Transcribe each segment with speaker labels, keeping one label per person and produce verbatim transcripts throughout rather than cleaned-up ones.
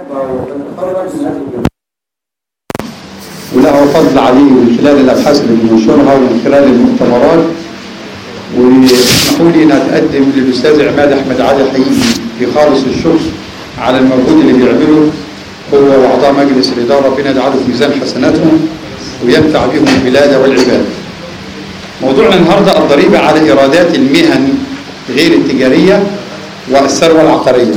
Speaker 1: وله فضل عليه من خلال الابحاث اللي بننشرها ومن خلال المؤتمرات. واسمحوا لي ان اتقدم للاستاذ عماد احمد علي حقيقي بخالص الشكر على المجهود اللي بيعمله هو واعضاء مجلس الاداره، ربنا يجعله في ميزان حسناتهم وينفع بهم البلاد والعباد. موضوعنا النهارده الضريبه على ايرادات المهن غير التجاريه والثروه العقاريه.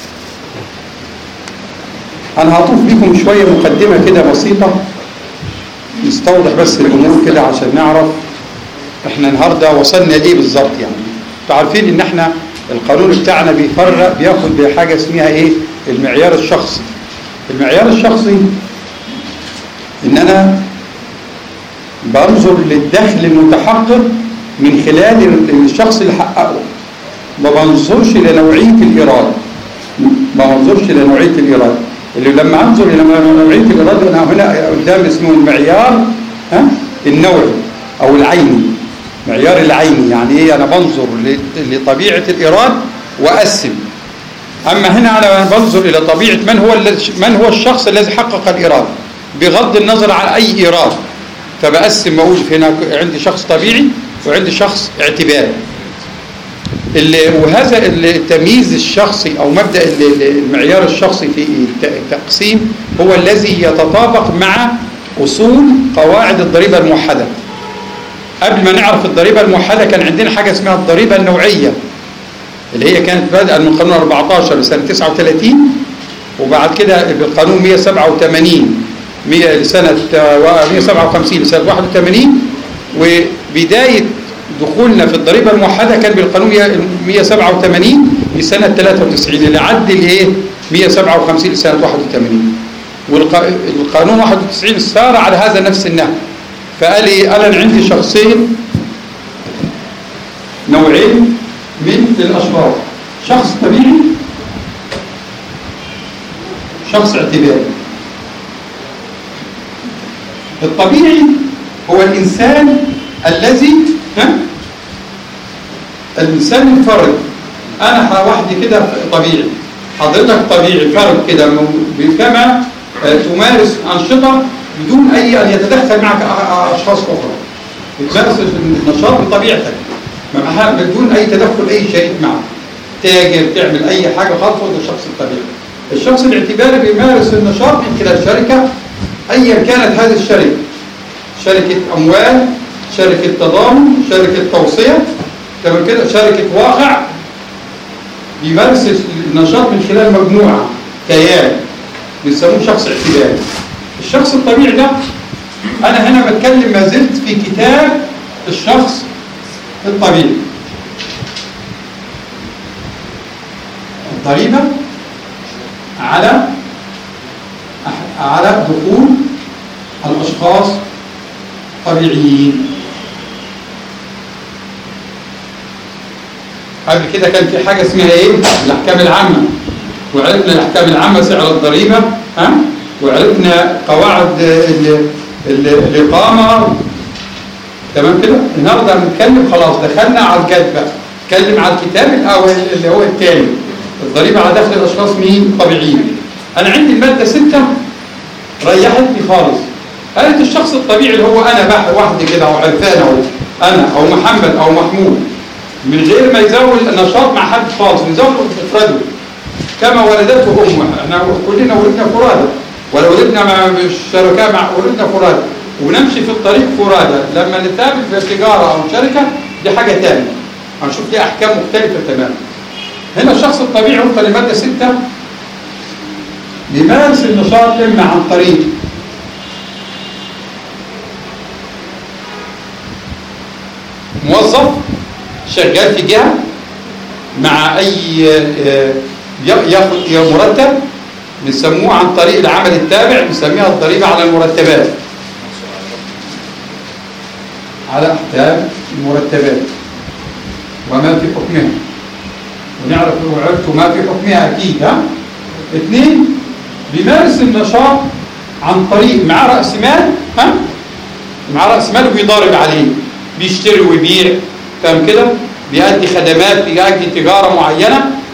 Speaker 1: انا هطوف بكم شويه مقدمه كده بسيطه نستوضح بس الامور كده عشان نعرف احنا النهارده وصلنا لايه بالظبط. يعني انتوا عارفين ان احنا القانون بتاعنا بيفرق بياخد بحاجه اسمها ايه؟ المعيار الشخصي. المعيار الشخصي ان انا بنظر للدخل المتحقق من خلال الشخص اللي حققه، ما بنظرش لنوعيه الايراد. ما بنظرش لنوعيه الايراد اللي لما انظر الى نوعيه الايراد انا هنا قدام اسمه المعيار ها النوعي او العيني. معيار العيني يعني ايه؟ انا بنظر لطبيعه الايراد واقسم. اما هنا انا بنظر الى طبيعه من هو من هو الشخص الذي حقق الايراد بغض النظر عن اي ايراد، فبقسم بقول هنا عندي شخص طبيعي وعندي شخص اعتباري. وهذا التمييز الشخصي او مبدا المعيار الشخصي في التقسيم هو الذي يتطابق مع اصول قواعد الضريبه الموحده. قبل ما نعرف الضريبه الموحده كان عندنا حاجه اسمها الضريبه النوعيه اللي هي كانت بدءا من قانون أربعة عشر لسنه تسعة وثلاثين، وبعد كده بالقانون مئة وسبعة وثمانين لسنه مئة وسبعة وخمسين لسنه واحد وثمانين، وبدايه دخولنا في الضريبه الموحده كان بالقانون مئة وسبعة وثمانين لسنه ثلاثة وتسعين اللي عدل ايه مئة وسبعة وخمسين لسنه واحد وثمانين، والقانون واحد وتسعين سار على هذا نفس النهج. فقال لي انا عندي شخصين نوعين من الاشخاص، شخص طبيعي شخص اعتباري. الطبيعي هو الانسان الذي ها الانسان الفرد. انا وحدي كده طبيعي، حضرتك طبيعي فرد كده كما تمارس انشطه بدون اي ان يتدخل معك اشخاص اخرى. بتمارس النشاط بطبيعتك بدون اي تدخل اي شريك معك، تاجر تعمل اي حاجه خالص. ده الشخص الطبيعي. الشخص الاعتباري بيمارس النشاط من خلال شركه ايا كانت هذه الشركه، شركه اموال، شركه تضامن، شركه توصيه، تمام كده، شركه واقع. بيمارس النشاط من خلال مجموعه كيان بنسموه شخص اعتباري. الشخص الطبيعي ده انا هنا بتكلم ما زلت في كتاب الشخص الطبيعي. الضريبه على على دخول الاشخاص طبيعيين. قبل كده كان في حاجه اسمها ايه؟ الاحكام العامه، وعرفنا الاحكام العامه سعر الضريبه ها، وعرفنا قواعد ال ال الاقامه، تمام كده. النهارده هنتكلم خلاص دخلنا على الجد بقى، نتكلم على الكتاب الاول اللي هو الثاني، الضريبه على دخل الاشخاص مين؟ طبيعيين. انا عندي الماده ستة ريحتني خالص. قالت الشخص الطبيعي اللي هو انا بقى وحدي كده او عرفان او انا او محمد او محمود من غير ما يزود النشاط مع حد خالص، بنزود بفرده كما ولدته امه. احنا كلنا ولدنا فرادى، ولا ولدنا مع الشركاء مع ولدنا فرادى، ونمشي في الطريق فرادى. لما نتقابل في تجاره او شركه دي حاجه ثانيه، هنشوف ليها احكام مختلفه تماما. هنا الشخص الطبيعي وفقا لماده ستة بيمارس النشاط اما عن طريق موظف شغال في جهه مع اي ياخد مرتب بنسموه عن طريق العمل التابع، بنسميها الضريبه على المرتبات، على احكام المرتبات وما في حكمها، ونعرف وعرفتوا ما في حكمها اكيد. ها اثنين بيمارس النشاط عن طريق مع راس مال، ها مع راس مال وبيضارب عليه، بيشتري ويبيع، فاهم كده، بيأدي خدمات، بيأدي تجاره معينه،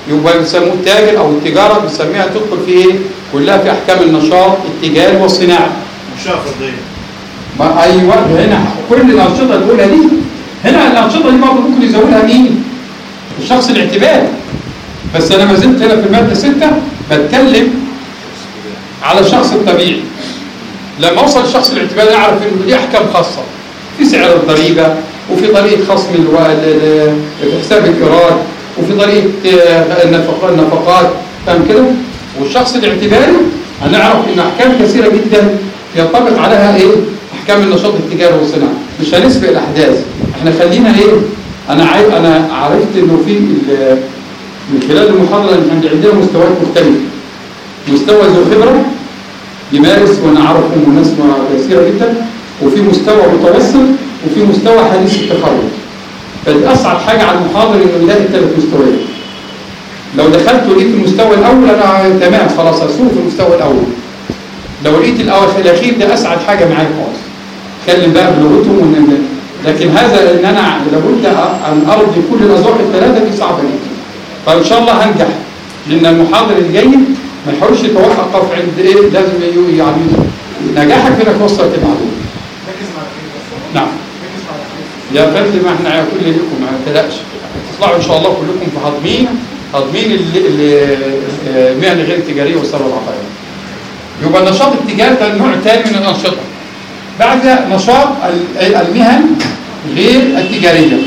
Speaker 1: يبقى بيسموه التاجر او التجاره، بنسميها تدخل في ايه؟ كلها في احكام النشاط التجاري والصناعي.
Speaker 2: منشاه فرديه.
Speaker 1: ما ايوه هنا كل الانشطه الاولى دي، هنا الانشطه دي برضه ممكن يزودها مين؟ الشخص الاعتباري. بس انا ما زلت هنا في الماده ستة بتكلم على الشخص الطبيعي. لما اوصل للشخص الاعتباري اعرف انه دي احكام خاصه في سعر الضريبه، وفي طريقه خصم في حساب الايراد، وفي طريقه النفقات، فاهم كده؟ والشخص الاعتباري هنعرف ان احكام كثيره جدا ينطبق عليها ايه؟ احكام النشاط التجاري والصناعي. مش هنسبق الاحداث، احنا خلينا ايه؟ انا عايز انا عرفت انه في من خلال المحاضره ان عندنا مستويات مختلفه. مستوى ذو خبره يمارس وانا اعرفهم ناس كثيره جدا، وفي مستوى متوسط، وفي مستوى حديث التخرج. فدي اصعب حاجه على المحاضر انه يلاقي الثلاث مستويات. لو دخلت ولقيت المستوى الاول انا تمام خلاص اسوق في المستوى الاول. لو لقيت الاخير ده اسعد حاجه معايا خالص. اتكلم بقى بلغتهم ون... لكن هذا ان انا لابد ان ارضي كل الاذواق الثلاثه دي صعبه جدا. فان شاء الله هنجح، لان المحاضر الجاي ما يحاولش يتوقف عند ايه؟ لازم يعني نجاحك في انك توصل المعلومه. نعم. يا فندم ما احنا كل لكم ما تقلقش، تطلعوا ان شاء الله كلكم في هضمين هضمين المهن غير التجاريه والثروه العقاريه. يبقى النشاط التجاري ده نوع ثاني من الانشطه. بعد نشاط المهن غير التجاريه.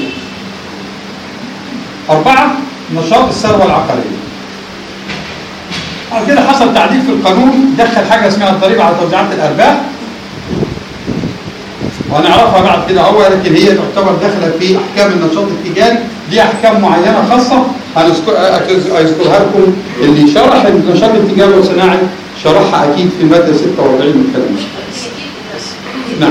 Speaker 1: أربعة نشاط الثروه العقاريه. بعد كده حصل تعديل في القانون دخل حاجه اسمها الضريبه على توزيعات الارباح. وهنعرفها بعد كده هو، لكن هي تعتبر داخله في احكام النشاط التجاري، ليها احكام معينه خاصه هذكرها لكم. اللي شرح النشاط التجاري والصناعي شرحها اكيد في الماده ستة وأربعين من الكلام. نعم.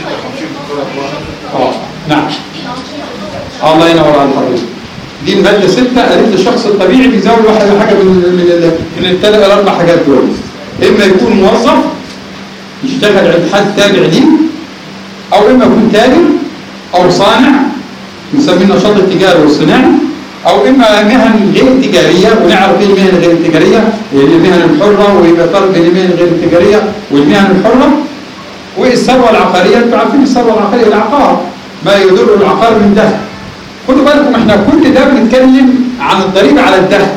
Speaker 1: اه نعم. الله ينور على حضرتك. دي الماده ستة قالت الشخص الطبيعي بيزود واحد حاجه من من الثلاث الاربع حاجات دول. اما يكون موظف يشتغل عند حد تابع ليه، او اما يكون تاجر او صانع نسميه النشاط التجاري والصناعي، او اما مهن غير تجاريه. ونعرف ايه المهن غير التجاريه؟ هي المهن الحره، ويبقى فرق بين المهن غير التجاريه والمهن الحره. والثروه العقاريه، انتم عارفين الثروه العقاريه العقار، ما يدر العقار من دخل. خدوا بالكم احنا كل ده بنتكلم عن الضريبه على الدخل.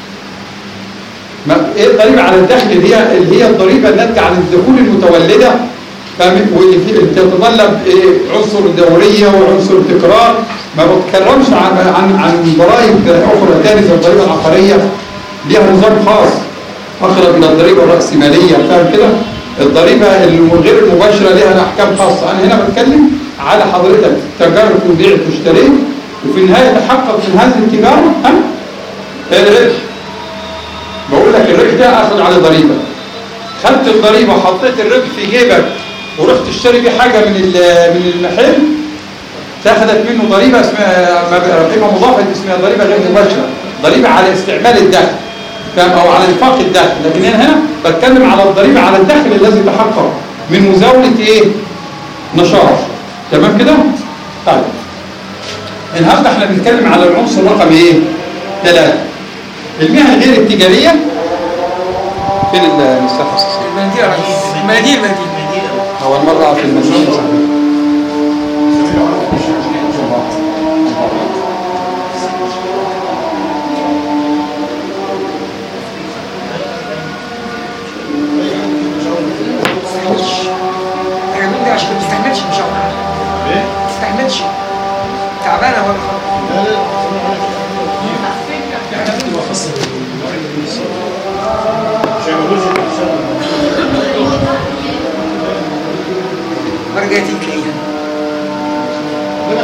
Speaker 1: ايه الضريبه على الدخل؟ اللي هي اللي هي الضريبه الناتجه عن الدخول المتولده، وتتطلب عنصر دوريه وعنصر تكرار. ما بتكلمش عن عن عن ضرائب اخرى ثانيه زي الضريبه العقاريه، ليها نظام خاص اقرب الى الضريبه الراسماليه، فاهم كده؟ الضريبه الغير المباشره لها احكام خاصه. انا هنا بتكلم على حضرتك تجاره وبيع واشتريت، وفي النهايه تحقق من هذه التجاره ها الربح. بقول لك الربح ده اخذ على ضريبه. خدت الضريبه وحطيت الربح في جيبك ورحت تشتري بيه حاجه من من المحل، تاخذت منه ضريبه اسمها قيمه مضافه اسمها ضريبه غير مباشره، ضريبه على استعمال الدخل او على انفاق الدخل. لكن انا هنا بتكلم على الضريبه على الدخل الذي تحقق من مزاوله ايه؟ نشاط. تمام كده؟ طيب النهارده احنا بنتكلم على العنصر رقم ايه؟ ثلاثة. المهن غير التجاريه. فين المساحه الاساسيه؟
Speaker 3: المناديل المناديل المناديل
Speaker 1: أول مرة في المدينة صحيح.
Speaker 3: الحاجات دي عشان ما تستحملش ان شاء الله. ايه؟ ما تستحملش. تعبانة ولا خلاص؟ مرجعتي تلاقيها.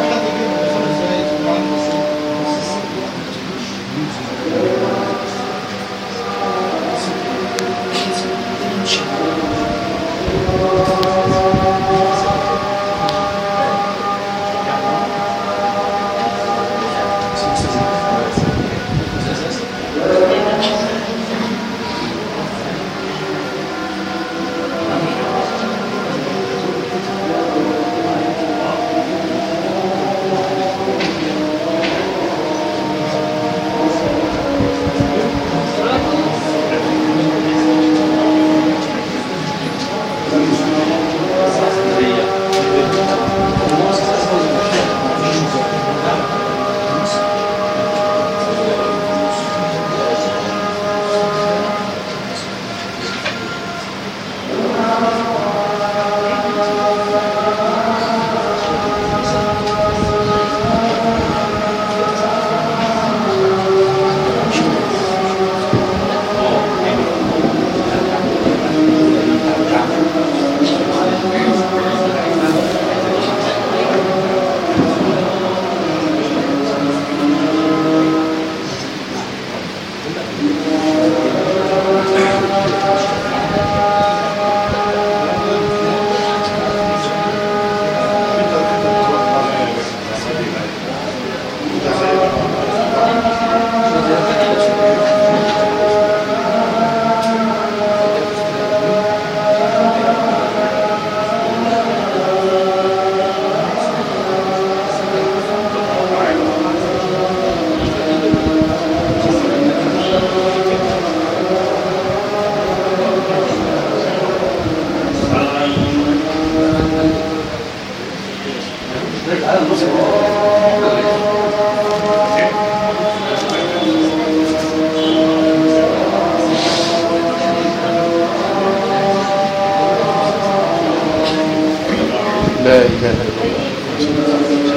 Speaker 1: لا اله الا الله.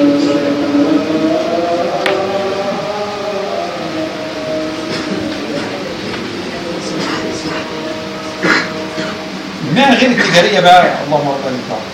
Speaker 1: المهن غير التجاريه بقى اللهم رب العالمين.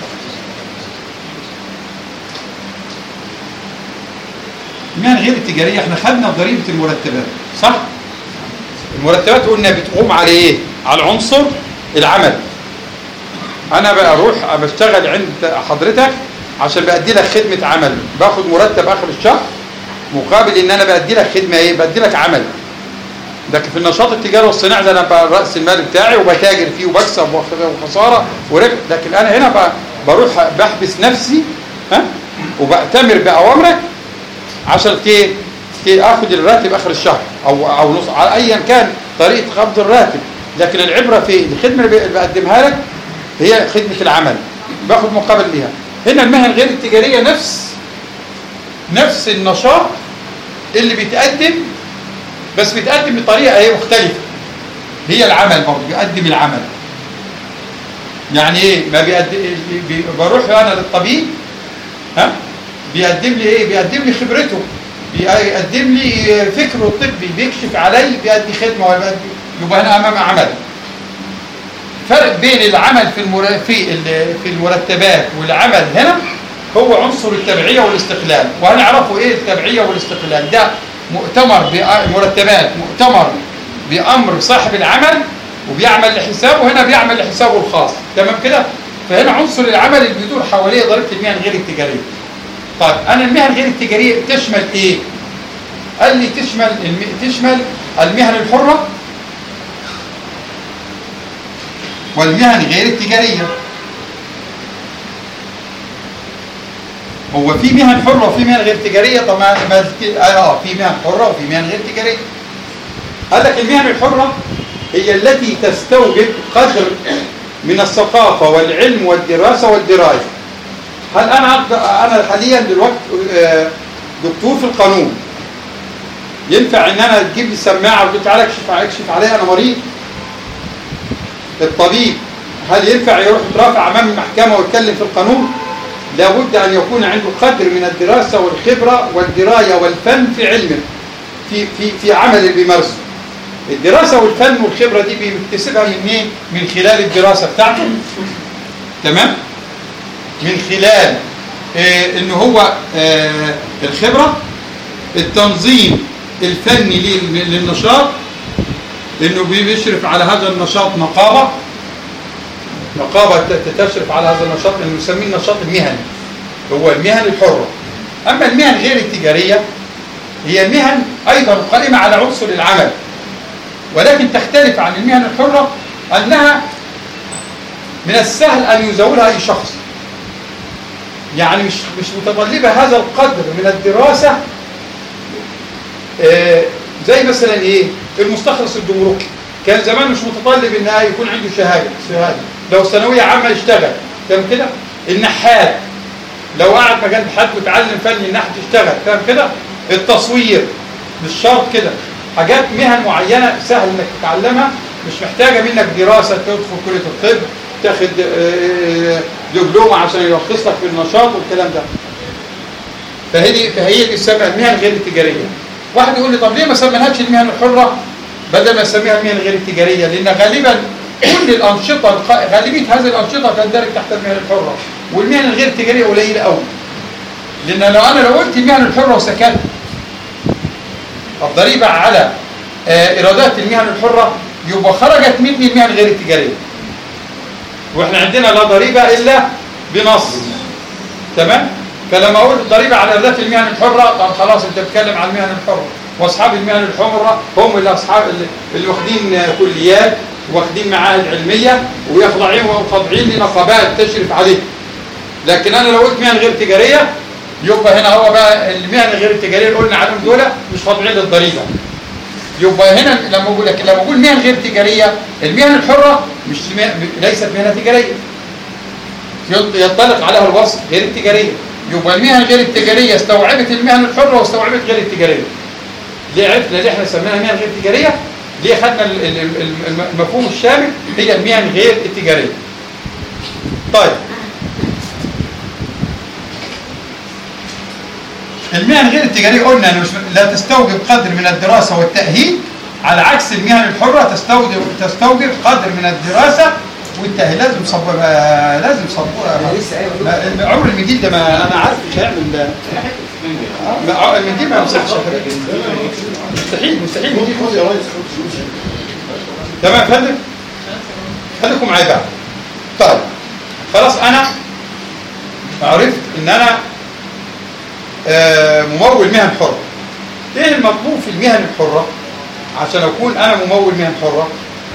Speaker 1: المهن غير التجاريه احنا خدنا ضريبه المرتبات صح؟ المرتبات قلنا بتقوم على ايه؟ على عنصر العمل. انا بقى اروح بشتغل عند حضرتك عشان بأدي لك خدمه عمل، باخد مرتب اخر الشهر مقابل ان انا بأدي لك خدمه ايه؟ بأدي لك عمل. لكن في النشاط التجاري والصناعي ده انا بقى راس المال بتاعي وبتاجر فيه وبكسب وخساره وربح، لكن انا هنا بقى بروح بحبس نفسي ها وبأتمر باوامرك عشان كي كي اخد الراتب اخر الشهر او او نص ايا كان طريقه قبض الراتب، لكن العبره في الخدمه اللي بقدمها لك هي خدمه العمل باخد مقابل ليها. هنا المهن غير التجاريه نفس نفس النشاط اللي بيتقدم بس بيتقدم بطريقه ايه مختلفه، هي العمل برضه بيقدم العمل. يعني ايه؟ ما بيقدم بي بروح انا للطبيب ها بيقدم لي ايه؟ بيقدم لي خبرته، بيقدم لي فكره الطبي، بيكشف علي، بيأدي خدمه ولا بيأدي، يبقى انا امام عمل. فرق بين العمل في المر... في في المرتبات والعمل هنا هو عنصر التبعيه والاستقلال، وهنعرفوا ايه التبعيه والاستقلال. ده مؤتمر بمرتبات، مؤتمر بأمر صاحب العمل وبيعمل لحسابه، هنا بيعمل لحسابه الخاص، تمام كده؟ فهنا عنصر العمل اللي بيدور حواليه ضريبه المهن غير التجاريه. طيب انا المهن غير التجاريه تشمل ايه؟ قال لي تشمل تشمل المهن الحره والمهن غير التجاريه. هو في مهن حره وفي مهن غير تجاريه؟ طب ما اه في مهن حره وفي مهن غير تجاريه. قال لك المهن الحره هي التي تستوجب قدر من الثقافه والعلم والدراسه والدرايه. هل انا انا حاليا دلوقتي دكتور في القانون، ينفع ان انا تجيب لي سماعه وتقول تعالى اكشف اكشف عليها انا مريض؟ الطبيب هل ينفع يروح يترافع امام المحكمه ويتكلم في القانون؟ لابد ان يكون عنده قدر من الدراسه والخبره والدرايه والفن في علمه في في في عمل اللي بيمارسه. الدراسه والفن والخبره دي بيكتسبها منين؟ من خلال الدراسه بتاعته، تمام؟ من خلال آه ان هو آه الخبره، التنظيم الفني للنشاط، انه بيشرف على هذا النشاط نقابه نقابه تشرف على هذا النشاط اللي نسميه النشاط المهني، هو المهن الحره. اما المهن غير التجاريه هي مهن ايضا قائمه على عنصر العمل، ولكن تختلف عن المهن الحره انها من السهل ان يزاولها اي شخص، يعني مش مش متطلبه هذا القدر من الدراسه. آه زي مثلا ايه؟ المستخلص الجمركي كان زمان مش متطلب ان يكون عنده شهاده شهاده لو ثانويه عامه يشتغل، تمام كده؟ النحات لو قعد مكان حد وتعلم فن النحت يشتغل، تمام كده؟ التصوير مش شرط كده، حاجات مهن معينه سهل انك تتعلمها، مش محتاجه منك دراسه تدخل كليه الطب تاخد دبلومه عشان يلخص لك في النشاط والكلام ده. فهي فهي دي تسمى المهن غير التجاريه. واحد يقول لي طب ليه ما سميناهاش المهن الحره بدل ما نسميها المهن غير التجاريه؟ لان غالبا كل الانشطه غالبيه هذه الانشطه تندرج تحت المهن الحره، والمهن الغير التجاريه قليله قوي. لان لو انا لو قلت المهن الحره وسكت الضريبه على ايرادات المهن الحره يبقى خرجت مني المهن غير التجاريه، واحنا عندنا لا ضريبه الا بنص، تمام؟ فلما اقول الضريبه على ايرادات المهن الحره طب خلاص انت بتتكلم عن المهن الحره، واصحاب المهن الحره هم اللي اصحاب اللي واخدين كليات واخدين معاهد علميه ويخضعين وخاضعين لنقابات تشرف عليه. لكن انا لو قلت مهن غير تجاريه يبقى هنا هو بقى المهن غير التجاريه اللي قلنا عليهم دول مش خاضعين للضريبه. يبقى هنا لما اقول لك لما اقول مهن غير تجاريه، المهن الحره مش ليست مهنه تجاريه ينطلق عليها الوصف غير التجاريه. يبقى المهن غير التجاريه استوعبت المهن الحره واستوعبت غير التجاريه. ليه عرفنا ليه احنا سميناها مهن غير تجاريه؟ ليه خدنا المفهوم الشامل هي المهن غير التجاريه. طيب المهن غير التجاريه قلنا أنا مش لا تستوجب قدر من الدراسه والتاهيل، على عكس المهن الحره تستوجب تستوجب قدر من الدراسه والتاهيل. لازم صبور، لازم صبور. عمر المديد ده ما انا عارف مش هيعمل اه المديد ما يمسحش مستحيل مستحيل مديد. تمام يا فندم، خليكم معايا بقى. طيب خلاص انا عرفت ان انا آه ممول مهن حره. ايه المطلوب في المهن الحره عشان اكون انا ممول مهن حره؟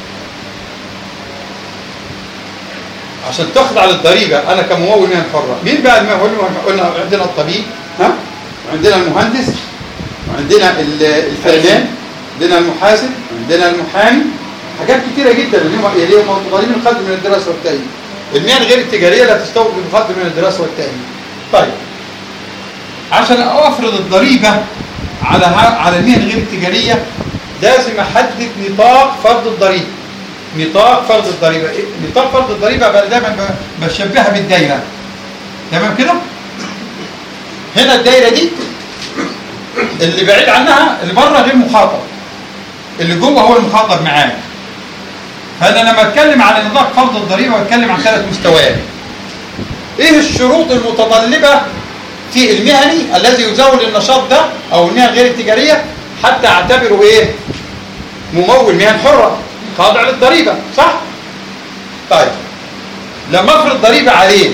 Speaker 1: عشان تخضع للضريبه انا كممول مهن حره. مين بقى الممول؟ قلنا عندنا الطبيب، ها، وعندنا المهندس، وعندنا الفنان، عندنا المحاسب، عندنا المحامي، حاجات كتيره جدا اللي هم متطلبين قدر من الدراسه والتاهيل. المهن غير التجاريه لا تستوجب قدر من الدراسه والتاهيل. طيب عشان افرض الضريبه على على المهن غير التجاريه لازم احدد نطاق فرض الضريبه. نطاق فرض الضريبه إيه؟ نطاق فرض الضريبه بقى دايما بشبهها بالدايره. تمام كده؟ هنا الدايره دي اللي بعيد عنها اللي بره غير مخاطب، اللي جوه هو المخاطب معاه. فانا لما اتكلم على نطاق فرض الضريبه بتكلم عن ثلاث مستويات. ايه الشروط المتطلبه في المهني الذي يزاول النشاط ده او المهن غير التجاريه حتى اعتبره ايه؟ ممول مهن حره خاضع للضريبه، صح؟ طيب لما افرض ضريبه عليه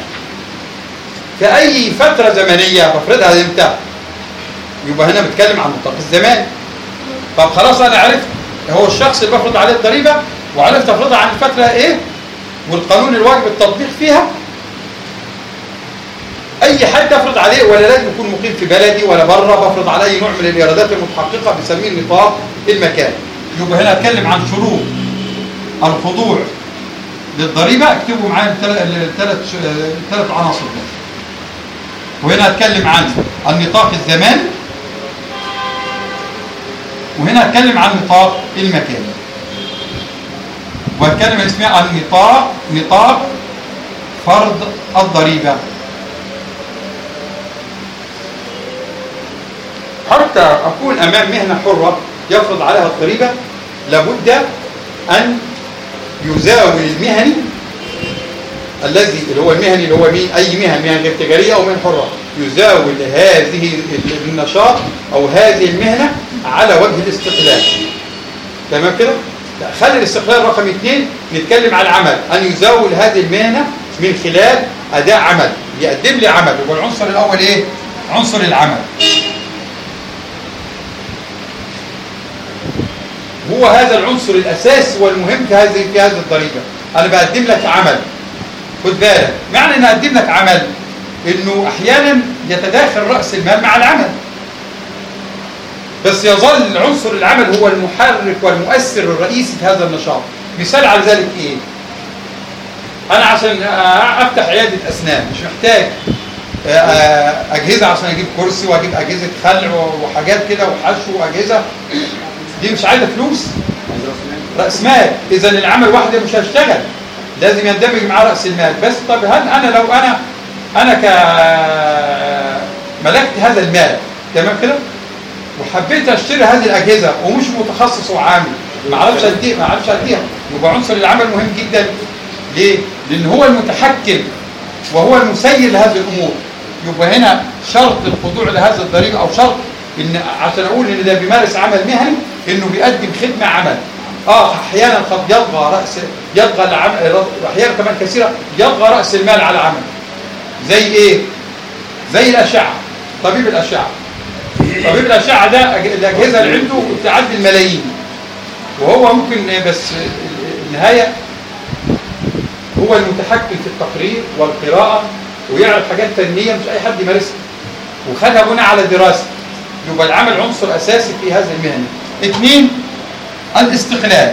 Speaker 1: في اي فتره زمنيه بفرضها امتى؟ يبقى هنا بتكلم عن نطاق الزمان. طب خلاص انا عرفت هو الشخص اللي بفرض عليه الضريبه وعرفت افرضها عن الفتره ايه؟ والقانون الواجب التطبيق فيها. اي حد افرض عليه ولا لازم يكون مقيم في بلدي ولا بره، بفرض عليه اي نوع من الايرادات المتحققه بنسميه نطاق المكان. يبقى هنا اتكلم عن شروط الخضوع للضريبه، اكتبوا معايا الثلاث الثلاث عناصر دول. وهنا اتكلم عن النطاق الزماني، وهنا اتكلم عن نطاق المكان، واتكلم اسمها عن نطاق نطاق فرض الضريبه. حتى اكون امام مهنه حره يفرض عليها الضريبه لابد ان يزاول المهني الذي اللي هو المهني اللي هو مين؟ اي مهن، مهن غير تجاريه او مهن حره، يزاول هذه النشاط او هذه المهنه على وجه الاستقلال. تمام كده؟ خلي الاستقلال رقم اثنين نتكلم على العمل، ان يزاول هذه المهنه من خلال اداء عمل، يقدم لي عمل. يبقى العنصر الاول ايه؟ عنصر العمل. هو هذا العنصر الاساسي والمهم في هذه في هذه الضريبه. انا بقدم لك عمل. خد بالك، معنى ان اقدم لك عمل انه احيانا يتداخل راس المال مع العمل، بس يظل عنصر العمل هو المحرك والمؤثر الرئيسي في هذا النشاط. مثال على ذلك ايه؟ انا عشان افتح عياده اسنان مش محتاج اجهزه عشان اجيب كرسي واجيب اجهزه خلع وحاجات كده وحشو واجهزه، دي مش عايزه فلوس، راس مال. اذا العمل وحده مش هشتغل، لازم يندمج مع راس المال. بس طب هل انا لو انا انا ك ملكت هذا المال، تمام كده، وحبيت اشتري هذه الاجهزه ومش متخصص وعامل ما اعرفش اديها ما اعرفش اديها، يبقى عنصر العمل مهم جدا. ليه؟ لان هو المتحكم وهو المسير لهذه الامور. يبقى هنا شرط الخضوع لهذه الضريبه، او شرط ان عشان اقول ان ده بيمارس عمل مهني انه بيقدم خدمه عمل. اه احيانا قد يطغى راس يطغى العمل، احيانا كمان كثيره يطغى راس المال على العمل. زي ايه؟ زي الاشعه، طبيب الاشعه. طبيب الاشعه ده الاجهزه اللي عنده تعدي الملايين، وهو ممكن بس النهايه هو المتحكم في التقرير والقراءه ويعرف حاجات فنيه مش اي حد يمارسها، وخدها بناء على دراسه. يبقى العمل عنصر اساسي في هذه المهنه. اثنين، الاستقلال.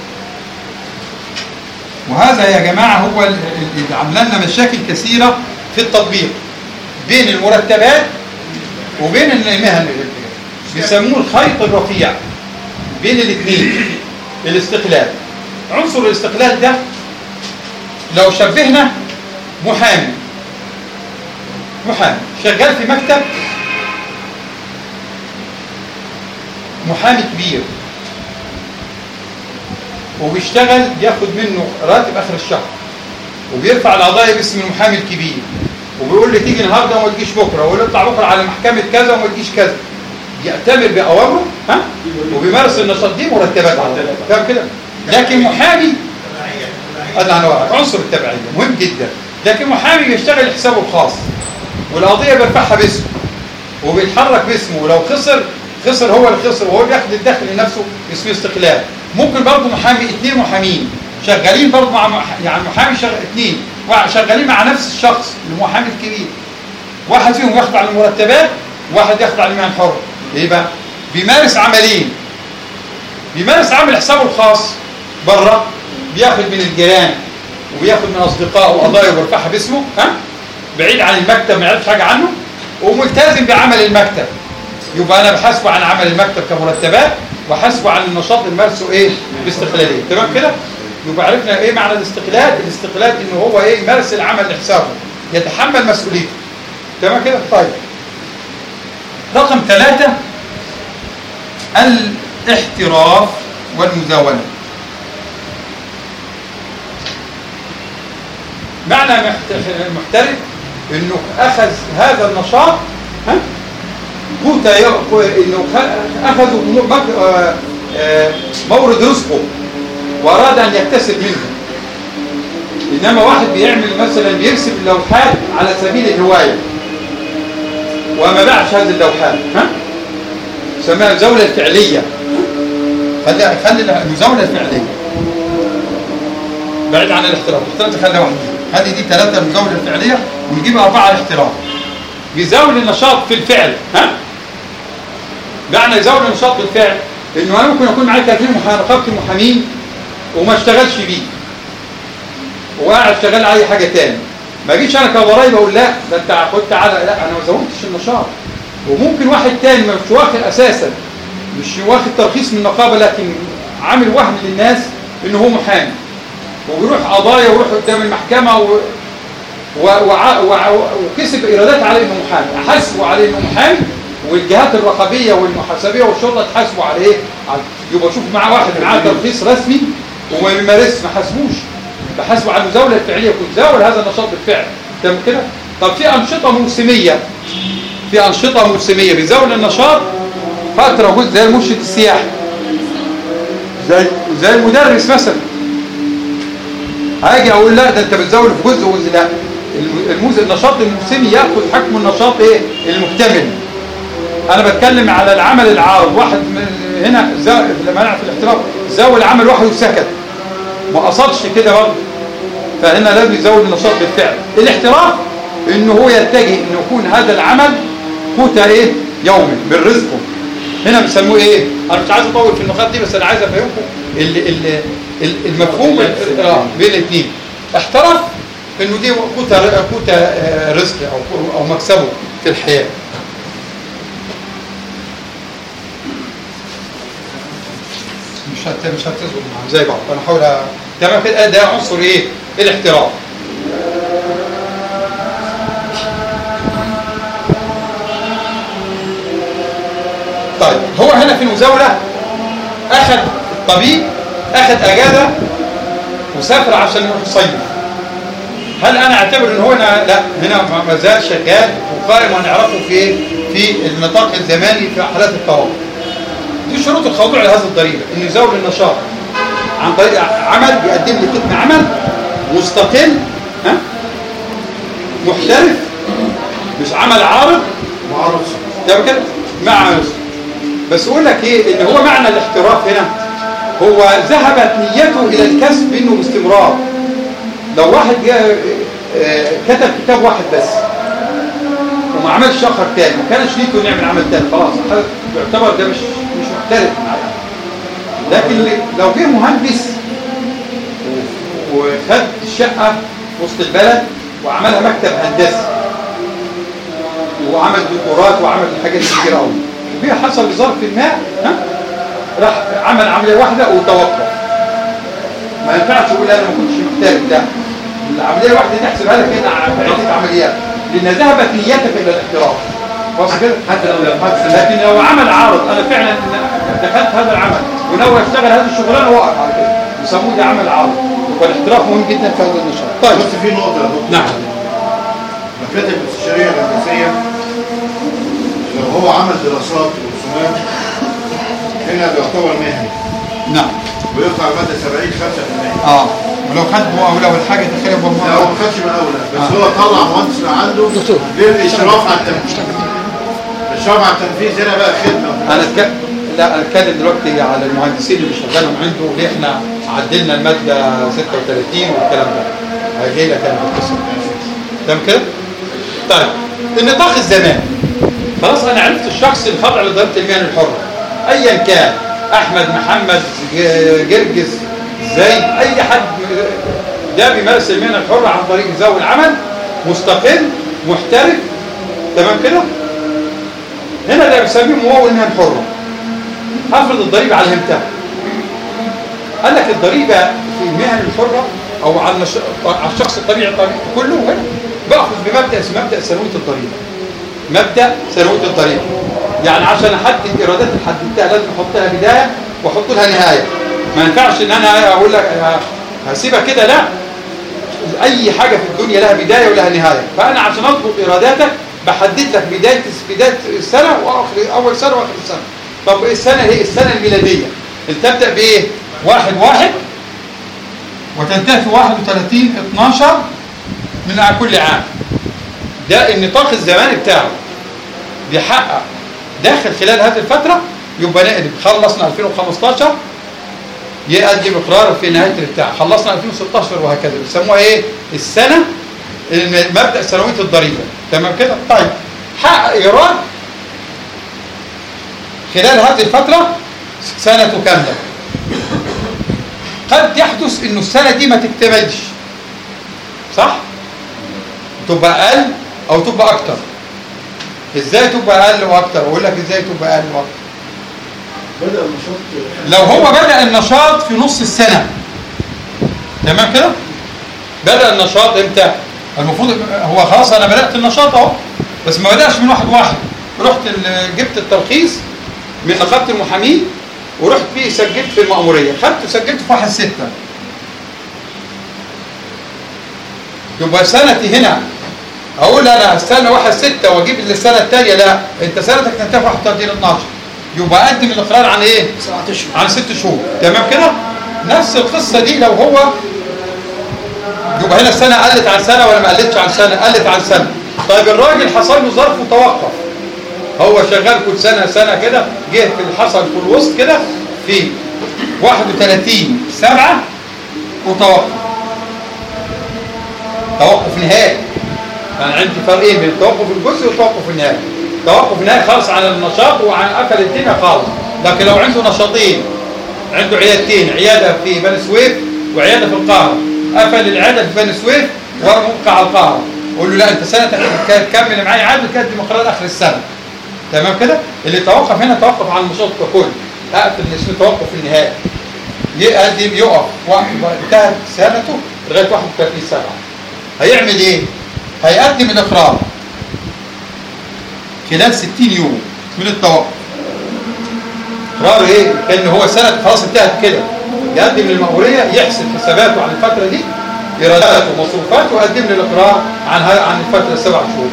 Speaker 1: وهذا يا جماعه هو اللي عمل لنا مشاكل كثيره في التطبيق بين المرتبات وبين المهن. بيسموه الخيط الرفيع بين الاثنين. الاستقلال، عنصر الاستقلال ده لو شبهنا محامي محامي شغال في مكتب محامي كبير وبيشتغل بياخد منه راتب اخر الشهر وبيرفع القضايا باسم المحامي الكبير وبيقول لي تيجي النهارده وما تجيش بكره ويقول اطلع بكره على محكمه كذا وما تجيش كذا، بيأتمر باوامره ها وبيمارس النشاط دي مرتبات عليه، فاهم كده؟ لكن محامي انا عنصر التبعيه مهم جدا، لكن محامي بيشتغل حسابه الخاص والقضيه بيرفعها باسمه وبيتحرك باسمه، ولو خسر خسر هو اللي خسر وهو بياخد الدخل لنفسه اسمه استقلال. ممكن برضه محامي اثنين محامين شغالين برضه مع يعني محامي شغال اثنين شغالين مع نفس الشخص المحامي الكبير، واحد فيهم ياخد على المرتبات وواحد ياخد على المهن الحر. ليه بقى؟ بيمارس عملين، بيمارس عمل حسابه الخاص بره بياخد من الجيران وبياخد من اصدقائه قضايا وبيرفعها باسمه ها بعيد عن المكتب ما يعرفش حاجه عنه، وملتزم بعمل المكتب، يبقى انا بحاسبه عن عمل المكتب كمرتبات وحاسبه عن النشاط اللي مارسه ايه باستقلاليه. تمام كده؟ يبقى عرفنا ايه معنى الاستقلال. الاستقلال انه هو ايه يمارس العمل لحسابه يتحمل مسؤوليته. تمام كده؟ طيب رقم ثلاثة الاحتراف والمزاولة. معنى المحترف انه اخذ هذا النشاط ها قوت انه اخذوا مورد رزقه واراد ان يكتسب منه. انما واحد بيعمل مثلا بيرسم لوحات على سبيل الهوايه وما باعش هذه اللوحات ها سماها المزاوله الفعليه. خلي خلي المزاوله الفعليه بعيد عن الاحتراف. الاحتراف خلي واحد، هذه دي ثلاثه المزاوله الفعليه ونجيب اربعه الاحتراف. بيزاول النشاط في الفعل ها معنى يزاول النشاط بالفعل انه انا ممكن اكون معايا ثلاثين رقابه المحامين وما اشتغلش بيه وقاعد شغال اي حاجه ثاني، ما اجيش انا كضرايب اقول لا ده انت خد تعالى، لا انا ما زودتش النشاط. وممكن واحد ثاني مش واخد اساسا مش واخد ترخيص من النقابه لكن عامل وهم للناس انه هو محامي وبيروح قضايا ويروح قدام المحكمه و... و... و... و... وكسب ايرادات على انه محامي، احاسبه على انه محامي والجهات الرقابيه والمحاسبيه والشرطه تحاسبوا على ايه؟ يبقى شوف معاه واحد معاه ترخيص رسمي وما بيمارسش ما حاسبوش، بحاسبه على المزاوله الفعليه وتزاول هذا النشاط بالفعل. تمام كده؟ طب في انشطه موسميه، في انشطه موسميه بيزاول النشاط فتره جزء زي المرشد السياحي زي زي المدرس مثلا. هاجي اقول لا ده انت بتزاول في جزء وجزء، لا الموز النشاط الموسمي ياخذ حكم النشاط ايه؟ المكتمل. انا بتكلم على العمل العارض، واحد هنا لما انا في الاحتراف زاول عمل واحد وسكت ما قصدش كده برضه، فهنا لازم يزود النشاط بالفعل. الاحتراف انه هو يتجه انه يكون هذا العمل قوت ايه يومي من رزقه. هنا بيسموه ايه؟ انا مش عايز اطول في النقاط دي بس انا عايز افهمكم المفهوم بين الاثنين. احترف انه دي قوت قوت رزق او او مكسبه في الحياه. مش هت مش هتظبط معاهم زي بعض، انا هحاول تمام كده. ده عنصر ايه؟ الاحتراف. طيب هو هنا في المزاوله اخذ الطبيب اخذ اجازه وسافر عشان يروح يصيف، هل انا اعتبر ان هو هنا لا هنا ما زال شغال وقائم وهنعرفه في ايه؟ في النطاق الزماني في حالات الطوارئ. دي شروط الخضوع لهذه الضريبه، انه يزاول النشاط عن طريق عمل بيقدم لي قسم عمل مستقل ها محترف مش عمل عارض معرض ده كده مع بس اقول لك ايه ان هو معنى الاحتراف هنا هو ذهبت نيته الى الكسب منه باستمرار. لو واحد جاء كتب كتاب واحد بس وما عملش اخر تاني ما كانش نيته نعمل عمل تاني خلاص يعتبر ده مش مش محترف معايا. لكن لو جه مهندس وخد الشقه وسط البلد وعملها مكتب هندسي وعمل ديكورات وعمل حاجات كتير قوي وفي حصل ظرف ما ها راح عمل عمليه واحده وتوقف، ما ينفعش يقول انا ما كنتش محتاج. لا العمليه واحده تحسبها لك كده عده عمليات لان ذهبت نيتك الى الاحتراف. واضح كده؟ حتى لو لكن لو عمل عارض انا فعلا دخلت هذا العمل وناوي اشتغل هذه الشغلانه واقف على كده، يسموه ده عمل عرض. والاحتراف مهم جدا في هذا النشاط. طيب
Speaker 2: بس في نقطه يا دكتور.
Speaker 1: نعم.
Speaker 2: مكاتب الاستشاريه الهندسيه لو هو عمل دراسات ورسومات هنا بيعتبر مهني.
Speaker 1: نعم.
Speaker 2: ويقطع الماده سبعين خمسة بالمية.
Speaker 1: اه ولو خد ولو الحاجه داخليه بالمره.
Speaker 2: لا هو ما خدش من اولى بس
Speaker 1: آه.
Speaker 2: هو طلع مهندس من عنده للاشراف على التنفيذ. الاشراف على التنفيذ هنا بقى خدمه.
Speaker 1: انا اتكلم لا انا اتكلم دلوقتي على المهندسين اللي شغالين عنده، ليه احنا عدلنا الماده ستة وثلاثين والكلام ده. هيجي لك انا بالقصه. تمام كده؟ طيب النطاق الزمان. خلاص انا عرفت الشخص الخاضع لاداره المهن الحره. ايا كان احمد محمد جرجس زي اي حد ده بيمارس المهنه الحره عن طريق ذوي العمل، مستقل محترف. تمام كده؟ هنا ده بيسميه ممول مهن حره. افرض الضريبه على الهمتها. قال لك الضريبه في المهن الحره او على على الشخص الطبيعي كله هنا باخذ بمبدا اسمه مبدا سنويه الضريبه. مبدا سنويه الضريبه. يعني عشان احدد ايرادات اللي حددتها لازم احط لها بدايه واحط لها نهايه. ما ينفعش ان انا اقول لك هسيبها كده، لا. اي حاجه في الدنيا لها بدايه ولها نهايه. فانا عشان اضبط ايراداتك بحدد لك بدايه بدايه السنه واخر اول سنه واخر السنه. طب ايه السنه؟ هي السنه الميلاديه. تبدا بايه؟ واحد واحد وتنتهي في واحد وثلاثين اثناشر من كل عام. ده النطاق الزماني بتاعه. بيحقق داخل خلال هذه الفتره يبقى نقلب خلصنا ألفين وخمستاشر يقدم اقرار في نهايه البتاع، خلصنا ألفين وستاشر وهكذا. بيسموها ايه؟ السنه مبدا سنويه الضريبه. تمام كده؟ طيب حقق ايراد خلال هذه الفتره سنته كامله. قد يحدث انه السنه دي ما تكتملش، صح؟ تبقى اقل او تبقى اكتر. ازاي تبقى اقل واكتر؟ اقول لك ازاي تبقى اقل واكتر.
Speaker 2: بدأ النشاط
Speaker 1: لو هو بدأ النشاط في نص السنة، تمام كده؟ بدأ النشاط امتى؟ المفروض هو خلاص انا بدأت النشاط اهو، بس ما بدأش من واحد واحد. رحت جبت الترخيص من نقابة المحامين ورحت فيه سجلت في المأمورية، خدته سجلت في واحد ستة. يبقى سنتي هنا اقول انا استنى واحد ستة واجيب السنة الثانية، لا، انت سنتك تنتهي في واحد وثلاثين اثناشر. يبقى اقدم الاقرار عن ايه؟
Speaker 3: سبعة اشهر.
Speaker 1: عن ست شهور. تمام كده؟ نفس القصه دي لو هو يبقى هنا السنه قلت عن سنه ولا ما قلتش عن سنه؟ قلت عن سنه. طيب الراجل حصل له ظرف وتوقف. هو شغال كل سنه سنه كده، جه في اللي حصل في الوسط كده في واحد وثلاثين سبعة وتوقف. توقف نهائي. يعني عندي فرقين بين التوقف الجزئي والتوقف النهائي. توقف نهائي خالص عن النشاط وعن قفل الدنيا خالص. لكن لو عنده نشاطين، عنده عيادتين، عياده في بني سويف وعياده في القاهره، قفل العياده في بني سويف وموقع على القاهره، قول له لا انت سنتك تكمل معايا عادي وتقدم اقرار اخر السنه. تمام كده؟ اللي توقف هنا توقف عن النشاط ككل. اقفل اسمه توقف النهائي. يقدم يقف وقت انتهت سنته لغايه واحد وثلاثين سبعة. هيعمل ايه؟ هيقدم الاقرار خلال ستين يوم من التوقف. اقرار ايه؟ كان هو سنه خلاص انتهت كده. يقدم للمأموريه يحسب حساباته عن الفتره دي، ايراداته ومصروفاته، ويقدم لي الاقرار عن عن الفتره السبع شهور.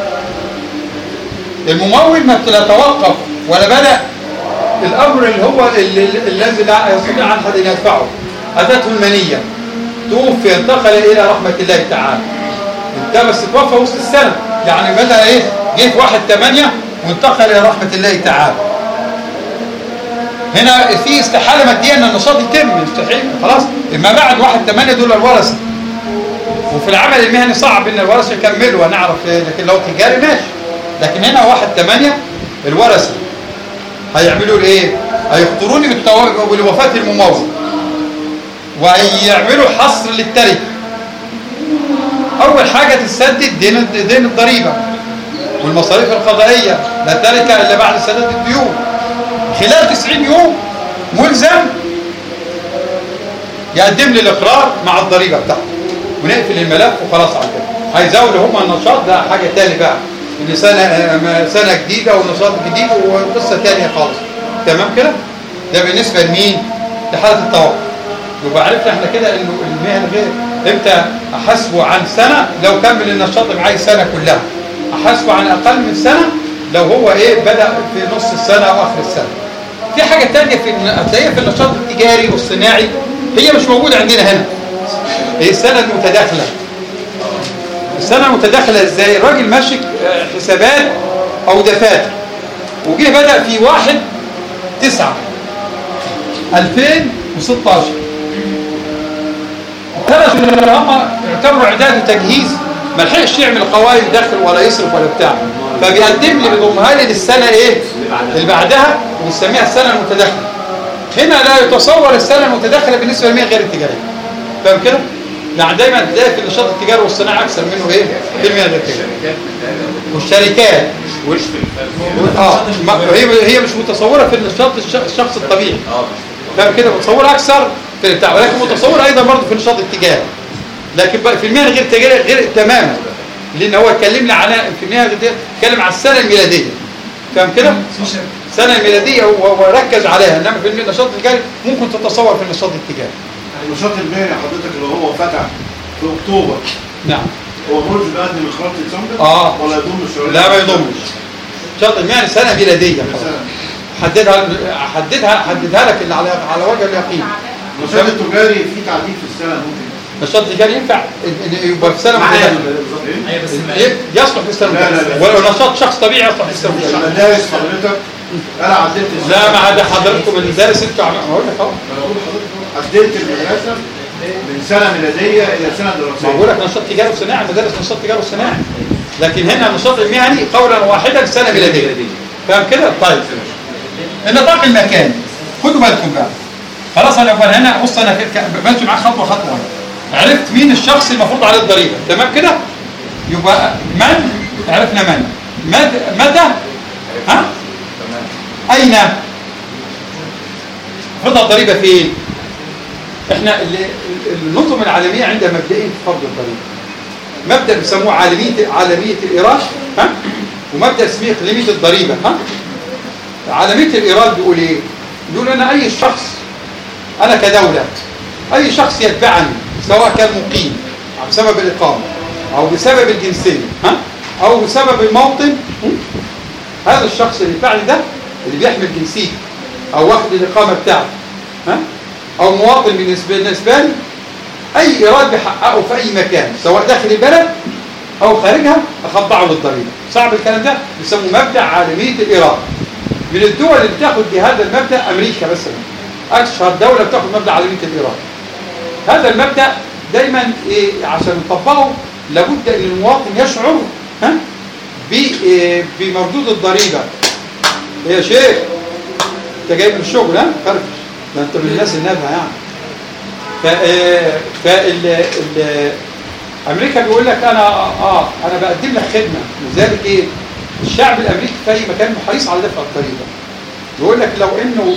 Speaker 1: الممول ما يتوقف ولا بدأ الامر اللي هو الذي لا يستطيع احد ان يدفعه. اتته المنيه، توفي انتقل الى رحمه الله تعالى. انت بس توفى وسط السنه، يعني بدأ ايه؟ جه في واحد ثمانية وانتقل الى رحمه الله تعالى. هنا في استحاله ماديه ان النشاط يتم، مستحيل خلاص. اما بعد واحد ثمانية دول الورثه. وفي العمل المهني صعب ان الورثه يكملوا ونعرف، لكن لو تجاري ماشي. لكن هنا واحد ثمانية الورثه هيعملوا ايه؟ هيخطروني بوفاه الممول وهيعملوا حصر للتركه. اول حاجه تسدد دين دين الضريبه والمصاريف القضائيه، لا تركه الا بعد سداد الديون. خلال تسعين يوم ملزم يقدم لي الاقرار مع الضريبه بتاعته ونقفل الملف وخلاص على كده. هيزاولوا هم النشاط ده حاجه ثانيه بقى، ان سنه سنه جديده ونشاط جديد وقصه ثانيه خالص. تمام كده؟ ده بالنسبه لمين؟ لحاله التوقف. يبقى عرفنا احنا كده انه المهن غير امتى احاسبه عن سنه لو كمل النشاط معايا سنه كلها، احاسبه عن اقل من سنه لو هو ايه بدا في نص السنه او اخر السنه. في حاجه ثانيه في هتلاقيها في النشاط التجاري والصناعي هي مش موجوده عندنا هنا، هي السنه المتداخله. السنه المتداخله ازاي؟ الراجل ماشي حسابات او دفاتر وجه بدا في واحد تسعة ألفين وستاشر، ثلاث هم يعتبروا اعداد وتجهيز، ما لحقش يعمل قوائم داخل ولا يصرف ولا بتاع، فبيقدم لي بيضمها لي للسنه ايه اللي بعدها وبنسميها السنه المتداخله. هنا لا يتصور السنه المتداخله بالنسبه للمهن غير التجاريه. فاهم كده؟ يعني دايما تلاقي في النشاط التجاري والصناعه اكثر منه ايه؟ في المهن غير التجاريه. والشركات وال... اه هي هي مش متصوره في النشاط الشخص الطبيعي. فاهم كده؟ متصوره اكثر في البتاع، ولكن متصوره ايضا برضه في النشاط التجاري. لكن في المهن غير التجاريه غير تماما، لان هو اتكلم لي عن في المهن غير التجاريه اتكلم على السنه الميلاديه. فاهم كده؟ السنه الميلاديه وركز عليها، انما في النشاط التجاري ممكن تتصور في النشاط التجاري.
Speaker 2: النشاط المهني حضرتك اللي هو فتح في اكتوبر،
Speaker 1: نعم،
Speaker 2: هو برج بيقدم اخراج ديسمبر
Speaker 1: اه
Speaker 2: ولا يضم الشهرين؟
Speaker 1: لا ما يضمش. النشاط المهني سنه ميلاديه حددها حددها حددها لك اللي على على وجه اليقين.
Speaker 2: النشاط التجاري في تعديل في السنه ممكن.
Speaker 1: النشاط التجاري ينفع يبقى في سنه متداخله يصلح في السنه المتداخله، ولو نشاط شخص طبيعي يصلح في السنه المتداخله.
Speaker 2: المدارس حضرتك انا عدلت
Speaker 1: لا ما عدا حضراتكم المدارس انتوا هقول لك اهو
Speaker 2: عدلت المدرسه من سنه ميلاديه الى سنه دراسيه.
Speaker 1: ما بقول لك نشاط تجاري وصناعي، مدارس نشاط تجاري وصناعي، لكن هنا النشاط المهني قولا واحدا سنه ميلاديه. فاهم كده؟ طيب النطاق المكاني خدوا بالكم بقى. خلاص انا هنا بص انا ماشي معاك خطوه خطوه، عرفت مين الشخص المفروض عليه الضريبه، تمام كده؟ يبقى من عرفنا من متى ها اين فرض الضريبه فين؟ احنا النظم العالميه عندها مبدئين في فرض الضريبه. مبدا بيسموه عالميه عالميه الايراد ها، ومبدا اسمه اقليميه الضريبه ها. عالميه الايراد بيقول ايه؟ بيقول ان اي شخص انا كدوله اي شخص يتبعني سواء كان مقيم بسبب الاقامه او بسبب الجنسيه ها او بسبب الموطن، هذا الشخص اللي يتبعني ده اللي بيحمل جنسيته او واخد الاقامه بتاعته ها او مواطن بالنسبه بالنسبه لي، اي ايراد بيحققه في اي مكان سواء داخل البلد او خارجها اخضعه للضريبه. صعب الكلام ده، بيسموه مبدا عالميه الايراد. من الدول اللي بتاخد بهذا المبدا امريكا مثلا، اشهر دوله بتاخد مبدا عالميه الايراد. هذا المبدا دايما إيه عشان نطبقه لابد ان المواطن يشعر ها بمردود الضريبه. يا شيخ انت جاي من الشغل ها فرفش، ده انت من الناس النابهه يعني. ف فال امريكا بيقول لك انا اه انا بقدم لك خدمه، لذلك ايه الشعب الامريكي في اي مكان حريص على دفع الضريبه. بيقول لك لو انه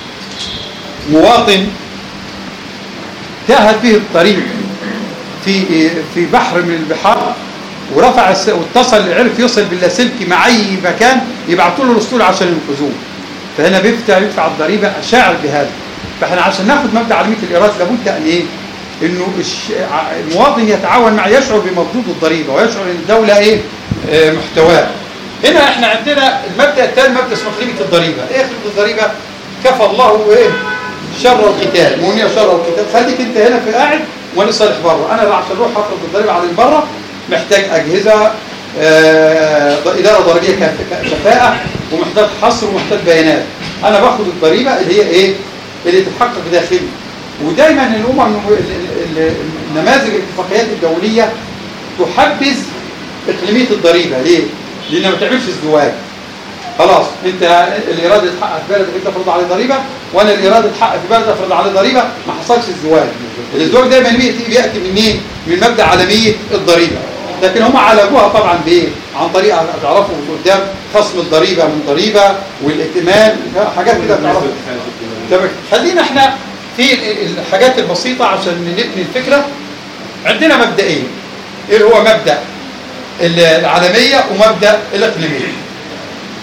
Speaker 1: مواطن تاهت به الطريق في في بحر من البحار ورفع واتصل عرف يصل باللاسلكي مع اي مكان، يبعثوا له الاسطول عشان ينقذوه. فهنا بيفتح يدفع الضريبه شاعر بهذا. فاحنا عشان ناخد مبدا عالميه الايراد لابد ان ايه؟ انه المواطن يتعاون مع يشعر بمردود الضريبه ويشعر ان الدوله ايه؟ آه محتواه. هنا احنا عندنا المبدا الثاني مبدا اسمه اقليميه الضريبه. ايه اقليميه الضريبه؟ كفى الله ايه؟ شر القتال، مونيه شر القتال. خليك انت هنا في قاعد وانا صالح بره، انا عشان اروح افرض الضريبه على بره محتاج اجهزه آه اداره ضريبيه كفاءه ومحتاج حصر ومحتاج بيانات. انا باخد الضريبه اللي هي ايه؟ اللي تتحقق داخلي. ودايما الامم النماذج الاتفاقيات الدوليه تحبذ اقليميه الضريبه. ليه؟ لانها ما تعملش ازدواج. خلاص انت الايراد اتحقق في بلدك انت فرض عليه ضريبه، وانا الايراد اتحقق في بلدك فرض عليه ضريبه، ما حصلش ازدواج. الازدواج دايما بياتي منين؟ من مبدا عالميه الضريبه. لكن هم عالجوها طبعا بايه؟ عن طريق تعرفوا قدام خصم الضريبه من ضريبه والائتمان، حاجات كده بتعرفوا. طب خلينا احنا في الحاجات البسيطه عشان نبني الفكره. عندنا مبدئين، ايه هو مبدا العالميه ومبدا الاقليميه.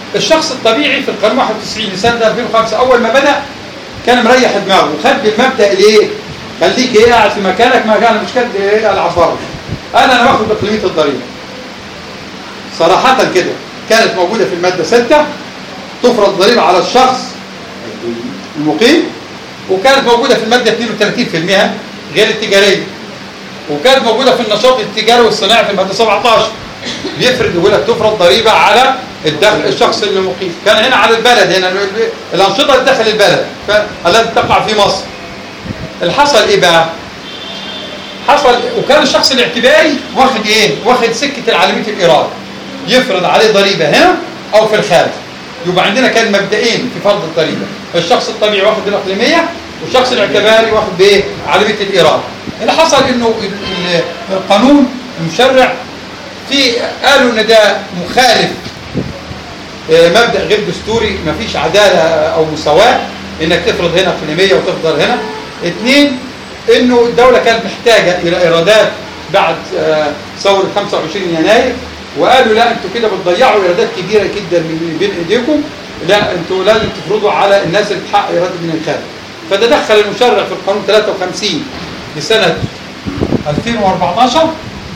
Speaker 1: الشخص الطبيعي في القانون واحد وتسعين لسنه ألفين وخمسة اول ما بدا كان مريح دماغه وخد بالمبدا الايه؟ خليك ايه قاعد في مكانك، ما كان مش كده ايه العب بره. انا انا باخد بقيمه الضريبه. صراحه كده كانت موجوده في الماده ستة تفرض ضريبه على الشخص المقيم، وكانت موجوده في الماده اثنين وثلاثين بالمئة غير التجاريه، وكانت موجوده في النشاط التجاري والصناعي في الماده سبعة عشر بيفرض يقول لك تفرض ضريبه على الدخل الشخص اللي مقيم. كان هنا على البلد، هنا الانشطه اللي داخل البلد التي تقع في مصر. الحصل ايه بقى؟ حصل وكان الشخص الاعتباري واخد ايه؟ واخد سكه العالميه الايراد، يفرض عليه ضريبه هنا او في الخارج. يبقى عندنا كان مبدئين في فرض الضريبه، الشخص الطبيعي واخد الاقليميه، والشخص الاعتباري واخد بايه؟ عالميه الايراد. اللي حصل انه القانون المشرع في قالوا ان ده مخالف مبدا غير دستوري، مفيش عداله او مساواه انك تفرض هنا اقليميه وتفضل هنا. اثنين، انه الدوله كانت محتاجه الى ايرادات بعد ثوره خمسة وعشرين يناير، وقالوا لا انتوا كده بتضيعوا ايرادات كبيره جدا من بين ايديكم، لا انتوا لازم تفرضوا على الناس اللي بتحقق ايراد من الخارج. فده دخل المشرع في القانون ثلاثة وخمسين لسنه ألفين وأربعتاشر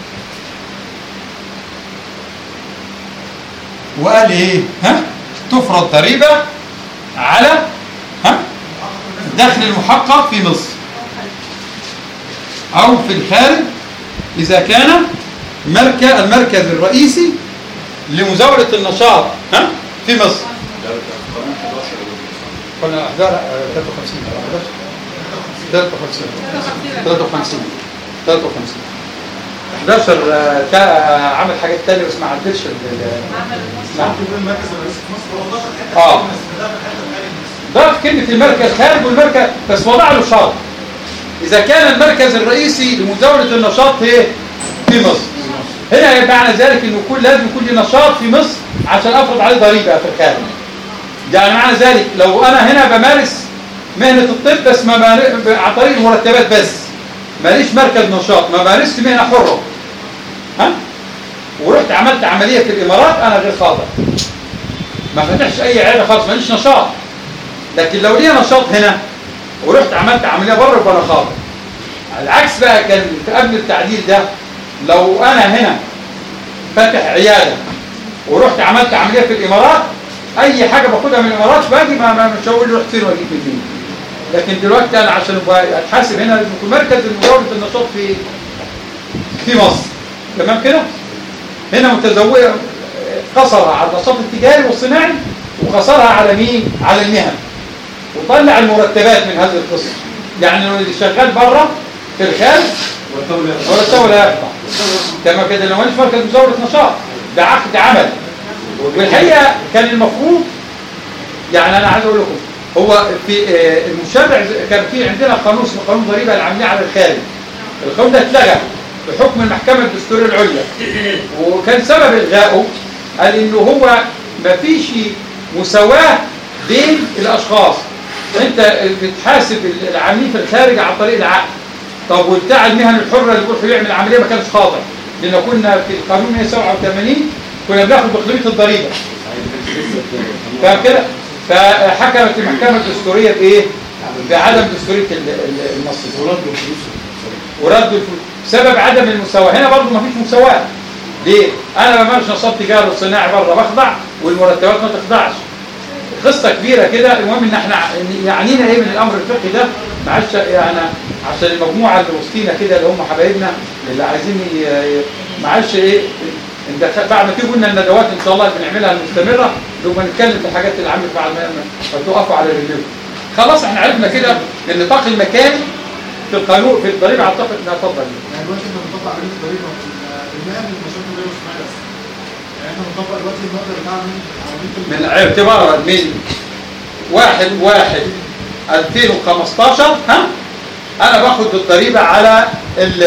Speaker 1: وقال ايه؟ ها؟ تفرض ضريبه على ها؟ الدخل المحقق في مصر او في الخارج اذا كان مركز المركز الرئيسي لمزاوله النشاط ها؟ في مصر. قلنا ثلاثة وخمسين ثلاثة وخمسين ثلاثة وخمسين ثلاثة وخمسين أحد عشر عمل حاجات تانية بس ما عدتش اه ضاف كلمة المركز خارج والمركز، بس وضع له شرط إذا كان المركز الرئيسي لمزاولة النشاط هي في مصر. هنا يبقى معنى ذلك إنه كل لازم يكون لي نشاط في مصر عشان أفرض عليه ضريبة في الخارج. يعني معنى ذلك لو أنا هنا بمارس مهنة الطب بس ما عن طريق المرتبات بس، ماليش مركز نشاط، ما مارست مهنة حرة، ها؟ ورحت عملت عملية في الإمارات، أنا غير خاضع، ما فتحش أي عيادة خالص، ماليش نشاط. لكن لو لي نشاط هنا ورحت عملت عملية بره يبقى أنا خاضع. العكس بقى كان قبل التعديل ده، لو أنا هنا فاتح عيادة ورحت عملت عملية في الإمارات، أي حاجة باخدها من الإمارات باجي ما مش هقول لي رحت فين وأجيب منين. لكن دلوقتي أنا عشان أتحاسب هنا لازم يكون مركز لمزاولة النشاط في في مصر. تمام كده؟ هنا متزوجة قصرها على النشاط التجاري والصناعي وقصرها على مين؟ على المهن. وطلع المرتبات من هذه القصة. يعني لو اللي شغال بره في الخارج مرتبه لا يقطع. تمام كده؟ لو ماليش مركز مزاولة نشاط ده عقد عمل. والحقيقة كان المفروض، يعني أنا عايز أقول لكم، هو في المشرع كان في عندنا قانون اسمه قانون ضريبة العاملة على الخارج. القانون ده اتلغى بحكم المحكمة الدستورية العليا، وكان سبب إلغائه قال إنه هو ما فيش مساواة بين الأشخاص. أنت بتحاسب العاملين في الخارج عن طريق العقد. طب وبتاع المهن الحرة اللي بيروح يعمل عملية ما كانش خاضع، لأن كنا في القانون مئة وسبعة وثمانين كنا بناخد بقيمة الضريبة. فاهم كده؟ فحكمت المحكمة الدستورية بإيه؟ بعدم دستورية النص وردوا الفلوس وردوا الفلوس بسبب عدم المساواة. هنا برضه ما فيش مساواة. ليه؟ أنا بمارس نشاط تجاري وصناعي بره بخضع والمرتبات ما تخضعش. قصة كبيرة كده. المهم إن احنا يعنينا إيه من الأمر الفقهي ده؟ معلش يعني عشان المجموعة اللي وسطينا كده اللي هم حبايبنا اللي عايزين معلش إيه بعد ما تيجوا لنا الندوات ان شاء الله اللي بنعملها المستمره لما نتكلم في الحاجات اللي عملت بعد ما تقفوا على رجليكم. خلاص احنا عرفنا كده النطاق المكاني في القانون في الضريبه. اعتقد انها اتفضل.
Speaker 4: يعني دلوقتي احنا بنطبق عليه الضريبه المهن المشاكل غير الصناعيه بس. يعني احنا بنطبق دلوقتي المبدا بتاع
Speaker 1: من اعتبارا من واحد واحد ألفين وخمستاشر ها انا باخد الضريبه على ال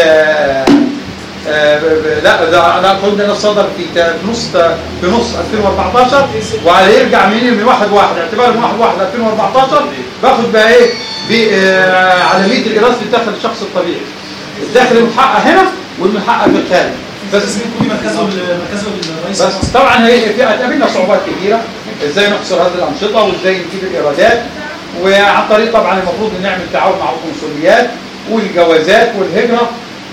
Speaker 1: آه لا ده انا كنا صدر في نص في نص ألفين وأربعتاشر وهيرجع منين من واحد واحد اعتبار من واحد واحد ألفين وأربعتاشر باخد بقى ايه بعلاميه الايراد في داخل الشخص الطبيعي. الداخل المحقق هنا والمحقق في الخارج.
Speaker 4: بس اسمه كل مركزه مركزه الرئيسي.
Speaker 1: بس طبعا هي في هتقابلنا صعوبات كثيره ازاي نحصر هذه الانشطه وازاي نجيب الايرادات، وعن طريق طبعا المفروض ان نعمل تعاون مع القنصليات والجوازات والهجره،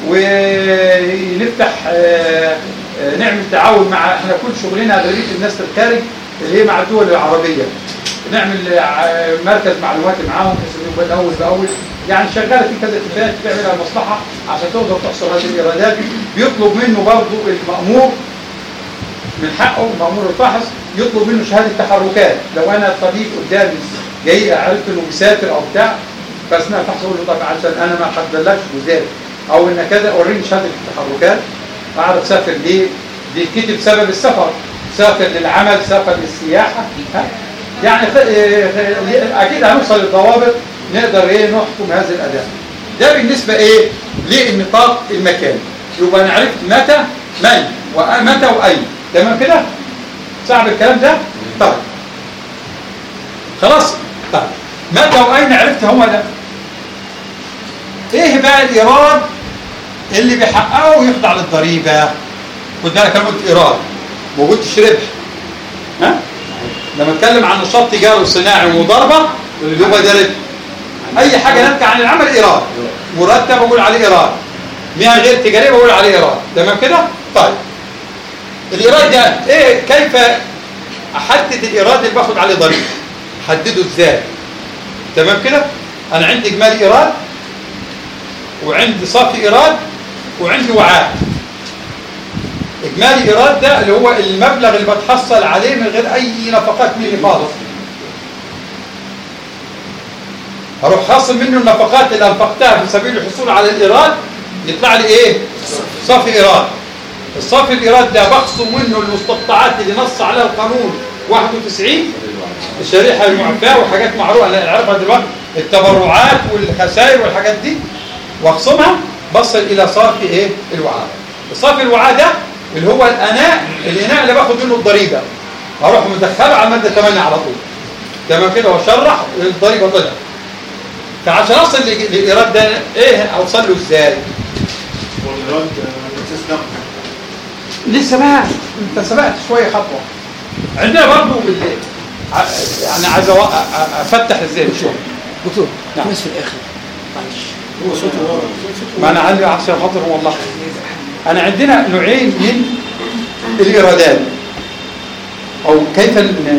Speaker 1: ونفتح نعمل تعاون مع، احنا كل شغلنا اغلبيه الناس في الخارج اللي هي مع الدول العربيه، نعمل مركز معلومات معاهم بحيث انه اول باول يعني شغاله في كذا اتفاقات تعملها المصلحه عشان تقدر تحصل هذه الايرادات. بيطلب منه برضه المأمور من حقه، مأمور الفحص يطلب منه شهاده تحركات. لو انا الطبيب قدامي جاي عرفت انه مسافر او بتاع، فاثناء الفحص اقول له طب عشان انا ما حددلكش وزاري او ان كذا اوريني شهاده التحركات، اعرف سافر ليه، بيتكتب سبب السفر، سافر للعمل، سافر للسياحه، ها؟ يعني اكيد هنوصل للضوابط نقدر ايه نحكم هذا الاداء. ده بالنسبه ايه للنطاق المكاني. يبقى انا عرفت متى من ومتى واين، تمام كده؟ صعب الكلام ده؟ طيب خلاص. طيب متى واين عرفت هو ده. ايه بقى الايراد اللي بيحققه ويخضع للضريبه؟ خد بالك انا قلت ايراد ما قلتش ربح. ها؟ لما اتكلم عن نشاط تجاري وصناعي ومضاربه يبقى ده ربح. اي حاجه ناتجه عن العمل ايراد. مرتب بقول عليه ايراد، مهن غير تجاريه بقول عليه ايراد، تمام كده؟ طيب الايراد ده ايه؟ كيف احدد الايراد اللي باخد عليه ضريبه؟ احدده ازاي؟ تمام كده؟ انا عندي اجمالي ايراد وعندي صافي ايراد وعندي وعاء. اجمالي ايراد ده اللي هو المبلغ اللي بتحصل عليه من غير اي نفقات مني خالص. هروح خاصم منه النفقات اللي انفقتها في سبيل الحصول على الايراد، يطلع لي ايه؟ صافي ايراد. الصافي الايراد ده بخصم منه المستقطعات اللي نص عليها القانون واحد وتسعين، الشريحه المعفاه وحاجات معروفه اللي نعرفها دلوقتي، التبرعات والخسائر والحاجات دي، واخصمها بصل الى صافي ايه؟ الوعاء. الصافي الوعاء ده اللي هو الاناء، الاناء اللي باخد منه الضريبه، اروح مدخله على الماده ثمانية على طول، تمام كده؟ واشرح الضريبه طلعت. فعشان اصل للايراد ده ايه اوصل له ازاي؟
Speaker 2: والايراد تسلم
Speaker 1: لسه بقى انت سبقت شويه خطوه. عندنا برضه يعني عايز افتح الذهن شويه.
Speaker 3: دكتور
Speaker 1: نعم.
Speaker 3: بس في الاخر معلش
Speaker 4: هو صوته ورا.
Speaker 1: ما انا عندي عشان خاطر والله. انا عندنا نوعين من الايرادات، او كيف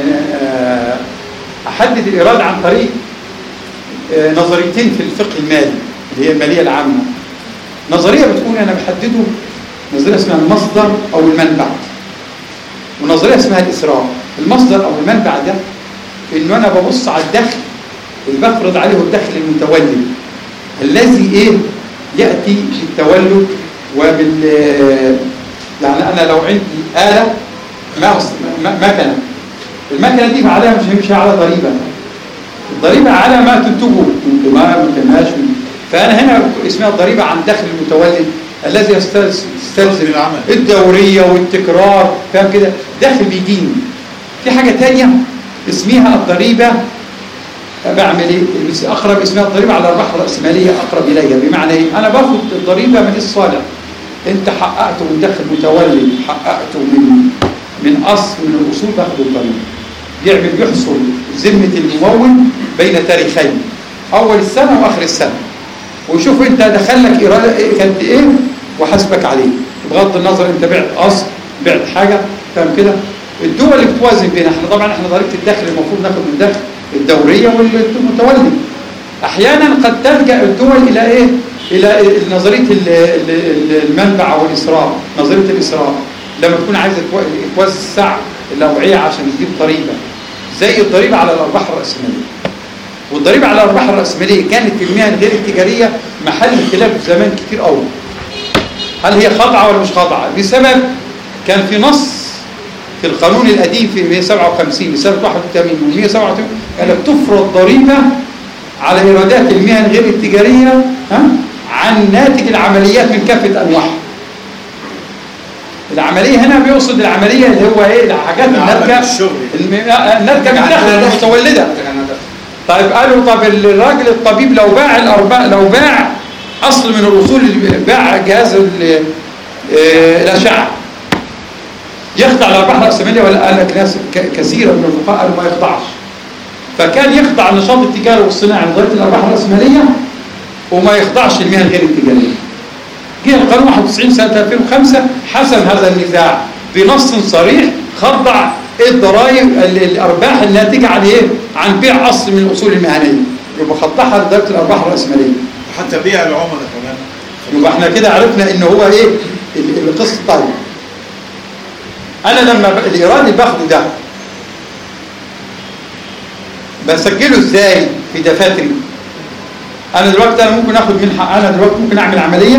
Speaker 1: احدد الايراد عن طريق نظريتين في الفقه المالي اللي هي الماليه العامه. نظريه بتكون انا بحدده نظريه اسمها المصدر او المنبع، ونظريه اسمها الاسراف. المصدر او المنبع ده انه انا ببص على الدخل اللي بفرض عليه الدخل المتولد الذي ايه ياتي بالتولد وبال يعني انا لو عندي آلة مكنه، المكنه دي عليها مش همشي على ضريبه، الضريبه على ما تنتجه من قمام من قماش. فانا هنا اسمها الضريبه عن دخل المتولد الذي يستلزم الدوريه والتكرار، فاهم كده؟ دخل بيجيني. في حاجه ثانيه اسمها الضريبه بعمل ايه؟ اقرب اسمها الضريبه على الارباح الراسماليه، اقرب اليها. بمعنى ايه؟ انا باخد الضريبه من الصالح، انت حققته من دخل متولد، حققته من من اصل من الاصول، باخد الضريبه. يعمل يحصل ذمه الممول بين تاريخين، اول السنه واخر السنه، ويشوف انت دخل لك ايراد قد ايه وحاسبك عليه، بغض النظر انت بعت اصل بعت حاجه، فاهم كده؟ الدول اللي بتوازن بين احنا طبعا احنا ضريبه الدخل المفروض ناخد من دخل الدوريه والمتولد. احيانا قد تلجا الدول الى ايه؟ الى نظريه المنبع والاسراف، نظريه الاسراف لما تكون عايزه توسع الاوعيه عشان تجيب ضريبه زي الضريبه على الارباح الراسماليه. والضريبه على الارباح الراسماليه كانت في المهن غير التجاريه محل خلاف زمان كتير قوي. هل هي خاضعه ولا مش خاضعه؟ بسبب كان في نص في القانون القديم في مئة وسبعة وخمسين لسنه واحد وثمانين و مئة وسبعة وثمانين قال تفرض ضريبه على ايرادات المهن غير التجاريه ها عن ناتج العمليات من كافه انواعها. العمليه هنا بيقصد العمليه اللي هو ايه؟ الحاجات الناتجه الناتجه من الدخل المتولده. طيب قالوا طب الراجل الطبيب لو باع الارباح، لو باع اصل من الاصول اللي باع جهاز الاشعه يخضع للارباح الراسماليه ولا؟ قال لك ناس كثيره من الفقهاء قالوا ما يخضعش. فكان يخضع النشاط التجاري والصناعي لضريبه الارباح الراسماليه وما يخضعش المهن غير التجاريه. جه القانون واحد وتسعين سنه ألفين وخمسة حسم هذا النزاع بنص صريح، خضع الضرائب الارباح الناتجه عن ايه؟ عن بيع اصل من الاصول المهنيه، يبقى خضعها لضريبه الارباح الراسماليه.
Speaker 2: حتى بيع العملاء كمان.
Speaker 1: يبقى احنا كده عرفنا ان هو ايه القصه. طيب انا لما الايراد اللي باخده ده بسجله ازاي في دفاتري؟ انا دلوقتي انا ممكن اخد من حق، انا دلوقتي ممكن اعمل عمليه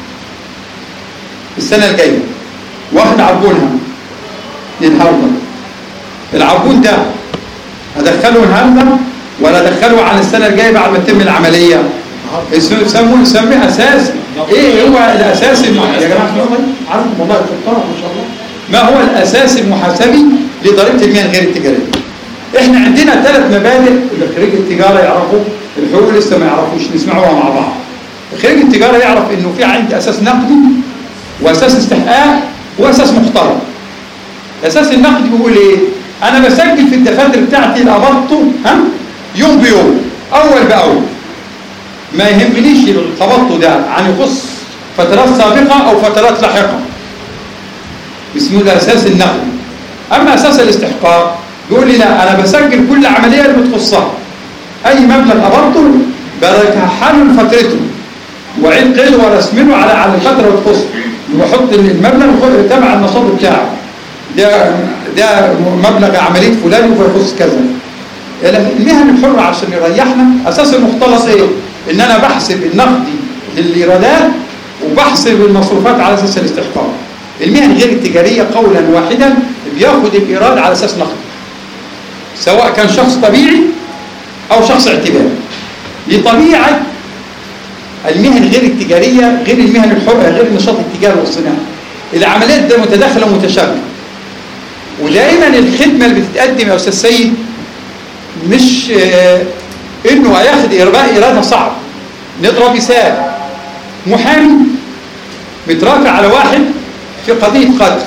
Speaker 1: السنه الجايه واخد عربونها للهربه. العربون ده ادخله النهارده ولا ادخله على السنه الجايه بعد ما تتم العمليه؟ يسموه يسميه اساس. ايه هو الاساس المحاسبي يا جماعه؟ عارف والله شطار ما شاء الله. ما هو الاساس المحاسبي لضريبه المهن غير التجاريه؟ احنا عندنا ثلاث مبادئ اللي خريج التجاره يعرفوا، الحقوق لسه ما يعرفوش، نسمعوها مع بعض. خريج التجاره يعرف انه في عندي اساس نقدي واساس استحقاق واساس مقترض. الاساس النقدي بيقول ايه؟ انا بسجل في الدفاتر بتاعتي الابطو ها يوم بيوم اول باول، ما يهمنيش الخبطه ده عن يخص فترات سابقه او فترات لاحقه، اسمه ده اساس النقدي. اما اساس الاستحقاق بيقول لي لا، انا بسجل كل عمليه اللي بتخصها، اي مبلغ ابطل برجعها له لفترته وعيد قيد ورسمله على على الفتره اللي تخصه، وبحط المبلغ تبع النشاط بتاعه، ده ده مبلغ عمليه فلان ويخص كذا. المهن الحره عشان يريحنا اساس المختلط ايه؟ ان انا بحسب النقدي للايرادات وبحسب المصروفات على اساس الاستحقاق. المهن غير التجاريه قولا واحدا بياخد الايراد على اساس نقدي، سواء كان شخص طبيعي او شخص اعتباري. لطبيعه المهن غير التجاريه غير المهن الحره غير النشاط التجاري والصناعي، العمليات ده متداخله ومتشابكه، ودائما الخدمه اللي بتتقدم يا استاذ سيد مش آه انه هياخد ارباء ايرادها صعب. نضرب مثال، محامي مترافع على واحد في قضيه قتل،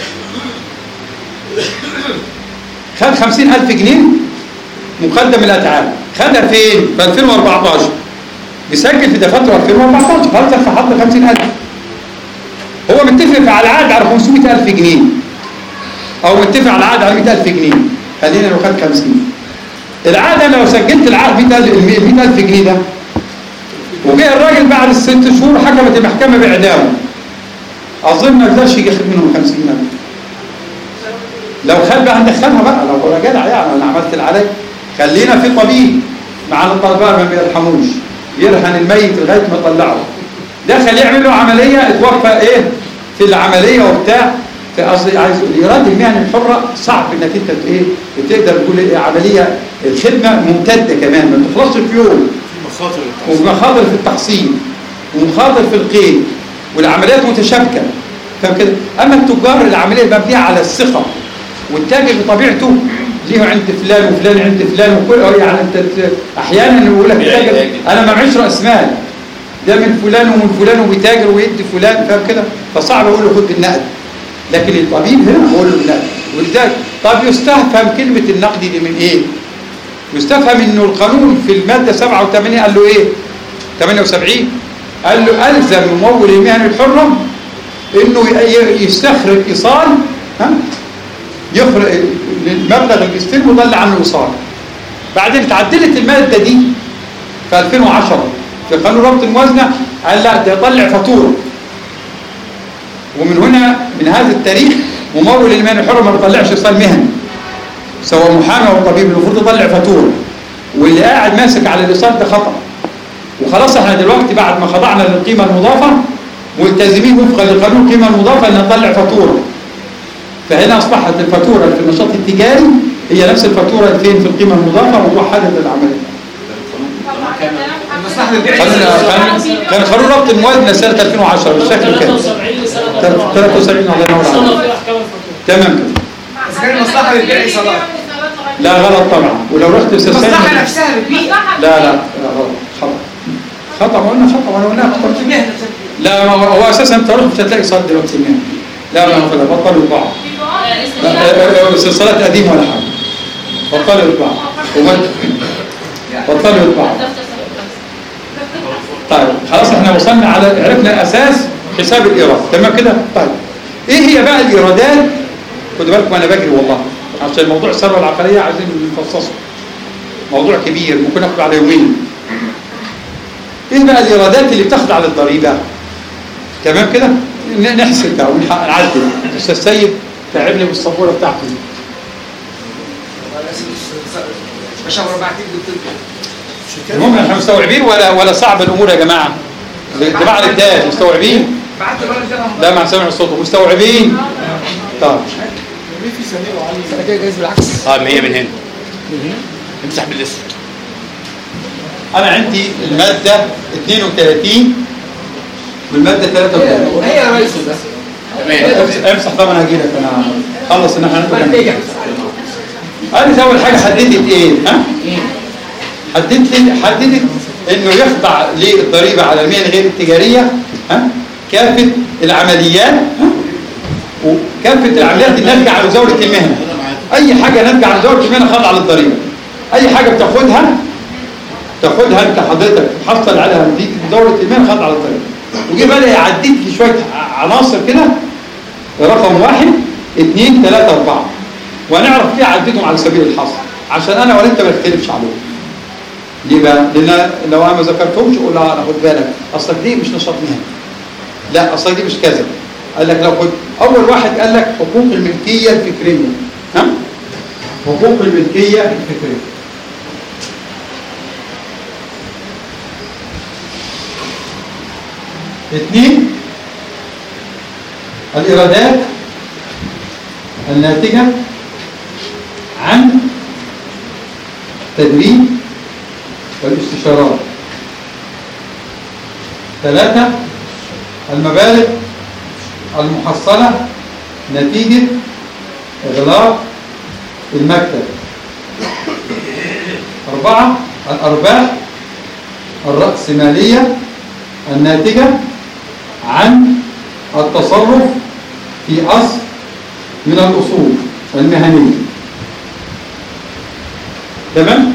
Speaker 1: خد خمسين ألف جنيه مقدم الاتعاب، خدها فين؟ في ألفين وأربعتاشر، بيسجل في دفاتره ألفين وأربعتاشر، خلاص فحط خمسين ألف. هو متفق على عقد على خمسمائة ألف جنيه او متفق على عقد على مائة ألف جنيه، خلينا لو خد خمسين. العاده لو سجلت العقد مائة ألف جنيه ده وجاء الراجل بعد الست شهور حكمت المحكمه باعدامه، اظن ما يقدرش ياخد منهم خمسين ألف. لو خد بقى هندخلها بقى، لو هو جدع يعني انا عملت اللي عليا. خلينا في طبيب مع الطلبه ما بيرحموش، يرهن الميت لغايه ما يطلعه، دخل يعمل له عمليه اتوفى ايه في العمليه وبتاع. قصدي عايز الايراد المهني الحره صعب انك انت ايه تقدر تقول ايه عمليه الخدمه ممتده كمان ما بتخلصش في يوم، ومخاطر في التحصيل ومخاطر في القيد والعمليات متشابكه، فاهم كده؟ اما التجار العمليه مبنيه على الثقه، والتاجر بطبيعته ليه عند فلان وفلان عند فلان وكل يعني انت احيانا يقول لك التاجر انا ما معيش راس مال، ده من فلان ومن فلان وبيتاجر ويدي فلان، فاهم كده؟ فصعب اقول له خد بالنقد. لكن الطبيب هنا بقول له بالنقد. ولذلك طب يستفهم كلمه النقدي دي من ايه؟ يستفهم انه القانون في الماده سبعة وثمانين قال له ايه؟ ثمانية وسبعين قال له الزم ممول المهن الحره انه يستخرج ايصال، ها؟ يخرج المبلغ اللي بيستلمه ويطلع عنه ايصال. بعدين تعدلت الماده دي في ألفين وعشرة في قانون ربط الموازنه، قال لا ده يطلع فاتوره. ومن هنا من هذا التاريخ ممول المهن الحره ما بيطلعش ايصال مهني، سواء محامي او طبيب المفروض يطلع فاتوره، واللي قاعد ماسك على الايصال ده خطا. وخلاص احنا دلوقتي بعد ما خضعنا للقيمه المضافه ملتزمين وفقا لقانون القيمه المضافه ان نطلع فاتوره. فهنا اصبحت الفاتوره في النشاط التجاري هي نفس الفاتوره اللي فين في القيمه المضافه وتوحدت العمليه. كان قانون ربط الموازنه سنه ألفين وعشرة بالشكل كده ثلاثة وسبعين الله ينور عليك. تمام كده.
Speaker 3: بس كان المصلحه بتبيع ايصالات.
Speaker 1: لا غلط طبعا. ولو رحت استاذ
Speaker 3: المصلحه نفسها بتبيع.
Speaker 1: لا لا غلط خطا خطا ما قلنا خطا وانا قلنا خطا. لا هو اساسا انت رحت مش هتلاقي صد دلوقتي. لا لا لا بطلوا بعض. سلسلات قديمه ولا حاجه. بطلوا يطبعوا بطلوا يطبعوا. طيب خلاص احنا وصلنا على عرفنا اساس حساب الايراد تمام كده. طيب ايه هي بقى الايرادات؟ خدوا بالكم انا بجري والله عشان موضوع الثروه العقاريه عايزين نفصصه، موضوع كبير ممكن ناخد على يومين. ايه بقى الايرادات اللي بتخضع للضريبه؟ تمام كده نحسب ده ونعدل. استاذ سيد تعبني بالسبوره بتاعته دي.
Speaker 3: مش هو بعتين دكتور.
Speaker 1: المهم احنا مستوعبين ولا ولا صعب الامور يا جماعه؟ جماعه الرجال مستوعبين؟
Speaker 3: بعت الراجل ده
Speaker 1: لا مع سامع الصوت مستوعبين؟ طيب
Speaker 4: في ثانيه وعلي
Speaker 3: انا كده جايز بالعكس.
Speaker 2: اه ما هي من هنا امسح بالاسود.
Speaker 1: انا عندي الماده اثنين وثلاثين والماده ثلاثة وثلاثين.
Speaker 3: هي يا ريس ده
Speaker 2: تمام.
Speaker 1: امسح طبعا هجي لك انا خلص ان احنا نبقى. انا اول حاجه حددت ايه؟ ها؟ حددت لي حددت انه يخضع للضريبه على المهن غير التجاريه ها؟ كافه العمليات ها؟ وكافه العمليات الناتجه عن مزاوله المهنه. اي حاجه ناتجه عن مزاوله المهنه خاضعه للضريبه. اي حاجه بتاخدها تاخدها انت حضرتك تحصل عليها دي مزاوله المهنه خاضعه للضريبه. وجي بدا يعدد لي شويه عناصر كده رقم واحد اثنين ثلاثه اربعه وهنعرف ليه عددهم على سبيل الحصر عشان انا ولا انت ما نختلفش عليهم. ليه بقى؟ لان لو انا ما ذكرتهمش اقول لا انا خد بالك اصلك دي مش نشاط مهني. لا اصلك دي مش كذا. قال لك لو خد اول واحد قال لك حقوق الملكيه الفكريه. ها؟ حقوق الملكيه الفكريه. اثنين الايرادات الناتجه عن تدريب والاستشارات. ثلاثة المبالغ المحصلة نتيجة إغلاق المكتب. أربعة الأرباح الرأسمالية الناتجة عن التصرف في أصل من الأصول المهنية. تمام؟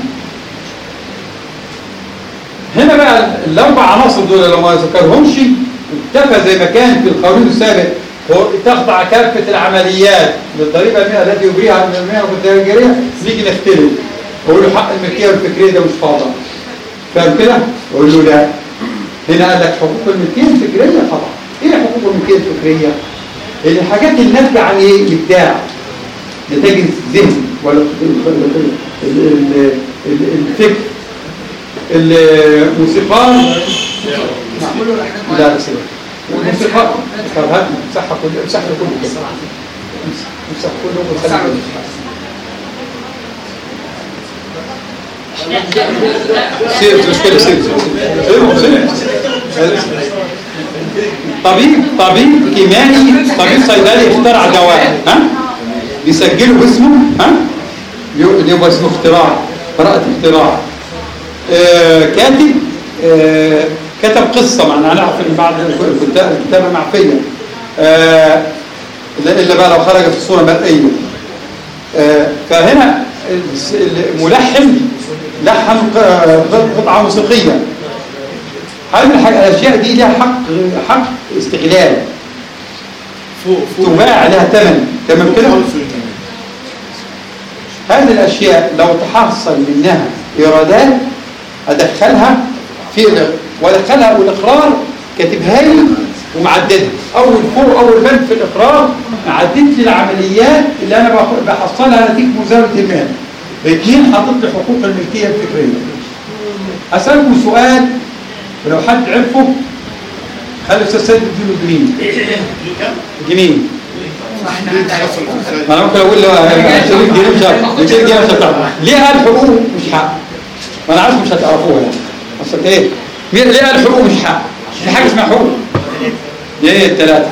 Speaker 1: هنا بقى الأربع عناصر دول لو ما ذكرهمش اكتفى زي ما كان في القانون السابق هو تخضع كافة العمليات للضريبة التي يجريها المهنة التجارية. نيجي نختلف أقول له حق الملكية الفكرية ده مش فاضل. فاهم كده؟ أقول له لا. هنا قال لك حقوق الملكية الفكرية طبعا. إيه حقوق الملكية الفكرية؟ الحاجات اللي ناتجة عن إيه؟ الإبداع. نتاج الذهن ولا الفكر. الموسيقار لا لا سيبك. الموسيقار طب هات امسحها كله امسح له كله كده. امسح كله وخليه سيب مش كده سيب سيب طبيب طبيب كيميائي طبيب صيدلي اخترع دواء ها بيسجله باسمه ها يبقى اسمه اختراع براءة اختراع. آه كاتب آه كتب قصة معنا هنعرف ان بعض الكتابة معفية آه الا بقى لو خرجت في صورة مرئية. آه فهنا الملحن لحن قطعة موسيقية. هذه الاشياء دي لها حق حق استغلال تباع لها ثمن. تمام كده؟ هذه الاشياء لو تحصل منها ايرادات ادخلها في وادخلها والاقرار كاتبها لي ومعددها اول فوق اول بند في الاقرار عددت لي العمليات اللي انا بحصلها نتيجه مزاوله المهنه. اثنين حاطط لي حقوق الملكيه الفكريه. اسالكم سؤال ولو حد عرفه خلي الاستاذ سيد يديله جنيه. جنيه انا ممكن اقول له عشرين جنيه مش هتعرف مئتين جنيه مش هتعرف. ليه قال حقوق مش حق؟ ما انا عارف مش هتعرفوها يعني. اصل ايه؟ ليه قال حقوق مش حق؟ في حاجه اسمها حقوق. ايه الثلاثه؟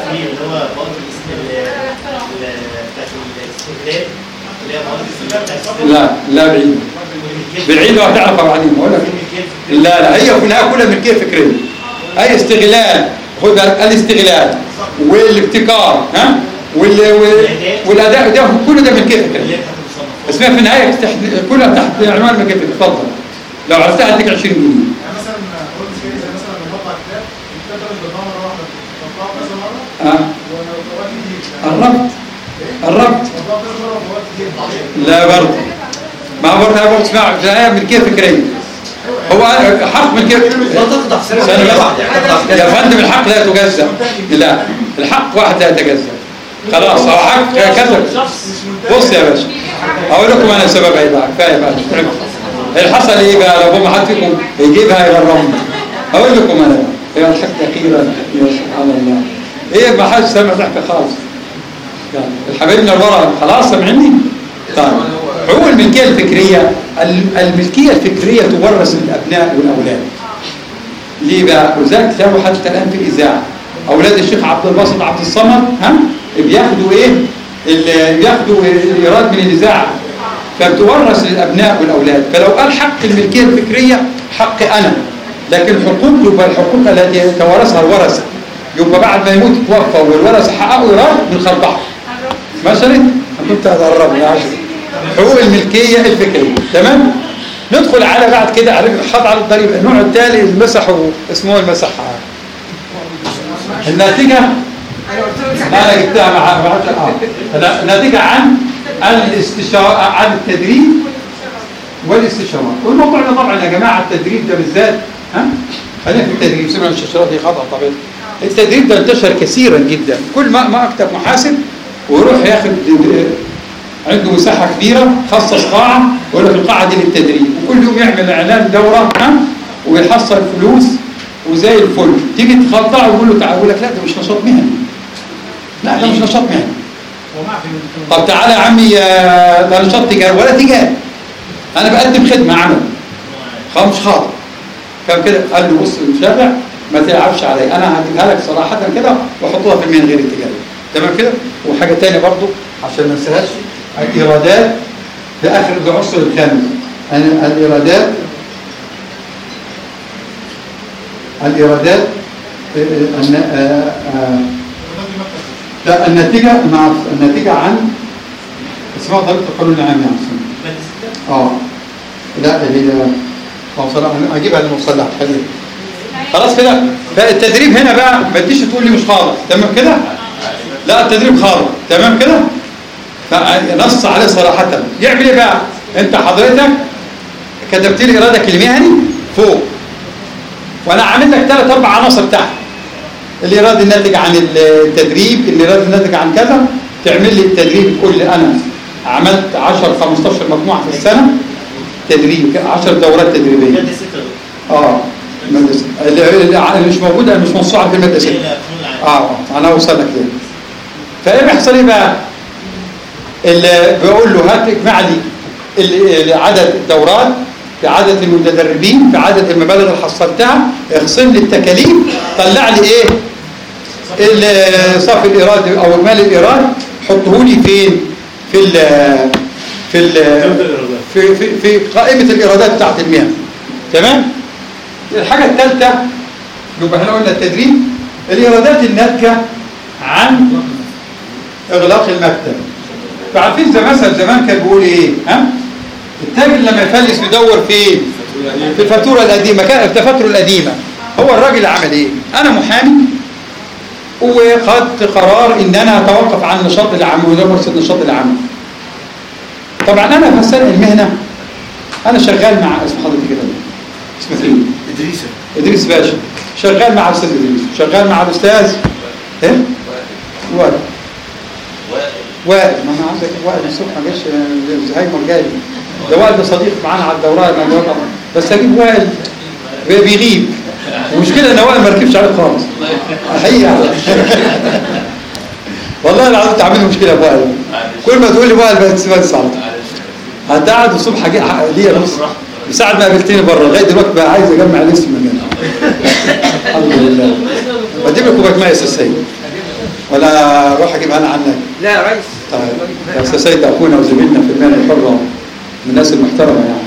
Speaker 1: لا لا بعيد بعيد وهتعرفها بعدين بقول لك. لا لا هي في النهايه كلها ملكيه فكريه. اي استغلال خد الاستغلال والابتكار ها والاداء ده كله ده ملكيه فكريه اسمها في النهايه تحت كلها تحت عنوان ملكيه فكريه. اتفضل لو عرفتها هديك عشرين جنيه.
Speaker 4: يعني مثلا قلت زي مثلا لما بطلع كتاب الكتاب ده مش بطلعه مره واحده بطلعه كذا مره
Speaker 1: اه
Speaker 4: وفوات كتير
Speaker 1: قربت قربت
Speaker 4: بطلعه كذا مره وفوات كتير.
Speaker 1: لا برضه ما برضه برضه اسمع في النهايه ملكيه فكريه. هو حق ملكيه
Speaker 3: لا تقطع سنه
Speaker 1: بس يا فندم الحق لا يتجزأ. لا الحق واحد لا يتجزأ. خلاص هو حق كذا. بص يا باشا اقول لكم انا السبب ايه بقى كفايه بقى اللي حصل ايه بقى لو ما حد فيكم يجيبها الى الرمل. اقول لكم انا هي الحق اخيرا يا سبحان الله ايه ما حدش سامع ضحك خالص يعني الحبايبنا الورا خلاص سامعيني. طيب حقوق الملكيه الفكريه الملكيه الفكريه تورث للابناء والاولاد. ليه بقى؟ وذلك تلاقوا حتى الان في الاذاعه اولاد الشيخ عبد الباسط عبد الصمد ها بياخدوا ايه؟ اللي بياخدوا الايراد من الاذاعه فبتورث للابناء والاولاد. فلو قال حق الملكيه الفكريه حق انا لكن حقوق يبقى الحقوق التي يتوارثها الورثه يبقى بعد ما يموت يتوفى والورثه حققوا ايراد بنخربحه. مثلا انا كنت هتقرب يا عشري حقوق الملكيه الفكريه. تمام. ندخل على بعد كده على الخط على الضريبه. النوع التالي المسح اسمه المسح الناتجه. انا جبتها مع اه الناتجه عن الاستشاره عن التدريب والاستشارات. والموضوع ده طبعا يا جماعه التدريب ده بالذات ها خلينا في التدريب سيبنا من الاستشارات دي خطا طبيعي. التدريب ده انتشر كثيرا جدا. كل ما ما اكتب محاسب ويروح ياخد عنده مساحه كبيره خصص قاعه ويقول لك القاعه دي للتدريب وكل يوم يعمل اعلان دوره ها ويحصل فلوس وزي الفل. تيجي تخضعه ويقول له تعال يقول لك لا ده مش نشاط مهني. لا ده مش نشاط مهني. طب تعالى يا عمي ده نشاط تجاري ولا تجاري. انا بقدم خدمه عمل خمس خاطر كان كده. قال له بص المشارع ما تلعبش علي انا هجيبها لك صراحه كده واحطها في المهن غير التجاريه. تمام كده. وحاجه ثانيه برضو عشان ما انساهاش الايرادات في اخر العنصر الخامس الايرادات الايرادات لا الناتجه مع الناتجه عن اسمها ضريبه القانون العام يعني اه لا اللي هي اجيبها للمصلح خليها خلاص كده. فالتدريب هنا بقى ما تجيش تقول لي مش خاضع. تمام كده. لا التدريب خاضع. تمام كده. فنص عليه صراحه. يعمل ايه بقى؟ انت حضرتك كتبت لي ارادك المهني فوق وانا عامل لك ثلاث اربع عناصر تحت. الايراد الناتج عن التدريب الايراد الناتج عن كذا. تعمل لي التدريب كل انا عملت عشرة خمستاشر مجموعه في السنه تدريب عشر دورات تدريبيه. اه اللي مش موجوده مش موصوعه في الماده ستة. اه انا اوصل لك ليه. فايه بيحصل ايه بقى؟ اللي بيقول له هات اجمع لي عدد الدورات في عدد المتدربين في عدد المبالغ اللي حصلتها اخصم لي التكاليف طلع لي ايه صافي الايراد او اجمالي الايراد حطه لي فين في ال في ال في في, في قائمه الايرادات بتاعت المهن. تمام. الحاجه الثالثه يبقى احنا قلنا التدريب الايرادات الناتجه عن اغلاق المكتب. فعارفين زي مثلا زمان كان بيقول ايه ها التاجر لما يفلس بيدور فين في الفاتوره القديمه كان في الفاتوره القديمه. هو الراجل عمل ايه؟ انا محامي وخدت قرار ان انا اتوقف عن النشاط العام وده مرصد النشاط العام. طبعا انا في سنه المهنه انا شغال مع اسم حضرتك كده اسمه ايه؟
Speaker 2: ادريس
Speaker 1: ادريس باشا. شغال مع الاستاذ ادريس شغال مع الاستاذ ايه؟ وائل وائل ما انا عايزك وائل الصبح ما جاش زهايمر جاي. ده وائل ده صديق معانا على الدورات بس اجيب وائل بيغيب. المشكله ان وائل ما ركبش عليه خالص حقيقه والله العظيم تعمل مشكله يا وائل. كل ما تقول لي وائل بس بس على هتقعد الصبح ليا نص ساعه ما قابلتني بره لغايه دلوقتي بقى عايز اجمع الاسم من الحمد لله. بديك لك كوبايه ميه يا استاذ سيد ولا اروح اجيبها انا عنك؟
Speaker 3: لا يا ريس.
Speaker 1: طيب يا استاذ سيد اخونا وزميلنا في المهنه الحره من الناس المحترمه يعني.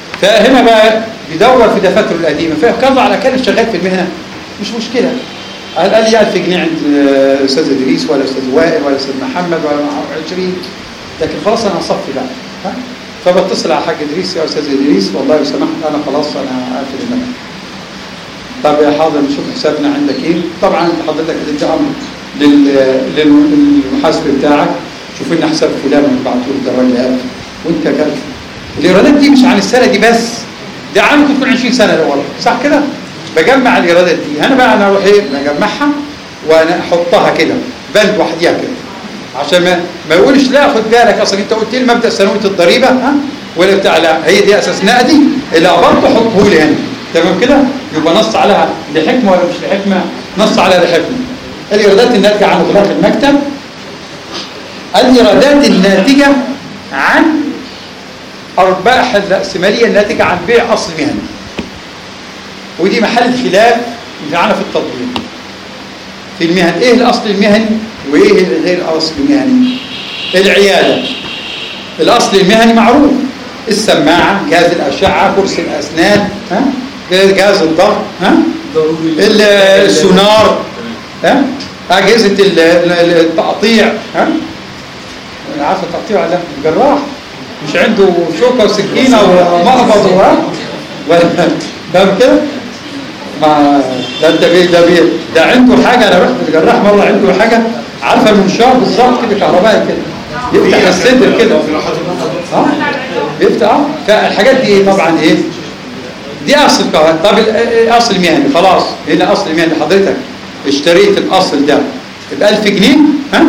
Speaker 1: فهنا بقى بيدور في دفاتره القديمه فيحافظ على كان شغال في المهنه مش مشكله. قال قال لي ألف جنيه عند استاذ ادريس ولا استاذ وائل ولا استاذ محمد ولا عشرين، لكن خلاص انا هصفي بقى. ها؟ فبتصل على الحاج ادريس، يا استاذ ادريس والله لو سمحت انا خلاص انا قافل المبلغ. طب يا حاضر نشوف حسابنا عندك ايه؟ طبعا انت حضرتك هتدي امر للمحاسب بتاعك، شوف لنا حساب فلان ونبعته له ده الراجل قال وانت كده. الايرادات دي مش عن السنه دي بس، دي عام ممكن تكون عشرين سنه لو والله، صح كده؟ بجمع الايرادات دي، انا بقى انا اروح ايه؟ بجمعها وانا احطها كده بند وحديها كده، عشان ما ما يقولش لا خد بالك اصلا انت قلت لي مبدا سنويه الضريبه ها ولا بتاع، لا هي دي اساس نقدي اللي قبضته حطه لي هنا، تمام كده؟ يبقى نص عليها لحكمه ولا مش لحكمه؟ نص عليها لحكمه. الايرادات الناتجه عن اغلاق المكتب، الايرادات الناتجه عن ارباح الراسماليه الناتجه عن بيع اصل مهني، ودي محل خلاف معانا في التطبيق في المهن. ايه الاصل المهني وايه غير الاصل المهني؟ العياده الاصل المهني معروف، السماعه، جهاز الاشعه، كرسي الاسنان، ها جهاز الضغط، ها السونار، ها اجهزه التقطيع، ها انا عارف التقطيع ولا الجراح مش عنده شوكه وسكينه ومقبض ولا فاهم كده؟ ما ده انت بيه ده بيه ده عنده حاجه. انا رحت الجراح مره عنده حاجه عارفه المنشار بالظبط كده كهربائي كده يفتح الصدر كده اه بيفتح اه فالحاجات دي ايه طبعا ايه دي اصل كهرباء. طب الاصل المهني خلاص هنا اصل مهني حضرتك اشتريت الاصل ده ب ألف جنيه، ها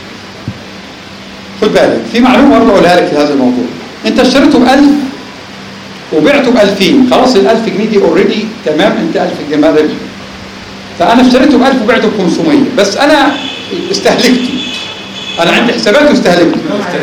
Speaker 1: خد بالك في معلومه برضه اقولها لك في هذا الموضوع. انت اشتريته ب ألف وبعته ب ألفين، خلاص ال ألف جنيه دي اوريدي تمام، انت ألف جنيه ما ربح. فانا اشتريته ب ألف وبعته ب خمسمية، بس انا استهلكته، انا عندي حسابات واستهلكته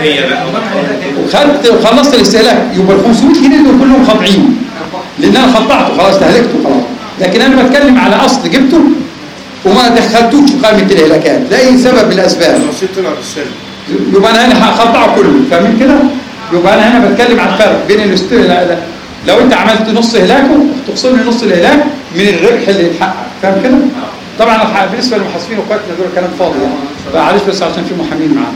Speaker 1: وخدت وخلصت الاستهلاك، يبقى ال خمسمية جنيه دول كلهم خاضعين لان انا خضعته خلاص استهلكته خلاص. لكن انا بتكلم على اصل جبته وما دخلتوش في قائمه الاهلاكات لاي سبب من الاسباب، يبقى انا هنا هخضعه كله، فاهمين كده؟ يبقى انا هنا بتكلم عن الفرق بين الاستهلاك، لو انت عملت نص اهلاكه تخصم لي نص الاهلاك من الربح اللي يتحقق، فاهم كده؟ طبعا بالنسبه للمحاسبين واخواتنا دول كلام فاضي يعني، معلش بس عشان في محامين معانا.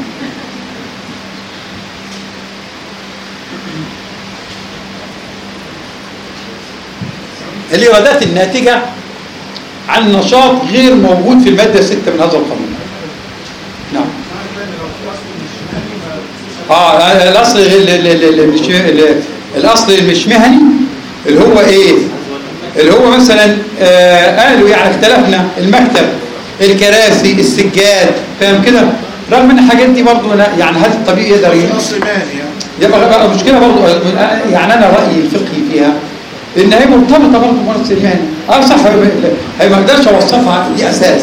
Speaker 1: الايرادات الناتجه عن نشاط غير موجود في الماده ستة من هذا القانون. نعم. اه الاصل الاصل المش مهني اللي هو ايه؟ اللي هو مثلا آه قالوا يعني اختلفنا المكتب، الكراسي، السجاد، فاهم كده؟ رغم ان الحاجات دي برضه يعني هل الطبيعي يقدر
Speaker 2: اصل مهني
Speaker 1: يبقى بقى مشكله برضه. يعني انا رايي الفقهي فيها ان هي مرتبطه برضه بممارسه المهنه. اه صح هي ما اقدرش اوصفها دي اساس،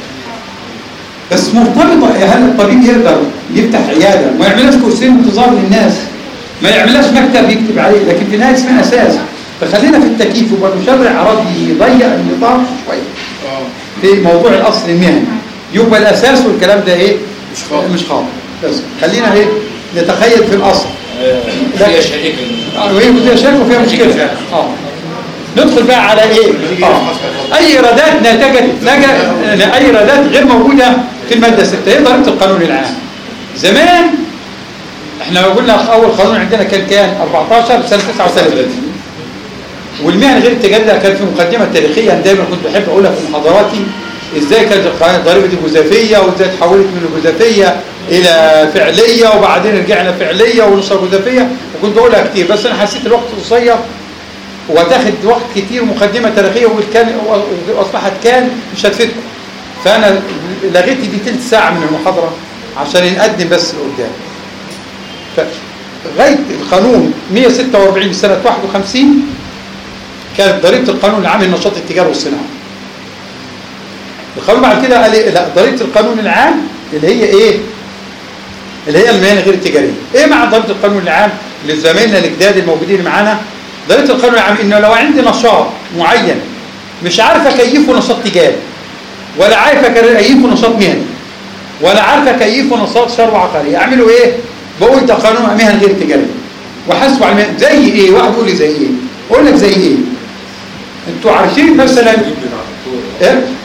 Speaker 1: بس مرتبطه. هل الطبيب يقدر يفتح عياده ما يعملهاش كرسيين انتظار للناس، ما يعملهاش مكتب يكتب عليه، لكن في النهايه اسمها اساس. فخلينا في التكييف، يبقى المشرع اراد يضيق النطاق شويه في موضوع الاصل المهني، يبقى الاساس والكلام ده ايه؟
Speaker 2: مش خاطئ
Speaker 1: مش خاطئ. بس خلينا ايه نتخيل في الاصل
Speaker 5: فيها شريك
Speaker 1: اه وهي فيها شريك وفيها مشكله. اه ندخل بقى على ايه؟ اه اي ايرادات ناتجه نجا اي ايرادات غير موجوده في الماده ستة هي ضريبه القانون العام. زمان احنا قلنا اول قانون عندنا كان كان أربعتاشر سنه تسعة وثلاثين، والمهن غير التجاريه كان في مقدمه تاريخيه دايما كنت بحب اقولها في محاضراتي، ازاي كانت الضريبه دي جزافيه وازاي اتحولت من الجزافيه الى فعليه وبعدين رجعنا فعليه ونصها جزافيه، وكنت بقولها كتير بس انا حسيت الوقت قصير وتاخد وقت كتير مقدمه تاريخيه وكان واصبحت كان مش هتفيدكم، فانا لغيت دي تلت ساعه من المحاضره عشان نقدم بس لقدام. فغايه القانون مئة وستة وأربعين سنه واحد وخمسين كانت ضريبه القانون العام للنشاط التجاري والصناعه. القانون بعد كده قال لا ضريبه القانون العام اللي هي ايه؟ اللي هي المهن غير التجاريه. ايه مع ضريبه القانون العام لزمايلنا الجداد الموجودين معانا؟ ضريبه القانون العام انه لو عندي نشاط معين مش عارف اكيفه نشاط تجاري ولا عارف اكيفه نشاط مهني ولا عارف اكيفه نشاط ثروه عقاريه، اعمله ايه؟ بقول ده قانون مهن غير تجاريه وحاسبه على المهن. زي ايه؟ واحد يقول لي زي ايه؟ اقول لك زي ايه؟ انتوا عارفين مثلا ايه؟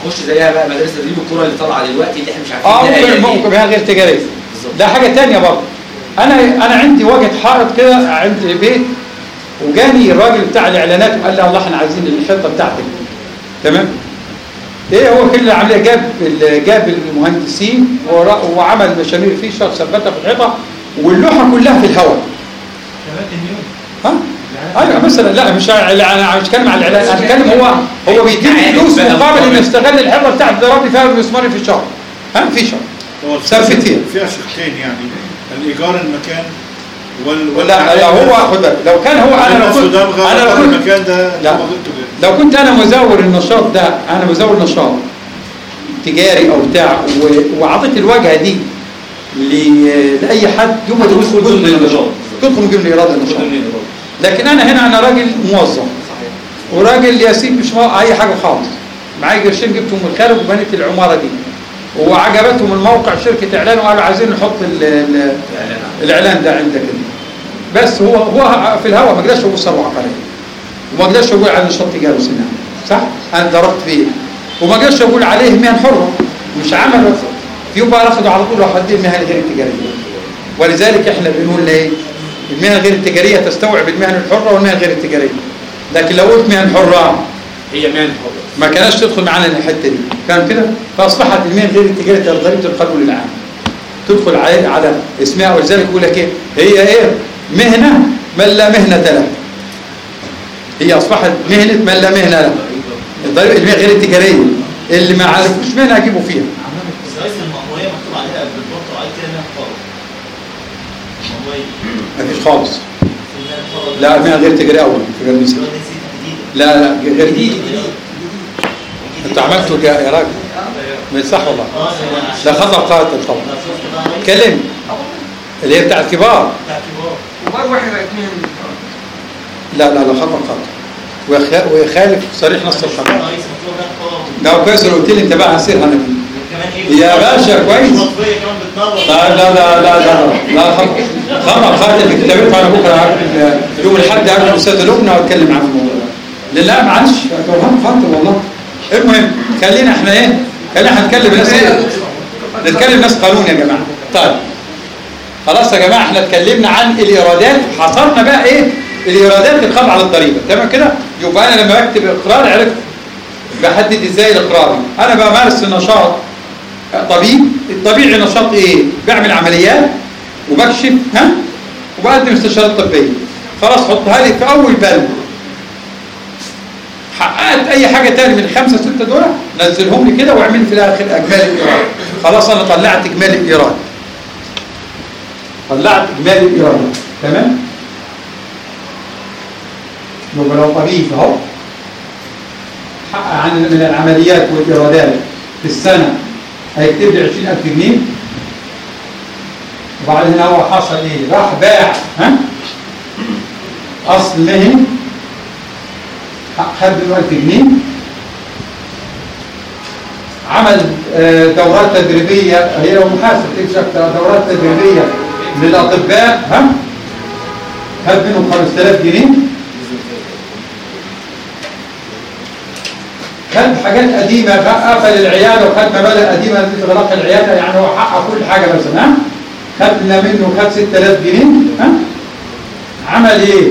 Speaker 5: تخش زيها بقى مدارس تدريب الكوره اللي طالعه دلوقتي اللي احنا مش عارفين
Speaker 1: اه
Speaker 5: نلاقيها
Speaker 1: ممكن
Speaker 5: إيه.
Speaker 1: ممكن هي غير تجاريه.
Speaker 5: بالظبط.
Speaker 1: ده حاجه ثانيه برضه. انا انا عندي واجهه حائط كده عند البيت، وجاني الراجل بتاع الاعلانات وقال لي الله احنا عايزين الحيطه بتاعتك. تمام؟ ايه هو كل العمليه جاب جاب المهندسين وعمل مشامير فيشه وثبتها في الحيطه واللوحه كلها في الهواء. ها؟ ايوه مثلا لا مش انا مش بتكلم على الاعلان، انا بتكلم هو هو بيديني فلوس مقابل ان استغل الحيطه بتاعت ضربني فيها بمسمار في الشهر. ها في شهر.
Speaker 2: هو
Speaker 1: ثبت فيها.
Speaker 2: فيها شقين يعني الايجار المكان وال
Speaker 1: لا لا هو خد بالك لو كان هو انا لو كنت
Speaker 2: انا لو كنت المكان ده
Speaker 1: لا لو كنت انا مزور النشاط ده انا مزور نشاط تجاري او بتاع وعطيت الواجهه دي لاي حد يبقى تدخل ضمن النشاط تدخل من ضمن ايراد النشاط. لكن انا هنا انا راجل موظف وراجل ياسين مش اي حاجه خالص، معايا قرشين جبتهم من الخارج وبنيت العماره دي وعجبتهم الموقع شركه اعلان وقالوا عايزين نحط الاعلان ده عندك. بس هو هو في الهواء ما قدرش يقول ثروه عقاريه وما قدرش يقول على نشاط تجاري وصناعي، صح؟ انا ضربت فيه وما قدرش يقول عليه مهن حره مش عمل يبقى اخذوا على طول راح اديه المهن غير التجاريه. ولذلك احنا بنقول ايه؟ المهن غير التجاريه تستوعب المهن الحره والمهن غير التجاريه. لكن لو قلت مهن حره
Speaker 5: هي مهن حره
Speaker 1: ما كانش تدخل معانا الحته دي، كان كده فاصبحت المهن غير التجاريه ضريبه القانون العام تدخل على على اسمها. ولذلك يقول لك ايه؟ هي ايه؟ مهنه من لا مهنه له. هي اصبحت مهنه من لا مهنه له. الضريبه المهن غير التجاريه اللي ما عرفوش مهنه هيجيبوا فيها.
Speaker 6: رئيس المأمورية مكتوب عليها بالضبط وعايز كده مهن حره.
Speaker 1: مفيش خالص. لا مهن غير تجاريه اول في جرميسي. لا لا غير جديد. انت عملته يا راجل. مش صح والله. ده خطأ قاتل طبعا. كلم اللي هي بتاعت كبار.
Speaker 3: كبار واحد اثنين.
Speaker 1: لا لا لا خطأ قاتل ويخالف صريح نص القانون. ده كويس لو قلت لي انت بقى هصير انا يا باشا كويس. لا لا لا لا لا لا خطأ خطأ قاتل في كتابته. انا بكره يوم الاحد هقابل الاستاذ لبنى واتكلم عن الموضوع. لا معلش توهم خاطر والله. المهم خلينا احنا ايه؟ خلينا هنتكلم ناس ايه؟ نتكلم ناس قانون يا جماعه. طيب خلاص يا جماعه احنا اتكلمنا عن الايرادات، حصرنا بقى ايه؟ الايرادات الخاضعه على الضريبه، تمام كده؟ يبقى انا لما بكتب اقرار عرفت بحدد ازاي الاقرار. انا بمارس نشاط طبيب، الطبيعي نشاط ايه؟ بعمل عمليات وبكشف ها؟ وبقدم استشارات طبيه. خلاص حطها لي في اول بند. حققت اي حاجه تاني من خمسه سته دول نزلهم لي كده واعمل في الاخر اجمالي الايراد. خلاص انا طلعت اجمالي الايراد. طلعت اجمالي الايراد تمام؟ يبقى لو طبيب اهو حقق عن من العمليات والايرادات في السنه هيكتب لي عشرين ألف جنيه. وبعدين هو حصل ايه؟ راح باع ها؟ اصل مهني خد ألف جنيه، عمل دورات تدريبيه هي لو محاسب تكشف دورات تدريبيه للاطباء ها؟ خد منهم خمسة آلاف جنيه. خد حاجات قديمه قفل العياده وخد مبالغ قديمه لاغلاق العياده، يعني هو حقق كل حاجه مثلا ها؟ خدنا منه خد ستة آلاف جنيه ها؟ عمل ايه؟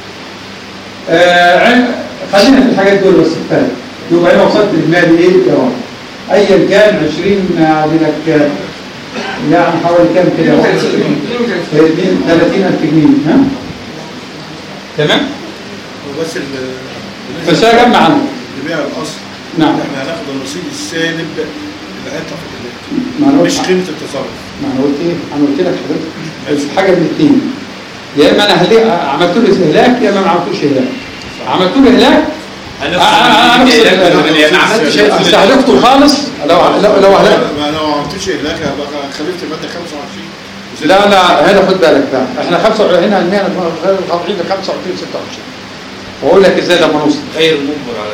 Speaker 1: آه خلينا في الحاجات دول بس كفايه. يبقى انا وصلت الاجمالي ايه؟ الايراد ايا كان عشرين لك يعني حوالي كام كده؟ ثلاثين ألف جنيه ها؟ تمام؟
Speaker 2: بس
Speaker 1: بس انا اجمع عنه
Speaker 2: لبيع الاصل.
Speaker 1: نعم
Speaker 2: احنا هناخد الرصيد السالب اللي هيطلع
Speaker 1: في
Speaker 2: مش قيمه التصرف.
Speaker 1: ما انا قلت ايه؟ انا قلت لك حضرتك حاجه من الاثنين، يا اما انا عملت له استهلاك يا اما ما عملتوش اهلاك. عملت له اهلاك انا ما عملتش استهلكته خالص. لو لو لو اهلاك
Speaker 2: لو ما عملتش اهلاك هبقى خلفت الماده خمسة وعشرين.
Speaker 1: لا لا هنا خد بالك بقى احنا خمسة هنا المهنه غير الخاضعين ل خمسة وعشرين ستة وعشرين. واقول لك ازاي لما نوصل
Speaker 5: غير مجبر على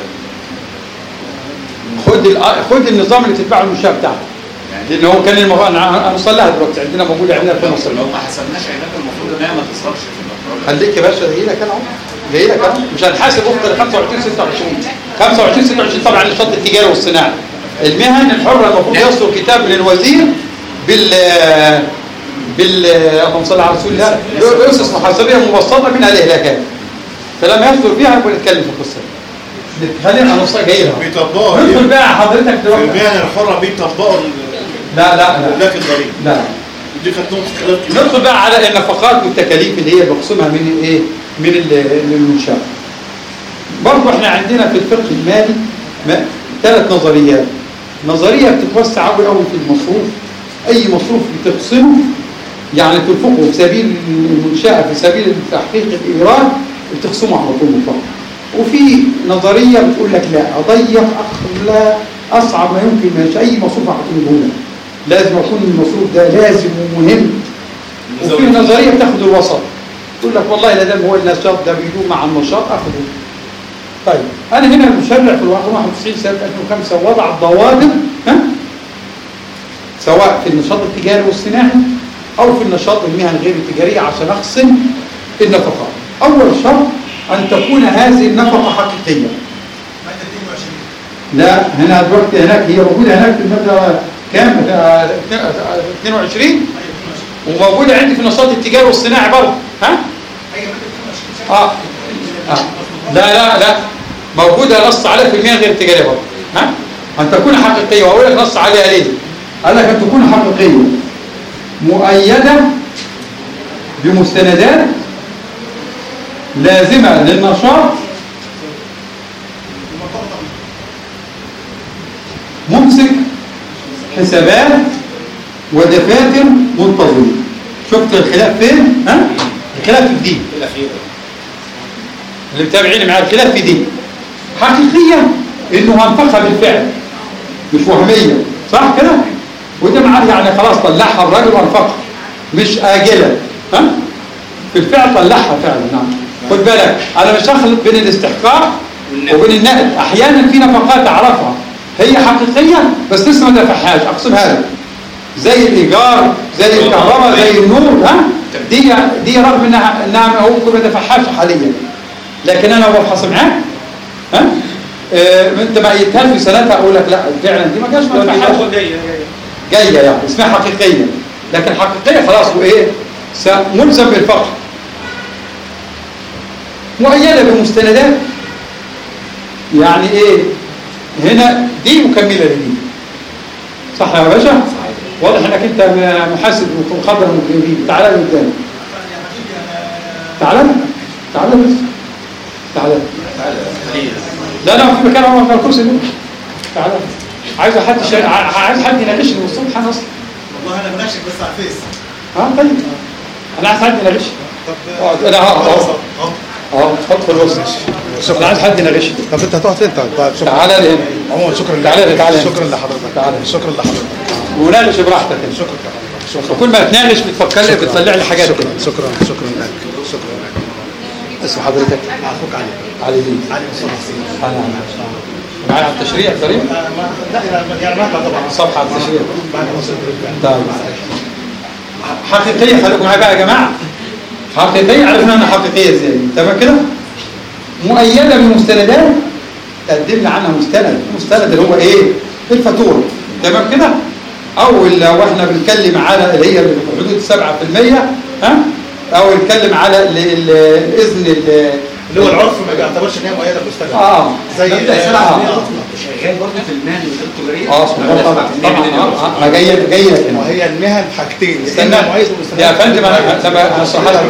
Speaker 1: خد خد النظام اللي تتبعه المنشاه بتاعته. لان هو كان المفروض هنوصل لها دلوقتي عندنا موجوده عندنا في مصر.
Speaker 5: لو ما حسبناش علاج المفروض انها ما تصرفش في الاقرار.
Speaker 1: خليك يا باشا جاي لك انا اهو جاي لك اهو مش هنحاسب وفق ل خمسة وعشرين ستة وعشرين. خمسة وعشرين ستة وعشرين طبعا الشط التجاري والصناعي المهن الحرة المفروض يصدر كتاب من الوزير بال بال اللهم صل على رسول الله بأسس محاسبية مبسطة من الإهلاكات. فلما يصدر بيها نبقى نتكلم في القصة دي. خلينا نص جاي لها.
Speaker 2: بيطبقوا
Speaker 1: ندخل بقى حضرتك
Speaker 2: في
Speaker 1: دلوقتي.
Speaker 2: المهن الحرة بيطبقوا
Speaker 1: لا لا لا
Speaker 2: ملاك الضريبة.
Speaker 1: لا.
Speaker 2: دي كانت نقطة خلاف كبيرة.
Speaker 1: ندخل بقى على النفقات والتكاليف اللي هي بقسمها من ايه؟ من ال- المنشأة. برضه احنا عندنا في الفقه المالي ثلاث نظريات. نظرية بتتوسع قوي قوي في المصروف. أي مصروف بتقسمه يعني تنفقه في سبيل المنشأة في سبيل تحقيق الإيراد بتقسمه على طول مطلقا. وفي نظرية بتقول لك لا أضيق أخلى أصعب ما يمكن مش أي مصروف أعطيه لك. لازم يكون المصروف ده لازم ومهم. وفي نظرية بتاخد الوسط. تقول لك والله لا دام هو النشاط ده بيدوم مع النشاط أخده. طيب أنا هنا المشرع في الواقع واحد وتسعين سنة ألفين وخمسة وضع ضوابط ها سواء في النشاط التجاري والصناعي أو في النشاط المهن غير التجارية عشان أقسم النفقات. أول شرط أن تكون هذه النفقة حقيقية. لا هنا دلوقتي هناك هي موجودة هناك في المادة كام؟ اثنين وعشرين وموجودة عندي في النشاط التجاري والصناعي برضه ها؟ آه. آه. لا لا لا موجودة نص عليها في المهن غير التجارية برضه ها؟ أن تكون حقيقية وأقول لك نص عليها ليه؟ قال لك أن تكون حقيقية مؤيدة بمستندات لازمة للنشاط ممسك حسابات ودفاتر منتظمة. شفت الخلاف فين؟ ها؟ الخلاف في الدين
Speaker 5: الأخيرة
Speaker 1: اللي متابعين مع الخلاف في دين. حقيقية إنه هنفقها بالفعل مش وهمية صح كده؟ وده معاه يعني خلاص طلعها الراجل وانفقها مش آجلة ها؟ في الفعل طلعها فعلا. نعم خد بالك أنا مش هخلط بين الاستحقاق وبين النقد. أحيانا في نفقات أعرفها هي حقيقية بس لسه ما دفعهاش أقسم هذا زي الإيجار زي الكهرباء زي النور ها؟ دي دي رغم إنها إنها هو ممكن ما دفعهاش حاليا لكن أنا ببحث معاك ها؟ اه أنت ما قيتهاش في سنتها أقول لك لا فعلا دي ما جاش ما دفعهاش جاية يعني اسمها حقيقية لكن حقيقية خلاص وإيه ملزم بالفقر. مؤيدة بمستندات يعني إيه هنا دي مكملة لدي صح يا باشا؟ واضح انك انت محاسب ومخضر ومجرمين. تعالى قدام تعالى تعالى بس تعالى لا لا في مكان على الكرسي ده تعالى عايز حد شا... عايز حد يناقشني من الصبح انا اصلا
Speaker 4: والله انا بناقشك بس على الفيس.
Speaker 1: اه طيب انا عايز حد يناقشني. اقعد انا هقعد اه حط في الوسط. انا عايز حد يناقشني.
Speaker 4: طب انت هتقعد فين طيب؟ شكرا.
Speaker 1: تعالى لهنا
Speaker 4: عموما شكرا
Speaker 1: تعالى تعالى
Speaker 4: شكرا لحضرتك.
Speaker 1: تعالى
Speaker 4: شكرا لحضرتك.
Speaker 1: وناقش براحتك.
Speaker 4: شكرا شكرا.
Speaker 1: كل ما تناقش بتفكر لي بتطلع لي حاجات.
Speaker 4: شكرا شكرا شكرا لك شكرا لك.
Speaker 1: اسم حضرتك؟
Speaker 4: اخوك علي.
Speaker 1: علي مين؟
Speaker 4: علي مصطفى.
Speaker 1: انا معايا على التشريع كريم؟
Speaker 4: لا يعني معك طبعا.
Speaker 1: صفحه على التشريع.
Speaker 4: بعد ما وصلت.
Speaker 1: طيب حقيقيه خليكم معايا بقى يا جماعه. حقيقيه عرفنا انها حقيقيه ازاي تمام كده؟ مؤيده بمستندات تقدم لي عنها مستند. المستند اللي هو ايه؟ الفاتوره تمام كده؟ او لو احنا بنتكلم على اللي هي حدود سبعة بالمية ها؟ او نتكلم على الاذن
Speaker 4: اللي هو العرف ما بيعتبرش ان هي مؤيده بمستند.
Speaker 1: اه
Speaker 4: زي
Speaker 5: شغال برضه في المهن التجاريه
Speaker 1: اه طبعا طبعا اه جايه جايه هنا
Speaker 4: وهي المهن حاجتين يا
Speaker 1: استنى
Speaker 4: اما مؤيد ومستند.
Speaker 1: يا فندم انا انا هشرح لك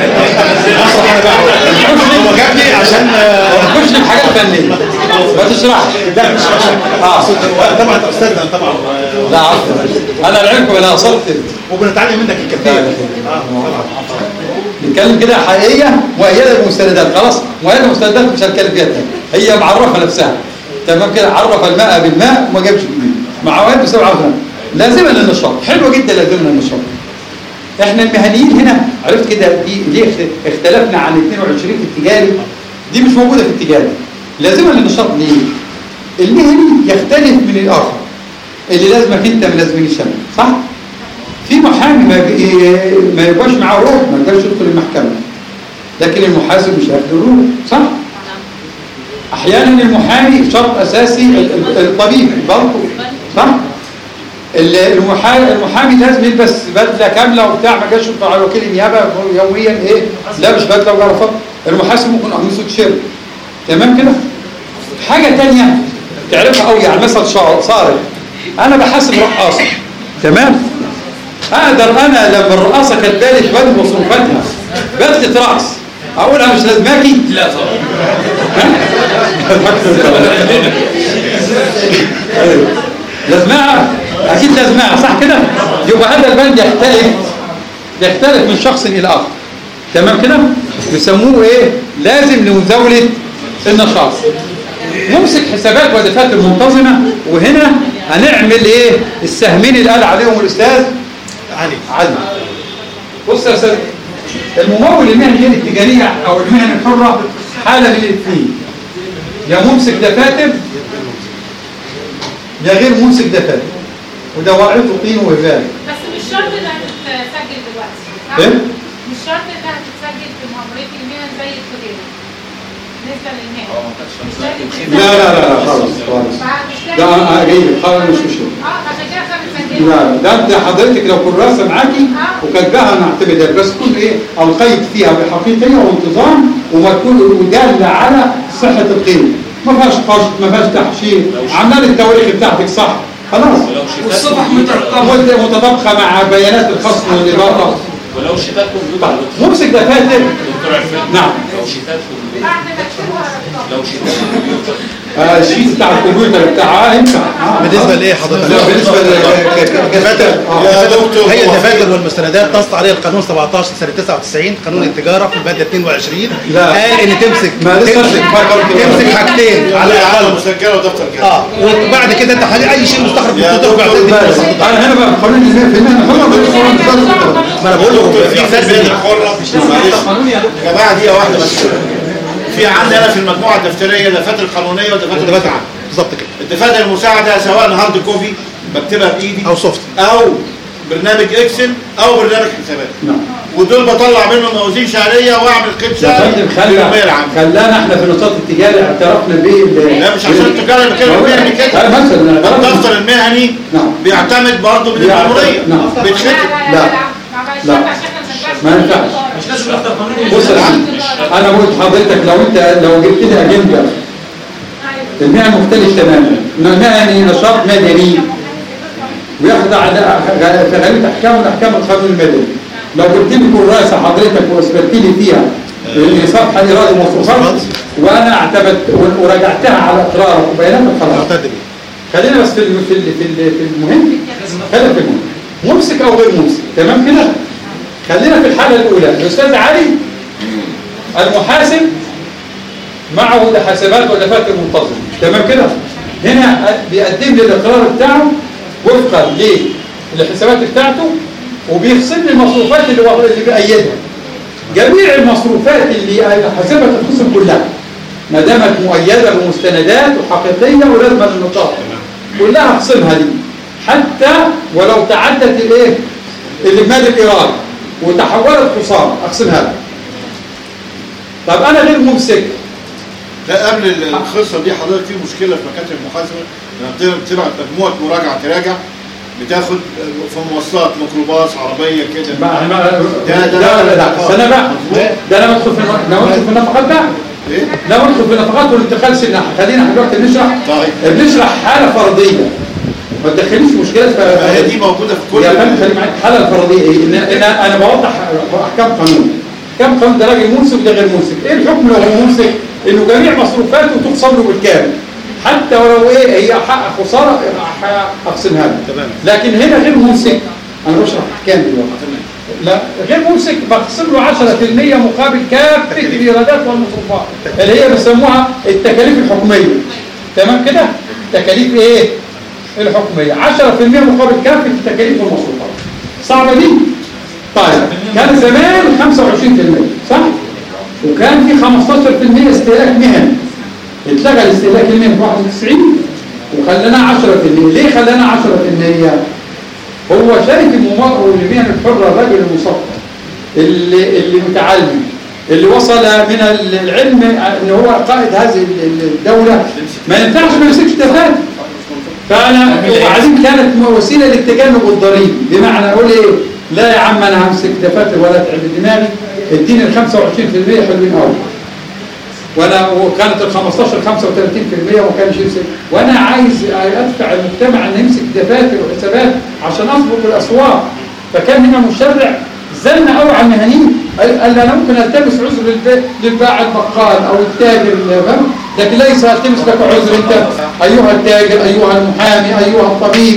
Speaker 4: هو جابني عشان
Speaker 1: ما تخش في حاجات فنيه ما تشرحش.
Speaker 4: لا مش عشان
Speaker 1: اه
Speaker 4: طبعا انت استاذنا طبعا.
Speaker 1: لا عفوا انا العلم انا وصلت
Speaker 4: وبنتعلم منك الكثير. اه طبعا.
Speaker 1: نتكلم كده حقيقيه مؤيده بمستندات. خلاص مؤيده بمستندات مش هنتكلم فيها تاني. هي معرفه نفسها تمام كده. عرف الماء بالماء وما جابش بالماء مع مواد بسبعة وثمانين لازمه للنشاط. حلوه جدا لازمه للنشاط. احنا المهنيين هنا عرفت كده دي ليه اختلفنا عن اثنين وعشرين في التجاري. دي مش موجوده في التجاري. لازمه للنشاط ليه؟ المهني يختلف من الاخر اللي لازمك انت ما لازمنيش انا صح؟ في محامي ما يبقاش معاه روح ما يقدرش يدخل المحكمه لكن المحاسب مش هياخد الروح صح؟ احيانا المحامي شرط اساسي الطبيب برضه، صح؟ المحامي المحامي لازم يلبس بدله كامله وبتاع، ما جاش على وكيل النيابه يوميا ايه لابس بدله وجرافات. المحاسب ممكن قميصه تيشيرت، تمام كده. حاجه ثانيه تعرفها قوي، يعني مثلا صارف انا بحاسب رقاصه، تمام؟ اقدر انا لما الرقاصه كاتبه لي بدل مصروفاتها بدله رقص اقولها مش لازماكي؟
Speaker 6: لا طبعا.
Speaker 1: لازمها اكيد لازمها، صح كده؟ يبقى هذا البند يختلف يختلف من شخص الى اخر، تمام كده؟ يسموه ايه؟ لازم لمزاوله النشاط. نمسك حسابات ودفاتر منتظمه، وهنا هنعمل ايه؟ السهمين اللي قال عليهم الاستاذ
Speaker 4: علي
Speaker 1: علي. بص يا استاذ، الممول المهني التجاريه او المهن الحره حاله من الاثنين، يا ممسك دفاتر يا غير ممسك دفاتر، وده وقعته طين وهبال.
Speaker 7: بس مش شرط انها تتسجل دلوقتي، صح؟
Speaker 1: ايه؟
Speaker 7: مش شرط انها تتسجل في مأمورية المهن زي التجارة بالنسبة للمهن.
Speaker 1: لا لا لا لا خالص خالص. ده انا جاي خالص مش مشكله.
Speaker 7: اه عشان كده فبتسجلها.
Speaker 1: لا ده انت حضرتك لو كراسه معاكي وكاتباها نعتمدها، بس تكون ايه؟ القيت فيها بحقيقيه وانتظام ومكتوب وداله على صحه القيمه، ما فيهاش قشط، ما فيهاش تحشير، عمال التواريخ بتاعتك صح، خلاص.
Speaker 3: والصفح مترقمه
Speaker 1: متطابقه مع بيانات الخصم والاداره.
Speaker 6: ولو شتات كمبيوتر
Speaker 1: ممسك دفاتر. نعم.
Speaker 6: لو شتات كمبيوتر.
Speaker 7: بعد ما تكتبها رقم.
Speaker 6: لو شتات كمبيوتر.
Speaker 1: آه الشيت بتاع الكمبيوتر بتاعها ينفع. آه.
Speaker 4: بالنسبه لايه حضرتك؟
Speaker 1: لا بالنسبه للدفاتر
Speaker 2: يا دكتور
Speaker 4: هي الدفاتر والمستندات نص عليها القانون سبعتاشر سنه تسعة وتسعين قانون التجاره في الماده اثنين وعشرين،
Speaker 1: لا.
Speaker 4: قال ان تمسك
Speaker 1: ما لسه
Speaker 4: تمسك,
Speaker 1: مش
Speaker 4: تمسك حاجتين على الاقل.
Speaker 2: مسجله ودفتر كده.
Speaker 4: اه وبعد كده انت حالي اي شيء مستخرج من
Speaker 2: يا
Speaker 4: الصندوق
Speaker 2: دكتور
Speaker 4: بعد
Speaker 1: انا هنا بقى قانون المهنه في المهنه الحره.
Speaker 4: ما انا بقول له
Speaker 2: في
Speaker 4: احساس
Speaker 2: المهن
Speaker 4: بيه.
Speaker 2: الحره معلش يا جماعه دقيقه واحده بس. في عندي انا في المجموعه الدفتريه دفاتر قانونيه ودفاتر مساعده.
Speaker 4: بالظبط كده.
Speaker 2: الدفاتر المساعده سواء هارد كوبي بكتبها بايدي
Speaker 4: او سوفت
Speaker 2: او برنامج اكسل او برنامج حسابات.
Speaker 1: نعم.
Speaker 2: ودول بطلع منهم موازين شهريه واعمل قيد
Speaker 1: يا
Speaker 2: شهري
Speaker 1: فندم
Speaker 2: للمية العامه.
Speaker 1: خلانا احنا في النشاط التجاري اعترفنا بيه.
Speaker 2: لا مش عشان التجاره اللي كانوا بيعمل كده.
Speaker 1: مثلا
Speaker 2: الدفتر المهني
Speaker 1: نعم.
Speaker 2: بيعتمد برضه من المأمورية.
Speaker 1: نعم.
Speaker 2: بيتختم.
Speaker 7: لا لا لا لا
Speaker 1: لا. ما ينفعش.
Speaker 3: مش لازم يختار قانوني.
Speaker 1: بص يا سيدي، انا قلت لحضرتك لو انت لو جبت لي اجنده المهن مختلف تماما، مهني نشاط مدني ويخضع في غالبيه احكام الاحكام القانون المدني. لو جبت لي كراسه حضرتك واثبتت لي فيها ان صفحه ايراد ومصروفات وانا اعتمدت وراجعتها على اقرارك وبياناتك خلاص. خلينا بس في في في المهم، خلينا في المهم ممسك او غير ممسك، تمام كده؟ خلينا في الحاله الاولى. الاستاذ علي المحاسب معه حسابات ودفاتر منتظمه، تمام كده؟ هنا بيقدم لي الاقرار بتاعه وفقا للحسابات بتاعته وبيخصم لي المصروفات اللي اللي بيأيدها. جميع المصروفات اللي حسابها تتخصم كلها ما دامت مؤيده بمستندات وحقيقيه ولازمه للنشاط كلها اخصمها دي، حتى ولو تعدت الايه؟ الاجمالي الايراد وتحولت خساره اقسمها لها. طب انا غير ممسك.
Speaker 2: لا قبل القصه دي حضرتك في مشكله في مكاتب المحاسبه لما بتبعت مجموعه مراجعه تراجع بتاخد في مواصلات ميكروباص عربيه كده.
Speaker 1: ما ما
Speaker 2: ده ده
Speaker 1: لا لا لا استنى بقى، ده انا بدخل في لو ادخل في النفقات بقى.
Speaker 2: ايه؟
Speaker 1: لو ادخل في النفقات والانتقال سنه، خلينا احنا دلوقتي بنشرح.
Speaker 2: طيب
Speaker 1: بنشرح حاله فرضيه. ما تدخليش مشكلات في
Speaker 2: هي دي موجوده في كل.
Speaker 1: يا فندم خلي معاك الحاله الفرضيه ايه؟ ان ان انا بوضح احكام قانون. احكام قانون ده راجل منسك ده غير منسك. ايه الحكم لو هو منسك؟ انه جميع مصروفاته تقسم له بالكامل. حتى ولو ايه هي حق خساره اقسمها له.
Speaker 4: تمام.
Speaker 1: لكن هنا غير ممسك، انا بشرح احكام دلوقتي. لا غير ممسك بقسم له عشرة في المية مقابل كافه الايرادات والمصروفات اللي هي بيسموها التكاليف الحكوميه. تمام كده؟ تكاليف ايه؟ الحكوميه عشرة في المية مقابل كافه التكاليف والمصروفات. صعبه دي؟ طيب كان زمان خمسة وعشرين في المية صح؟ وكان في خمستاشر في المية استهلاك مهني. اتلغى الاستهلاك المهني في واحد وتسعين وخليناه عشرة في المية. ليه خليناه عشرة في المية؟ هو شايف الممارسه والمهن الحره الراجل المثقف اللي اللي متعلم اللي وصل من العلم ان هو قائد هذه الدوله ما ينفعش ما يمسكش دفاتر. فانا وبعدين كانت وسيله للتجنب الضريبي، بمعنى اقول ايه؟ لا يا عم انا همسك دفاتر ولا تعب دماغي، اديني ال خمسة وعشرين بالمية حلوين قوي. وانا وكانت ال خمستاشر خمسة وثلاثين بالمية وما كانش يمسك، وانا عايز ادفع المجتمع ان يمسك دفاتر وحسابات عشان اصبر الاسواق. فكان هنا مشرع زن قوي على المهنيين، قال انا ممكن التمس عذر للباع البقال او التاجر، لكن ليس التمس لك عذر انت ايها التاجر ايها المحامي ايها الطبيب.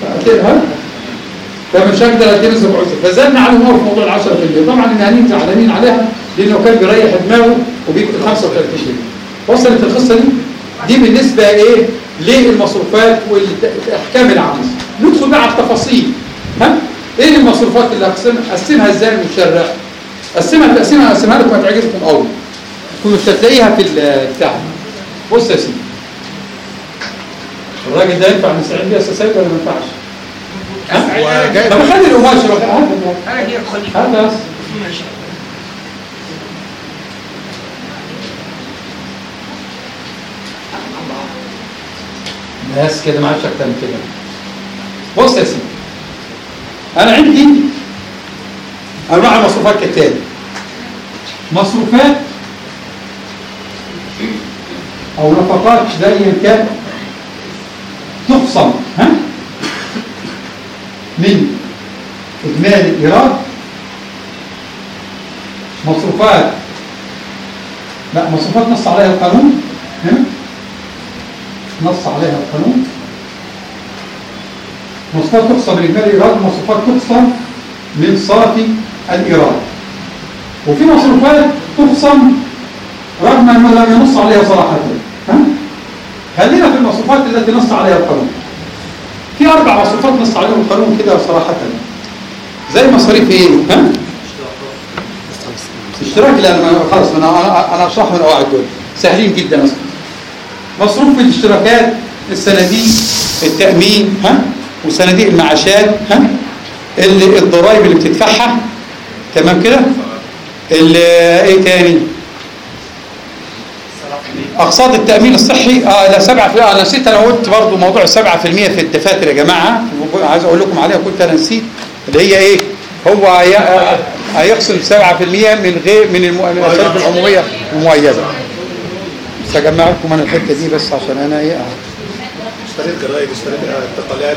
Speaker 1: فمش هقدر التمس لك عذر. فزن عليهم هو في موضوع ال عشرة بالمية. طبعا المهنيين زعلانين عليها لانه كان بيريح دماغه وبيكتب خمسة وثلاثين بالمية. وصلت القصه دي؟ دي بالنسبه ايه؟ للمصروفات والاحكام العامه. ندخل بقى على التفاصيل. ها؟ ايه المصروفات اللي هقسمها؟ اقسمها ازاي المشرع؟ اقسمها تقسيمها اقسمها لكم هتعجبكم قوي. كنتوا مش هتلاقيها في البتاع. بص يا سيدي. الراجل ده ينفع نستعين بيه اساسات ولا ما ينفعش؟ ها؟ طب خلي القماش هذا
Speaker 3: انا جاي خليك
Speaker 1: هذا بس. بس كده ما عادش اكتر من كده. بص يا سيدي. أنا عندي أنواع المصروفات كالتالي. مصروفات أو نفقات دائما كان تخصم ها من إجمالي الإيراد. مصروفات لا مصروفات نص عليها القانون ها نص عليها القانون. مصروفات تخصم من إجمالي الإيراد، ومصروفات تخصم من صافي الإيراد. وفي مصروفات تخصم رغم أنه لم ينص عليها صراحة. ها؟ خلينا في المصروفات التي نص عليها القانون. في أربع مصروفات نص عليهم القانون كده صراحة، زي مصاريف إيه؟ ها؟ اشتراك. لا أنا خلاص أنا أنا أشرح من أواعد دول سهلين جدا أصلا. مصروف في الاشتراكات، الصناديق، التأمين، ها؟ وصناديق المعاشات، ها؟ الضرائب اللي بتدفعها، تمام كده؟ ايه تاني؟ اقساط التأمين الصحي. اه لا سبعة في المية. انا نسيت، انا قلت برضو موضوع السبعة في المية في الدفاتر يا جماعة، عايز اقول لكم عليها كنت انا نسيت، اللي هي ايه؟ هو هيقسم سبعة في المية من غير من المصاريف العمومية المؤيدة. بس هجمع لكم انا الحتة دي بس عشان انا ايه
Speaker 2: اشتريت جرايد، اشتريت انتقالات.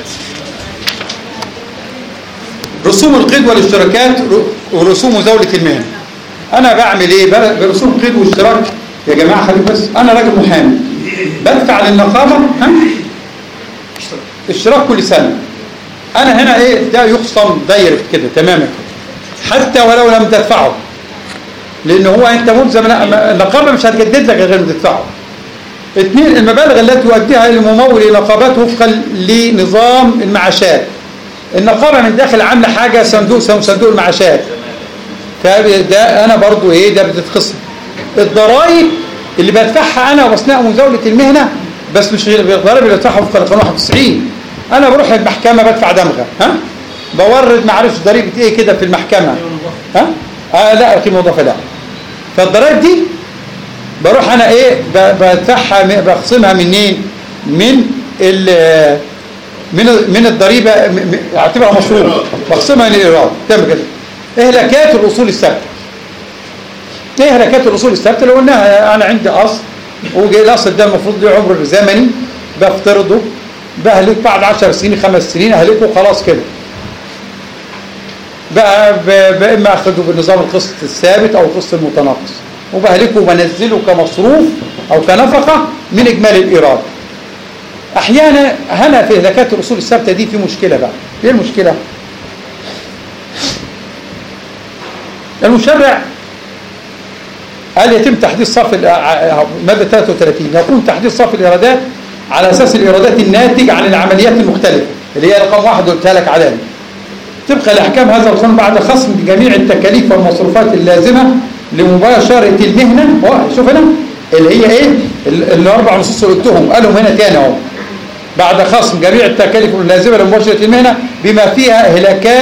Speaker 1: رسوم القيد والاشتراكات ورسوم مزاولة المهن. انا بعمل ايه؟ برسوم قيد واشتراك يا جماعه خليك بس. انا راجل محامي بدفع للنقابه ها اشتراك كل سنه. انا هنا ايه ده يخصم دايركت كده تماما حتى ولو لم تدفعه، لان هو انت ملزم النقابه مش هتجدد لك غير ما تدفعه. اثنين، المبالغ التي يؤديها الممول الى نقابات وفقا لنظام المعاشات. النقابه من داخل عامله حاجه صندوق صندوق المعاشات، فده انا برضو ايه ده بتتخصم. الضرائب اللي بدفعها انا واثناء مزاوله المهنه، بس مش غير الضرائب اللي بدفعها وفقا لقانون واحد وتسعين. انا بروح المحكمه بدفع دمغه، ها بورد ما اعرفش ضريبه ايه كده في المحكمه، ها آه لا قيمه مضافه لا. فالضرائب دي بروح انا ايه بدفعها بخصمها منين؟ من ال من من الضريبه، اعتبرها مشروع بخصمها من الايراد. تمام كده. اهلاكات الاصول الثابته. ايه اهلاكات الاصول الثابته؟ لو قلناها انا عندي اصل وجاي الاصل ده المفروض له عمر زمني بفترضه، بهلك بعد عشر سنين خمس سنين اهلكه خلاص كده. بقى اما اخده بالنظام القسط الثابت او القسط المتناقص، وبهلكه وبنزله كمصروف او كنفقه من اجمالي الايراد. احيانا هنا في اهلاكات الاصول الثابته دي في مشكله بقى. ايه المشكله؟ المشرع قال يتم تحديث صافي ماده ثلاثة وثلاثين، يكون تحديث صافي الايرادات على اساس الايرادات الناتج عن العمليات المختلفه اللي هي رقم واحد قلتها لك عليها، طبقا لاحكام هذا القانون بعد خصم جميع التكاليف والمصروفات اللازمه لمباشره المهنه. شوف هنا اللي هي ايه الاربع نصوص اللي قلتهم، قالهم هنا تاني اهو. بعد خصم جميع التكاليف اللازمه لمباشره المهنه بما فيها اهلاكات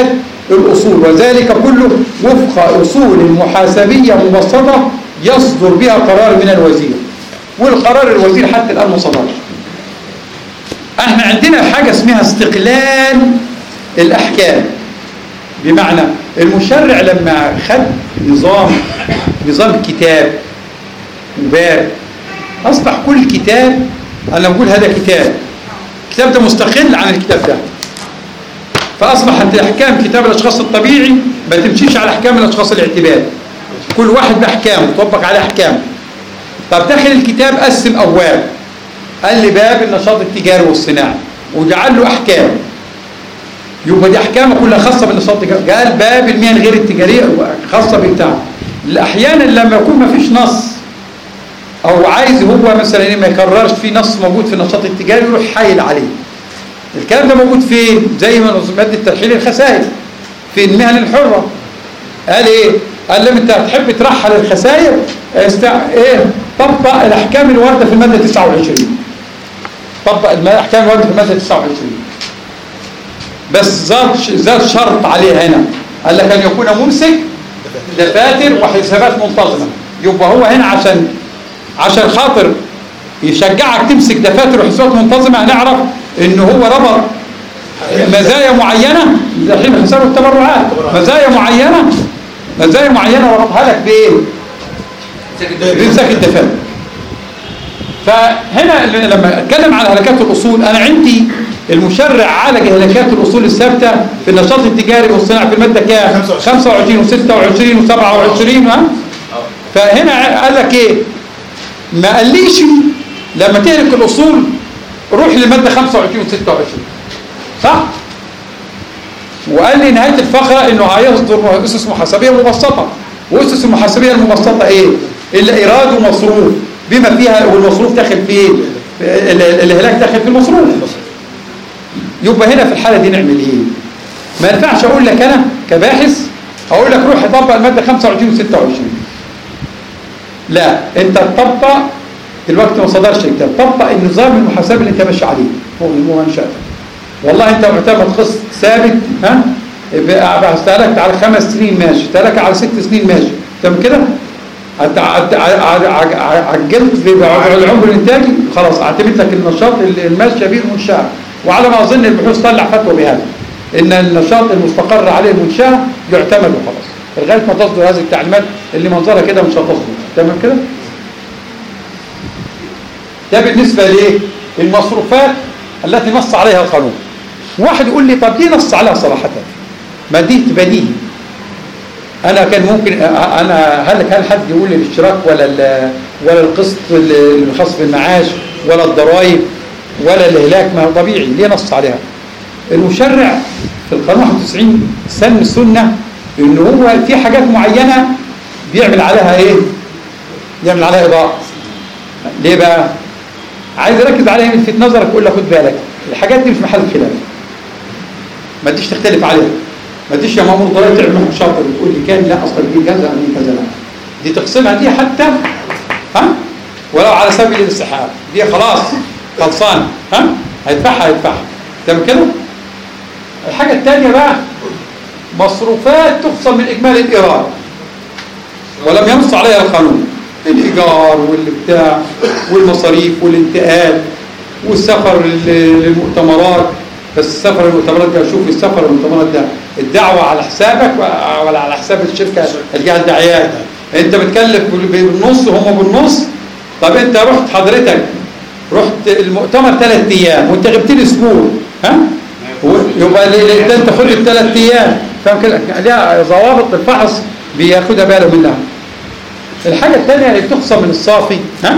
Speaker 1: الأصول، وذلك كله وفق أصول محاسبية مبسطة يصدر بها قرار من الوزير، والقرار الوزير حتى الآن ما صدرش. احنا عندنا حاجة اسمها استقلال الأحكام، بمعنى المشرع لما خد نظام نظام كتاب وباب، أصبح كل كتاب أنا بقول هذا كتاب الكتاب ده مستقل عن الكتاب ده، فأصبحت أحكام كتاب الأشخاص الطبيعي ما تمشيش على أحكام الأشخاص الاعتباري، كل واحد بأحكامه تطبق على أحكامه. طب داخل الكتاب قسم أبواب، قال لي باب النشاط التجاري والصناعي وجعل له أحكام، يبقى دي أحكامه كلها خاصة بالنشاط التجاري. قال باب المياه غير التجارية خاصة بالبتاع. أحيانا لما يكون ما فيش نص أو عايز هو مثلا ما يكررش في نص موجود في النشاط التجاري يروح حايل عليه. الكلام ده موجود فين؟ زي ما مادة ترحيل الخسائر في المهن الحرة. قال ايه؟ قال لما انت هتحب ترحل الخسائر استع... ايه؟ طبق الاحكام الوارده في الماده تسعة وعشرين. طبق الاحكام الوارده في الماده تسعة وعشرين. بس زاد زاد شرط عليه هنا، قال لك ان يكون ممسك دفاتر وحسابات منتظمه. يبقى هو هنا عشان عشان خاطر يشجعك تمسك دفاتر وحسابات منتظمه، هنعرف ان هو ربط مزايا معينه زي حين الحساب والتبرعات، مزايا معينه مزايا معينه وربطها لك بايه؟ بامساك الدفاتر. فهنا لما اتكلم عن هلكات الاصول، انا عندي المشرع عالج هلكات الاصول الثابته في النشاط التجاري والصناعي في الماده كام؟ خمسة وعشرين وستة وعشرين وسبعة وعشرين. ها؟ فهنا قال لك ايه؟ ما قاليش لما تهلك الاصول روح للماده خمسة وعشرين وستة وعشرين، صح؟ وقال لي نهايه الفقره انه هيصدر اسس محاسبيه مبسطه، واسس المحاسبيه المبسطه ايه؟ الا ايراد ومصروف بما فيها، والمصروف داخل في ايه؟ الهلاك داخل في المصروف. يبقى هنا في الحاله دي نعمل ايه؟ ما ينفعش اقول لك انا كباحث اقول لك روح طبق الماده خمسة وعشرين وستة وعشرين. لا، انت تطبق دلوقتي ما صدرش كتاب، طبق النظام المحاسبي اللي انت ماشي عليه فوق المنشأة. والله انت معتمد قسط ثابت، ها؟ استهلكت على خمس سنين ماشي، استهلك على ست سنين ماشي، تمام كده؟ عجلت في العمر الانتاجي خلاص اعتمد لك النشاط الماشيه به المنشاه. وعلى ما اظن البحوث طلع فتوى بهذا ان النشاط المستقر عليه المنشاه يعتمد وخلاص لغايه ما تصدر هذه التعليمات اللي منظرها كده مش هتصدر، تمام كده؟ ده بالنسبه ليه؟ المصروفات التي نص عليها القانون. واحد يقول لي طب ليه نص عليها صراحه؟ ما دي بديهي. انا كان ممكن انا هل هل حد يقول لي الاشتراك ولا ولا القسط الخاص بالمعاش ولا الضرائب ولا الاهلاك؟ ما هو طبيعي، ليه نص عليها؟ المشرع في القانون واحد وتسعين سن السنه ان هو في حاجات معينه بيعمل عليها ايه؟ يعمل عليها اضاءه. ليه بقى؟ عايز اركز عليها يلفت نظرك واقول لك خد بالك الحاجات دي مش محل خلاف، ما تجيش تختلف عليها، ما تجيش يا مامور ضروري تعمل محك شاطر وتقول لي كان لا اصلا دي كذا دي كذا، لا دي تقسمها دي حتى ها ولو على سبيل الاستحقاق دي خلاص خلصانه، ها هيدفعها هيدفعها، تمام كده؟ الحاجه الثانيه بقى مصروفات تخصم من اجمالي الايراد ولم ينص عليها القانون، الايجار والبتاع والمصاريف والانتقال والسفر للمؤتمرات. بس السفر للمؤتمرات ده شوف السفر للمؤتمرات ده الدعوه على حسابك ولا على حساب الشركه الجهه الداعيات؟ انت بتكلف بالنص وهم بالنص. طب انت رحت حضرتك رحت المؤتمر ثلاث ايام وانت غبت لي اسبوع، ها؟ يبقى ده انت خد الثلاث ايام، فاهم كده؟ ليها ضوابط الفحص بياخدها باله منها. الحاجه الثانيه اللي بتخصم من الصافي، ها؟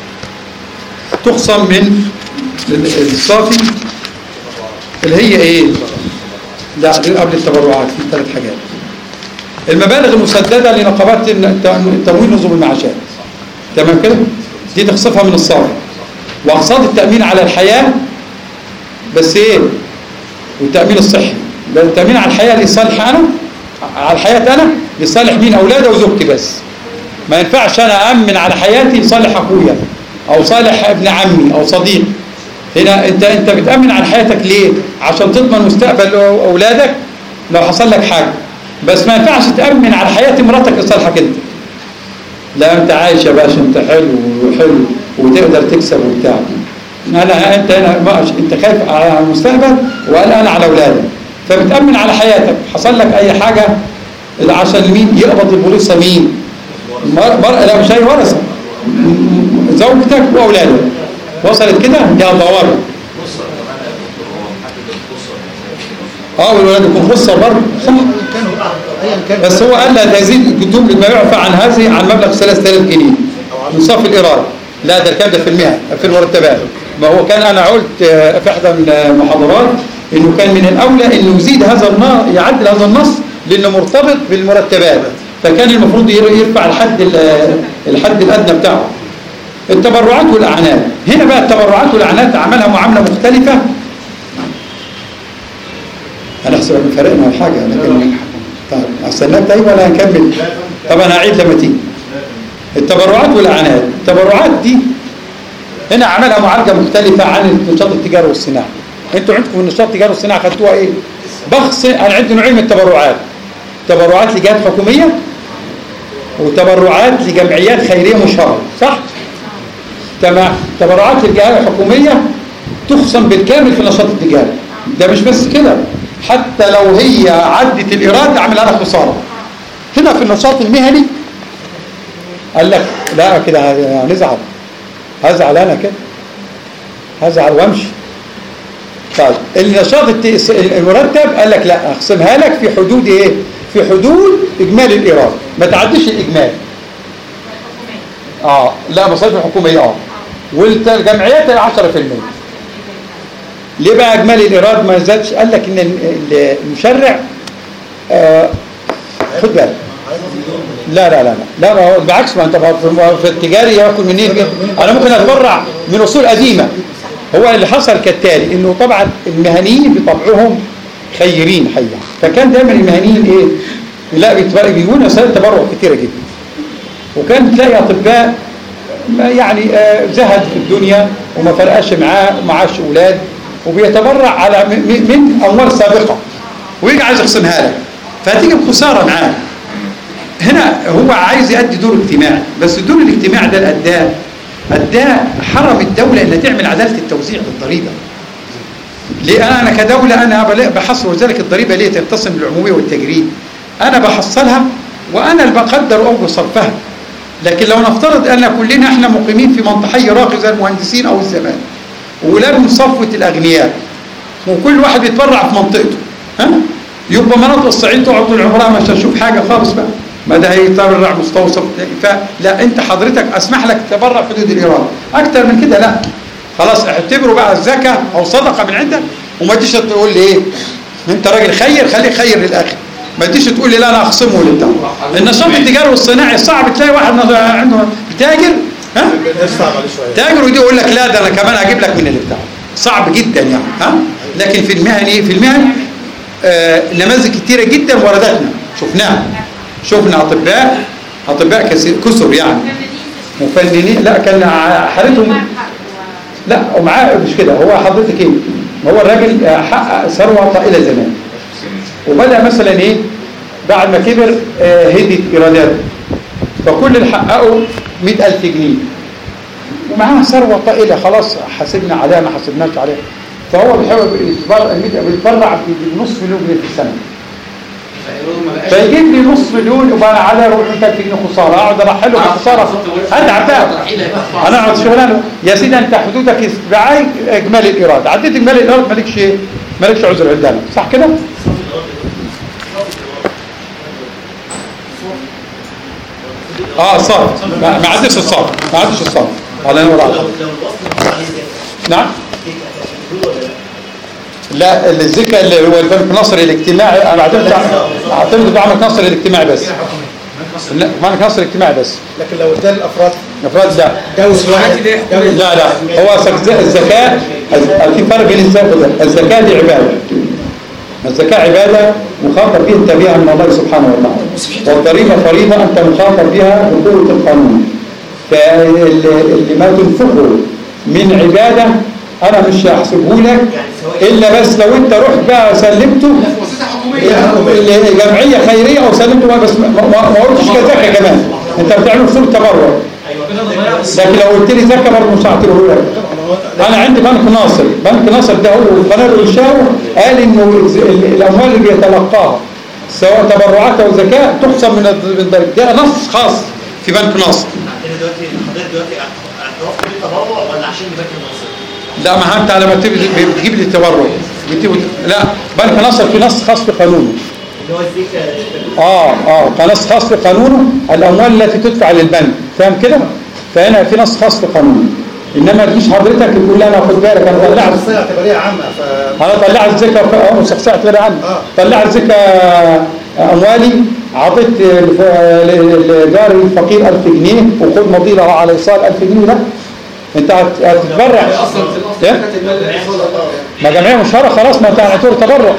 Speaker 1: تخصم من الصافي اللي هي ايه؟ لا غير قبل التبرعات في ثلاث حاجات. المبالغ المسدده لنقابات تمويل نظم المعاشات، تمام كده؟ دي تخصفها من الصافي. واقساط التامين على الحياه بس ايه؟ والتامين الصحي، التامين على الحياه لصالح انا، على الحياه انا لصالح مين؟ اولادي وزوجتي بس. ما ينفعش انا امن على حياتي لصالح اخويا او صالح ابن عمي او صديق. هنا انت انت بتامن على حياتك ليه؟ عشان تضمن مستقبل اولادك لو حصل لك حاجه، بس ما ينفعش تامن على حياه مراتك لصالحك انت. لا انت عايش يا باشا، انت حلو وحلو وتقدر تكسب وبتاع. انا انت هنا انت خايف على المستقبل وقلقان على اولادك، فبتامن على حياتك. حصل لك اي حاجه عشان مين يقبض البوليصه؟ مين؟ مرأة. لا مش هي ورثه، زوجتك واولادك. وصلت كده؟ يا ضوابط. اه والولاد يكون خصه برضه صح. بس هو قال لا تزيد كتب ما يعفى عن هذه عن مبلغ ثلاثة آلاف جنيه من صف الايراد. لا ده الكلام ده في المهن في المرتبات. ما هو كان انا قلت في احدى المحاضرات انه كان من الاولى انه يزيد هذا النص، يعدل هذا النص لانه مرتبط بالمرتبات، فكان المفروض يرفع الحد الحد الادنى بتاعه. التبرعات والاعانات، هنا بقى التبرعات والاعانات عملها معامله مختلفه. انا احسب ان فرقنا الحاجه لكن طيب استناك طيب ولا هنكمل؟ طب انا هعيد لما تيجي. التبرعات والاعانات، التبرعات دي هنا عملها معالجه مختلفه عن نشاط التجاره والصناعه. انتوا عندكم في نشاط التجاره والصناعه خدتوها ايه؟ بخص. انا عندي نوعين من التبرعات، تبرعات لجهات حكوميه وتبرعات لجمعيات خيريه مشهره، صح؟ تمام. تبرعات للجهات الحكوميه تخصم بالكامل في نشاط التجاره. ده مش بس كده، حتى لو هي عدت الايراد اعملها لها خساره. هنا في النشاط المهني قال لك لا كده هنزعل، هزعل انا كده، هزعل وامشي. طيب النشاط المرتب قال لك لا اقسمها لك في حدود ايه؟ في حدود اجمالي الايراد، ما تعديش الاجمالي. اه لا مصاريف الحكوميه اه والجمعيات عشرة في المية. ليه بقى اجمالي الايراد ما زادش؟ قال لك ان المشرع آه خد بالك. لا لا لا لا لا بالعكس، ما انت في التجاري ياكل منين؟ انا ممكن اتبرع من اصول قديمه. هو اللي حصل كالتالي، انه طبعا المهنيين بطبعهم خيرين حقيقه، فكان دايما المهنيين ايه؟ لا بيجونا وسائل تبرع كثيره جدا. وكان تلاقي اطباء يعني آه زهد في الدنيا وما فرقش معاه ومعاش اولاد وبيتبرع على من اموال سابقه ويجي عايز يقسمها لك، فهتيجي بخساره معاه. هنا هو عايز يؤدي دور اجتماعي، بس الدور الاجتماعي ده الاداه اداه حرم الدوله انها تعمل عداله التوزيع بالضريبه. ليه انا انا كدوله انا بحصل، وذلك الضريبه ليه تنقسم للعموميه والتجريد. انا بحصلها وانا اللي بقدر اوجه صرفها. لكن لو نفترض ان كلنا احنا مقيمين في منطقه راقي زي المهندسين او الزمان وولادهم صفوه الاغنياء وكل واحد بيتبرع في منطقته، ها يبقى مناطق الصعيد تقعد طول عمرها مش هتشوف حاجه خالص بقى، ما ده هيتبرع مستوصف. فلا انت حضرتك اسمح لك تتبرع في حدود الايراد، اكتر من كده لا. خلاص اعتبره بقى الزكاه او صدقه من عندك، وما تجيش تقول لي ايه انت راجل خير، خليه خير للاخر. ما تجيش تقول لي لا انا اخصمه لبتاع. النشاط التجاري والصناعي صعب تلاقي واحد عنده تاجر ها تاجر ودي يقول لك لا ده انا كمان هجيب لك من اللي بتاعه، صعب جدا يعني ها. لكن في المهني في المهن آه نماذج كتيره جدا وردتنا شفناها. شفنا اطباء اطباء كسر يعني مفننين، لا كان حالتهم لا ومعاه مش كده. هو حضرتك ايه؟ هو الراجل حقق ثروه طائله زمان وبدا مثلا ايه بعد ما كبر آه هدت ايراداته، فكل اللي حققوا مئة ألف جنيه ومعاه ثروه طائله خلاص حاسبنا عليها ما حاسبناش عليها، فهو بيحاول بيتبرع بنص مليون جنيه في السنه، فيجيب لي نص مليون وبقى على روح ألف جنيه خساره، اقعد ارحله بالخساره اتعب بقى. انا اقعد شغلانه يا سيدي انت حدودك استبعاء اجمالي الايراد، عديت اجمالي الايراد مالكش ايه؟ مالكش عذر عندنا، صح كده؟ اه صار ما عدش الصار ما عدش الصار الله ينور عليك. نعم لا الزكاه اللي هو البنك النصري الاجتماعي انا اعتمد اعتمد بعمل نصري الاجتماعي بس. لا بنك نصري الاجتماعي بس،
Speaker 4: لكن لو ادى الافراد
Speaker 1: الافراد لا
Speaker 4: جوز واحد
Speaker 1: لا لا هو الزكاه في فرق بين الزكاه الزكاه دي عباده. الزكاه عباده مخاطب فيها انت بها من الله سبحانه وتعالى، والضريبه فريضه انت مخاطب بها بقوه القانون. فاللي ما تنفقه من عباده انا مش هحسبه لك الا بس لو انت رحت بقى سلمته اللي جمعيه خيريه او سلمته بس ما, ما, ما قلتش كزكاه كمان، انت بتعمل فول تبرع. لكن لو قلت لي زكاه برضه مش هعتبره لك. انا عندي بنك ناصر، بنك ناصر ده هو القناه الرشاوي قال انه الاموال اللي بيتلقاها سواء تبرعات او زكاه تحسب من الضريبه، ده نص خاص في بنك ناصر.
Speaker 6: دلوقتي حضرتك دلوقتي اعترفت بالتبرع ولا عشان بنك ناصر؟
Speaker 1: لا ما انت لما بتجيب لي التبرع لا، بنك ناصر في نص خاص في قانونه.
Speaker 6: اللي هو الزكاه
Speaker 1: اه اه كنص خاص في قانونه الاموال التي تدفع للبنك، فاهم كده؟ فهنا في نص خاص في قانونه. انما تجيش حضرتك تقول لي انا خد بالك انا طلعت
Speaker 4: شخصيه اعتباريه عامه ف
Speaker 1: انا طلعت زكاه اه شخصيه اعتباريه عامه طلعت زكاه اموالي، اعطيت لجاري الفقير ألف جنيه وخد مضيله على ايصال ألف جنيه. لا انت هتتبرع
Speaker 3: اصلا في زكاه المال
Speaker 1: ما جمعيه مشهوره خلاص، ما انت هتعتبر تبرع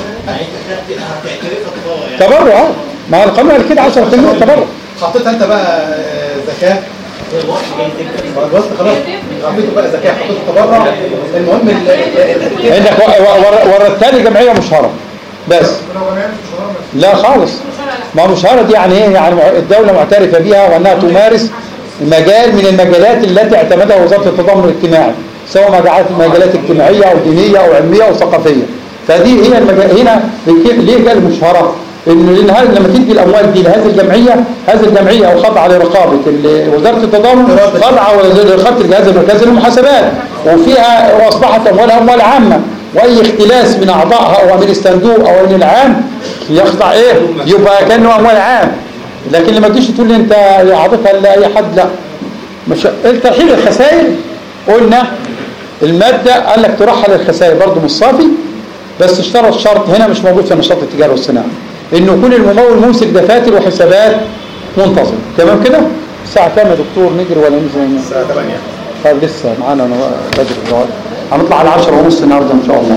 Speaker 1: تبرع اه ما القانون قال كده عشرة بالمية تبرع.
Speaker 4: حطيت انت بقى زكاه الوصف خلاص غطيته بقى زكاه حطيته تبرع. المهم
Speaker 1: انك ورثت لي جمعيه مشهوره بس لا خالص. ما مشهوره دي يعني ايه؟ يعني الدوله معترفه بها وانها تمارس مجال من المجالات التي اعتمدها وزاره التضامن الاجتماعي، سواء مجالات مجالات اجتماعيه او دينيه او علميه او ثقافيه. فدي هي المجال. هنا ليه قال مشهوره؟ انه لان لما تدي الاموال دي لهذه الجمعيه، هذه الجمعيه او خاضعه لرقابه وزاره التضامن، خاضعه لرقابه الجهاز المركزي للمحاسبات، وفيها واصبحت اموالها اموال عامه، واي اختلاس من اعضائها او من الصندوق او من العام يخضع ايه؟ يبقى كانه اموال عام. لكن لما تجيش تقول لي انت اعطيتها لاي حد، لا. مش الترحيل الخسائر قلنا الماده قال لك ترحل الخسائر برضه مش صافي، بس اشترط شرط هنا مش موجود في نشاط التجاره والصناعه، انه يكون الممول ممسك دفاتر وحسابات منتظم. تمام كده؟ الساعه كام يا دكتور؟ نجري ولا ننزل؟
Speaker 4: الساعه ثمانية.
Speaker 1: طيب لسه معانا انا بدري، هنطلع على عشرة ونص النهارده ان شاء الله.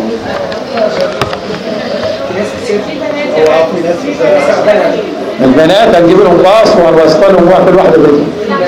Speaker 1: البنات هنجيب لهم باص وهنوصل لهم كل واحده بيتهم.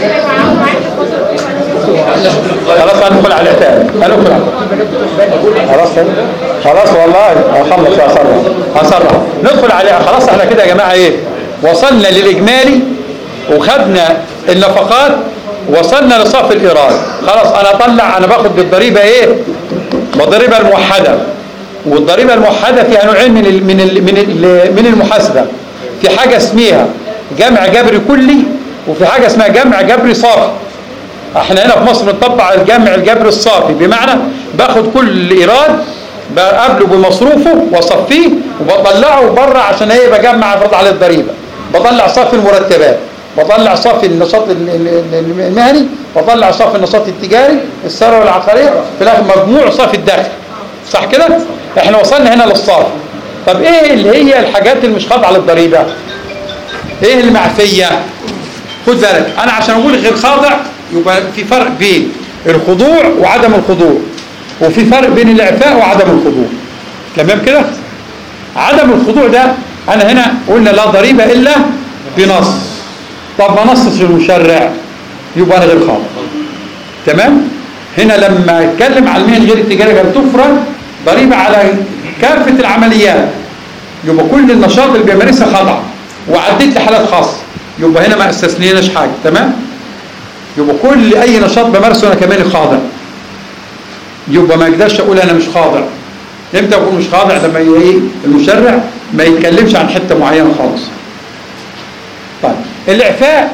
Speaker 1: خلاص هندخل على العتاب، هندخل على خلاص خلاص والله هخلص هسرع هسرع ندخل عليها. خلاص احنا كده يا جماعه ايه؟ وصلنا للاجمالي وخدنا النفقات، وصلنا لصافي الايراد. خلاص انا اطلع، انا باخد بالضريبه ايه؟ بالضريبه الموحده. والضريبه الموحده فيها نوعين من ال من ال من ال من المحاسبه. في حاجه اسمها جمع جبري كلي، وفي حاجه اسمها جمع جبري صافي. احنا هنا في مصر بنطبق الجمع الجبري الصافي، بمعنى باخد كل ايراد بقابله بمصروفه واصفيه وبطلعه بره عشان ايه؟ بجمع افرض عليه الضريبه. بطلع صافي المرتبات، بطلع صافي النشاط المهني، بطلع صافي النشاط التجاري، الثروه العقاريه، في الاخر مجموع صافي الدخل. صح كده؟ احنا وصلنا هنا للصافي. طب ايه اللي هي الحاجات اللي مش خاضعه للضريبه؟ ايه المعفيه؟ خد بالك، انا عشان اقول غير خاضع يبقى في فرق بين الخضوع وعدم الخضوع، وفي فرق بين الاعفاء وعدم الخضوع. تمام كده؟ عدم الخضوع ده انا هنا قلنا لا ضريبه الا بنص. طب ما نصش المشرع يبقى انا غير خاضع. تمام؟ هنا لما اتكلم عن المهن غير التجاريه تفرض ضريبه على كافه العمليات، يبقى كل النشاط اللي بيمارسها خاضع، وعديت لحالات خاصه، يبقى هنا ما استثنيناش حاجه. تمام؟ يبقى كل اي نشاط بمارسه انا كمان خاضع، يبقى ما اقدرش اقول انا مش خاضع. امتى اقول مش خاضع؟ لما ايه؟ المشرع ما يتكلمش عن حته معينه خالص. طيب الاعفاء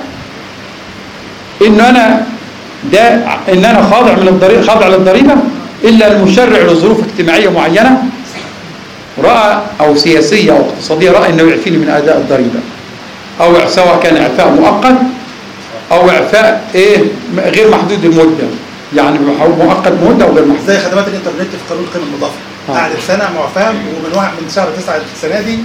Speaker 1: انه انا ده ان انا خاضع من الضريبه، خاضع للضريبه الا المشرع لظروف اجتماعيه معينه راى او سياسيه او اقتصاديه راى انه يعفيني من اداء الضريبه، او سواء كان اعفاء مؤقت او اعفاء ايه غير محدود المده، يعني مؤقت مده وغير محدود.
Speaker 4: زي خدمات الانترنت في قانون القيمه المضافه، قعدت سنه معفاه ومن واحد من شهر تسعة السنه دي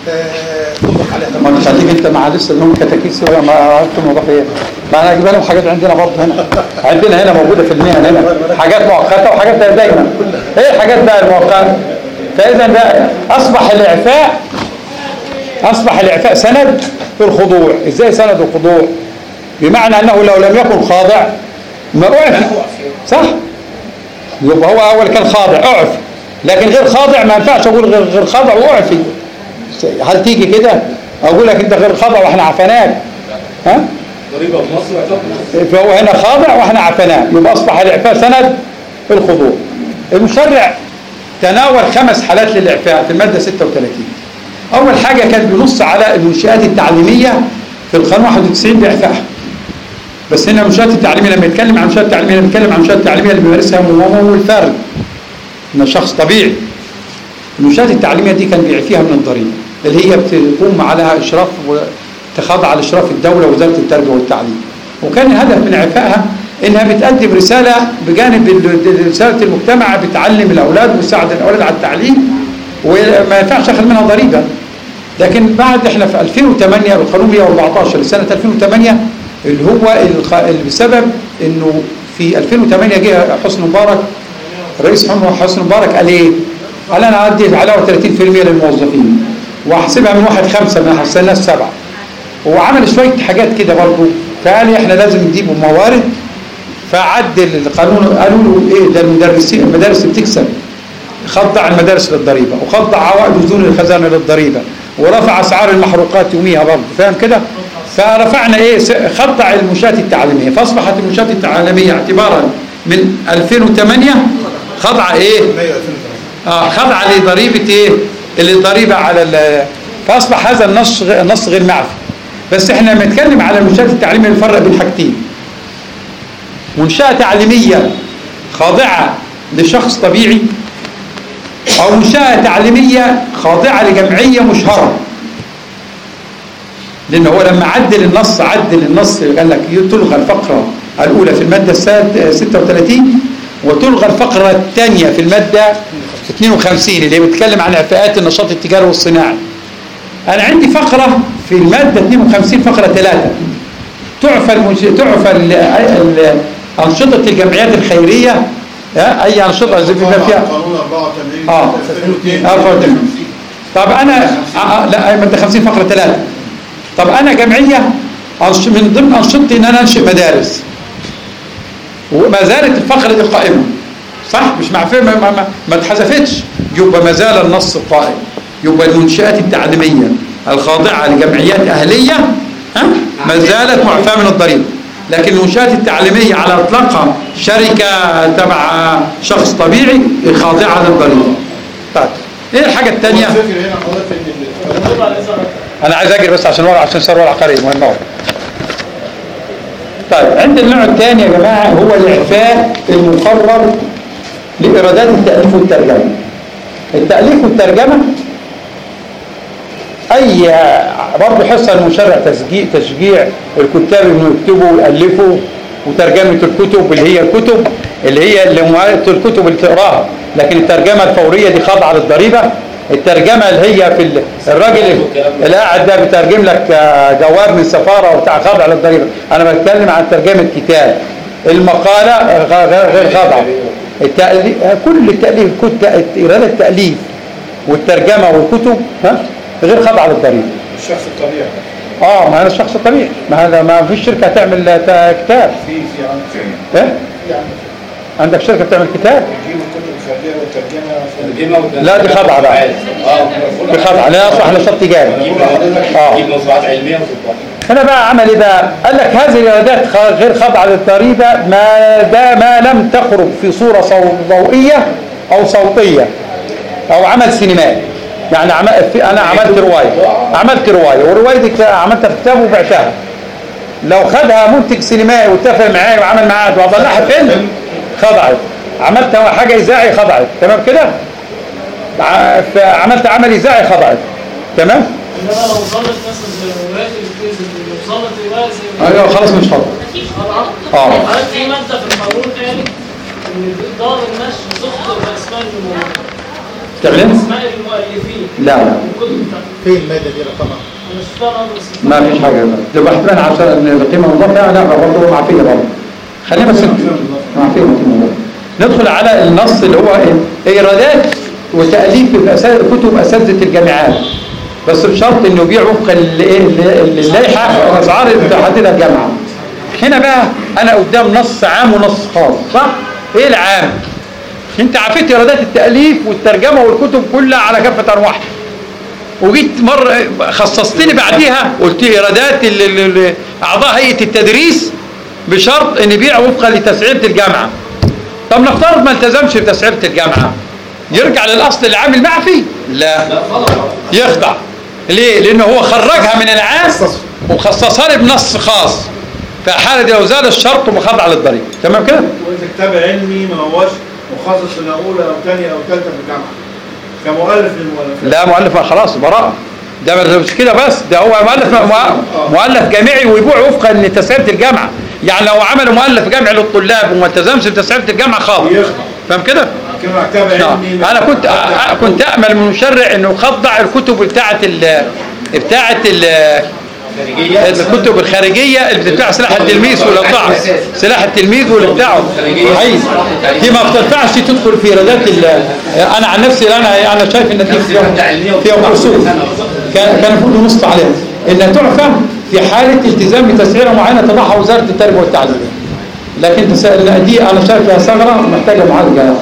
Speaker 4: طبق عليها.
Speaker 1: ما انت خليك انت مع لسه انهم كتاكيس ولا ما عرفت الموضوع ايه؟ ما انا اجيب لهم حاجات عندنا برضه هنا، عندنا هنا موجوده في المهن هنا حاجات مؤقته وحاجات دايما. ايه الحاجات بقى المؤقته؟ فاذا ده اصبح الاعفاء اصبح الاعفاء سند في الخضوع. ازاي سند الخضوع؟ بمعنى انه لو لم يكن خاضع ما اعفي. صح؟ يبقى هو اول كان خاضع اعفي، لكن غير خاضع ما ينفعش اقول غير غير خاضع واعفي. هل تيجي كده اقول لك انت غير خاضع واحنا عفناك؟ ها؟
Speaker 5: ضريبه في مصر
Speaker 1: فهو هنا خاضع واحنا عفناه، يبقى اصبح الاعفاء سند في الخضوع. المشرع تناول خمس حالات للاعفاء في الماده ستة وثلاثين. اول حاجه كان بينص على المنشآت التعليميه في القانون واحد وتسعين باعفائها. بس هنا المنشآت التعليميه لما يتكلم عن المنشآت التعليميه بيتكلم عن المنشآت التعليميه اللي بيمارسها هو الفرد، انه شخص طبيعي. المنشآت التعليميه دي كان بيعفيها من الضريبه اللي هي بتقوم عليها اشراف وتخاضع على اشراف الدوله ووزاره التربيه والتعليم. وكان الهدف من اعفائها انها بتقدم رساله بجانب رساله المجتمع، بتعلم الاولاد وتساعد الاولاد على التعليم وما ينفعش اخذ منها ضريبه. لكن بعد احنا في ألفين وثمانية القانون مئة وأربعة عشر لسنه ألفين وثمانية اللي هو اللي بسبب انه في ألفين وثمانية جه حسني مبارك، الرئيس حسني مبارك قال ايه؟ قال انا هدي علاوه ثلاثين بالمئة للموظفين واحسبها من واحد خمسة ما حسناش سبعه. وعمل شويه حاجات كده برضه، فقال احنا لازم نجيب موارد، فعدل القانون. قالوا له ايه ده المدرسين المدارس بتكسب، خضع المدارس للضريبه وخضع عوائد وزون الخزانه للضريبه ورفع اسعار المحروقات يوميها برضه، فاهم كده؟ فرفعنا ايه خضع المنشآت التعليميه، فاصبحت المنشآت التعليميه اعتبارا من ألفين وثمانية خضع ايه؟ اه خضع لضريبه ايه؟ الضريبه على ال فاصبح هذا النص النص غير معفي. بس احنا لما نتكلم على المنشآت التعليميه نفرق بين حاجتين: منشأة تعليميه خاضعه لشخص طبيعي، او منشأة تعليميه خاضعه لجمعيه مشهره. لان هو لما عدل النص عدل النص قال لك تلغى الفقره الاولى في الماده ستة وثلاثين وتلغى الفقره الثانيه في الماده اثنين وخمسين اللي بتتكلم عن اعفاءات النشاط التجاري والصناعي. انا عندي فقره في الماده اثنين وخمسين فقره ثلاثة تعفى المنش... تعفى ال... ال... انشطه الجمعيات الخيريه، اي انشطه زي ما فيها
Speaker 2: قانون أربعة وثمانين
Speaker 1: اه أربعة وثمانين. طب انا آه لا ماده خمسين فقره ثلاثة. طب انا جمعيه أنش... من ضمن انشطتي ان انا انشئ مدارس وما زالت الفقره دي قائمه، صح؟ مش معفيه ما, ما, ما, ما اتحذفتش، يبقى ما زال النص قائم. يبقى المنشآت التعليميه الخاضعه لجمعيات اهليه ها ما زالت معفاه من الضريبه. لكن المنشآت التعليميه على اطلاقها شركه تبع شخص طبيعي خاضعه للضريبه. طيب ايه الحاجه الثانيه؟ انا عايز اجري بس عشان ورق عشان ثروه العقاريه مهمه. طيب عند النوع الثاني يا جماعه هو الاعفاء المقرر لايرادات التاليف والترجمه. التاليف والترجمه اي برضه حصه المشرع تشجيع تشجيع الكتاب انه يكتبوا ويالفوا، وترجمه الكتب اللي هي الكتب اللي هي اللي الكتب اللي تقراها، لكن الترجمه الفوريه دي خاضعه للضريبه. الترجمه اللي هي في الراجل اللي قاعد ده بيترجم لك جواب من سفاره وبتاع خاضع للضريبه. انا بتكلم عن ترجمه كتاب. المقاله غير خاضعه. التأليف كل التاليف ايراد التاليف والترجمه والكتب ها غير خاضعه للضريبه.
Speaker 4: الشخص الطبيعي
Speaker 1: اه ما هذا الشخص الطبيعي، ما هذا ما فيش شركه تعمل كتاب.
Speaker 4: في في عندك
Speaker 1: ايه؟ عندك شركه بتعمل كتاب؟
Speaker 4: تجيب الكتب الخارجيه والترجمه.
Speaker 1: لا دي خاضعه بقى. دي خاضعه لا يصلح نشاط تجاري.
Speaker 5: اه تجيب موضوعات علميه وتطبعها.
Speaker 1: هنا بقى عمل ايه بقى؟ قال لك هذه الايرادات غير خاضعه للضريبه ما دا ما لم تخرج في صوره ضوئيه او صوتيه او عمل سينمائي. يعني عم... انا عملت روايه عملت روايه والروايه دي عملتها في كتاب وبعتها. لو خدها منتج سينمائي واتفق معايا وعمل معايا وطلعها فيلم خضعت. عملت حاجه اذاعي خضعت، تمام كده؟ عملت عمل اذاعي خضعت، تمام؟
Speaker 8: انما لو وصلت مثلا زي روايات الكيس اللي وصلت روايه زي
Speaker 1: ايوه خلاص مش خضع.
Speaker 8: اه هل في ماده في القانون قالت ان دار النشر تخطر اسماء المؤلفين؟
Speaker 1: تعمل
Speaker 8: اسماء المؤلفين؟
Speaker 1: لا لا
Speaker 8: الكتب بتاعتهم
Speaker 4: فين الماده دي رقمها؟
Speaker 8: انا شفتها بس
Speaker 1: ما فيش حاجه. لو بحثنا عشان القيمه المضافه لا برضه معفيه برضه. خلينا بس معفيه الموضوع. ندخل على النص اللي هو ايرادات وتاليف كتب اساتذه الجامعات، بس بشرط انه يبيع وفق اللائحه الاسعار اللي بتحددها الجامعه. هنا بقى انا قدام نص عام ونص خاص، صح؟ ايه العام؟ انت عفيت ايرادات التاليف والترجمه والكتب كلها على كافه ارواحها. وجيت مره خصصتني بعديها قلت لي ايرادات ال- ال- ال- اعضاء هيئه التدريس بشرط ان يبيع وفقا لتسعيره الجامعه. طب نفترض ما التزمش بتسعيره الجامعه، يرجع للاصل اللي عامل معاه فيه؟ لا، يخضع. ليه؟ لانه هو خرجها من العام وخصصها لي بنص خاص، فحاله لو زال الشرط ومخضع للضريبه. تمام كده؟
Speaker 2: وإذا كتاب علمي ما هوش مخصص سنة أولى أو ثانية أو ثالثة في الجامعة كمؤلف للمؤلفات.
Speaker 1: لا، مؤلف خلاص براءه. ده مش كده بس، ده هو مؤلف مؤلف جامعي ويبيع وفقا لتسعيره الجامعه. يعني لو عملوا مؤلف جامعي للطلاب وما التزمش بتسعيره الجامعه خاضع. فاهم كده؟
Speaker 2: كتاب علمي.
Speaker 1: انا كنت كنت امل من المشرع انه يخضع الكتب بتاعه ال بتاعه ال الكتب الخارجيه اللي بتاع سلاح التلميذ ولا بتاع سلاح التلميذ واللي بتاعه عايز دي ما بتنفعش تدخل في ايرادات. انا عن نفسي انا انا شايف ان دي فيها اصول كان كان المفروض نص عليها انها تعفى في حاله التزام بتسعيره معينه تضعها وزاره التربيه والتعليم. لكن دي انا شايف فيها ثغره محتاجه معالجه.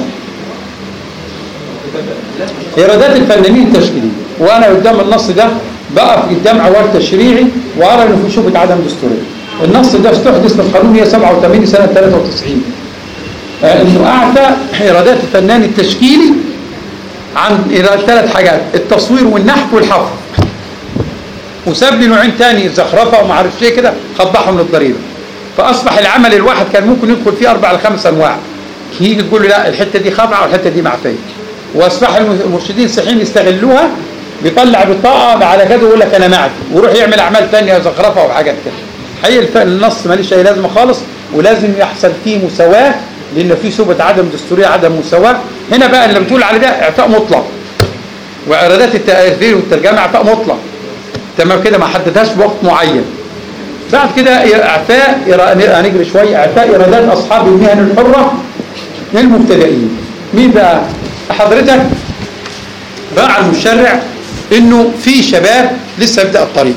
Speaker 1: ايرادات الفنانين التشكيليه، وانا قدام النص ده بقف قدام عوار تشريعي وارى انه في شبهه عدم دستوريه. النص ده استحدث في القانون مئة وسبعة وثمانين سنه ثلاثة وتسعين، آه انه اعفى ايرادات الفنان التشكيلي عن ثلاث حاجات: التصوير والنحت والحفر، وساب لي نوعين ثاني الزخرفه وما عارف ايه كده خضعهم للضريبه. فاصبح العمل الواحد كان ممكن يدخل فيه اربع لخمس انواع، يجي تقول له لا الحته دي خاضعه والحته دي معفيه. واصبح المرشدين الصحيين يستغلوها، بيطلع بطاقه على كده ويقول لك انا معفي ويروح يعمل اعمال ثانيه زخرفه وحاجات كده. حقيقي النص ماليش اي لازمه خالص، ولازم يحصل فيه مساواه لان في شبهه عدم دستوريه عدم مساواه. هنا بقى اللي بتقول على ده اعفاء مطلق، وايرادات التأثير والترجمه اعفاء مطلق. تمام كده، ما حددهاش بوقت معين. بعد كده اعفاء هنجري شويه اعفاء ايرادات اصحاب المهن الحره للمبتدئين. مين بقى؟ حضرتك راعى المشرع انه في شباب لسه يبدا الطريق،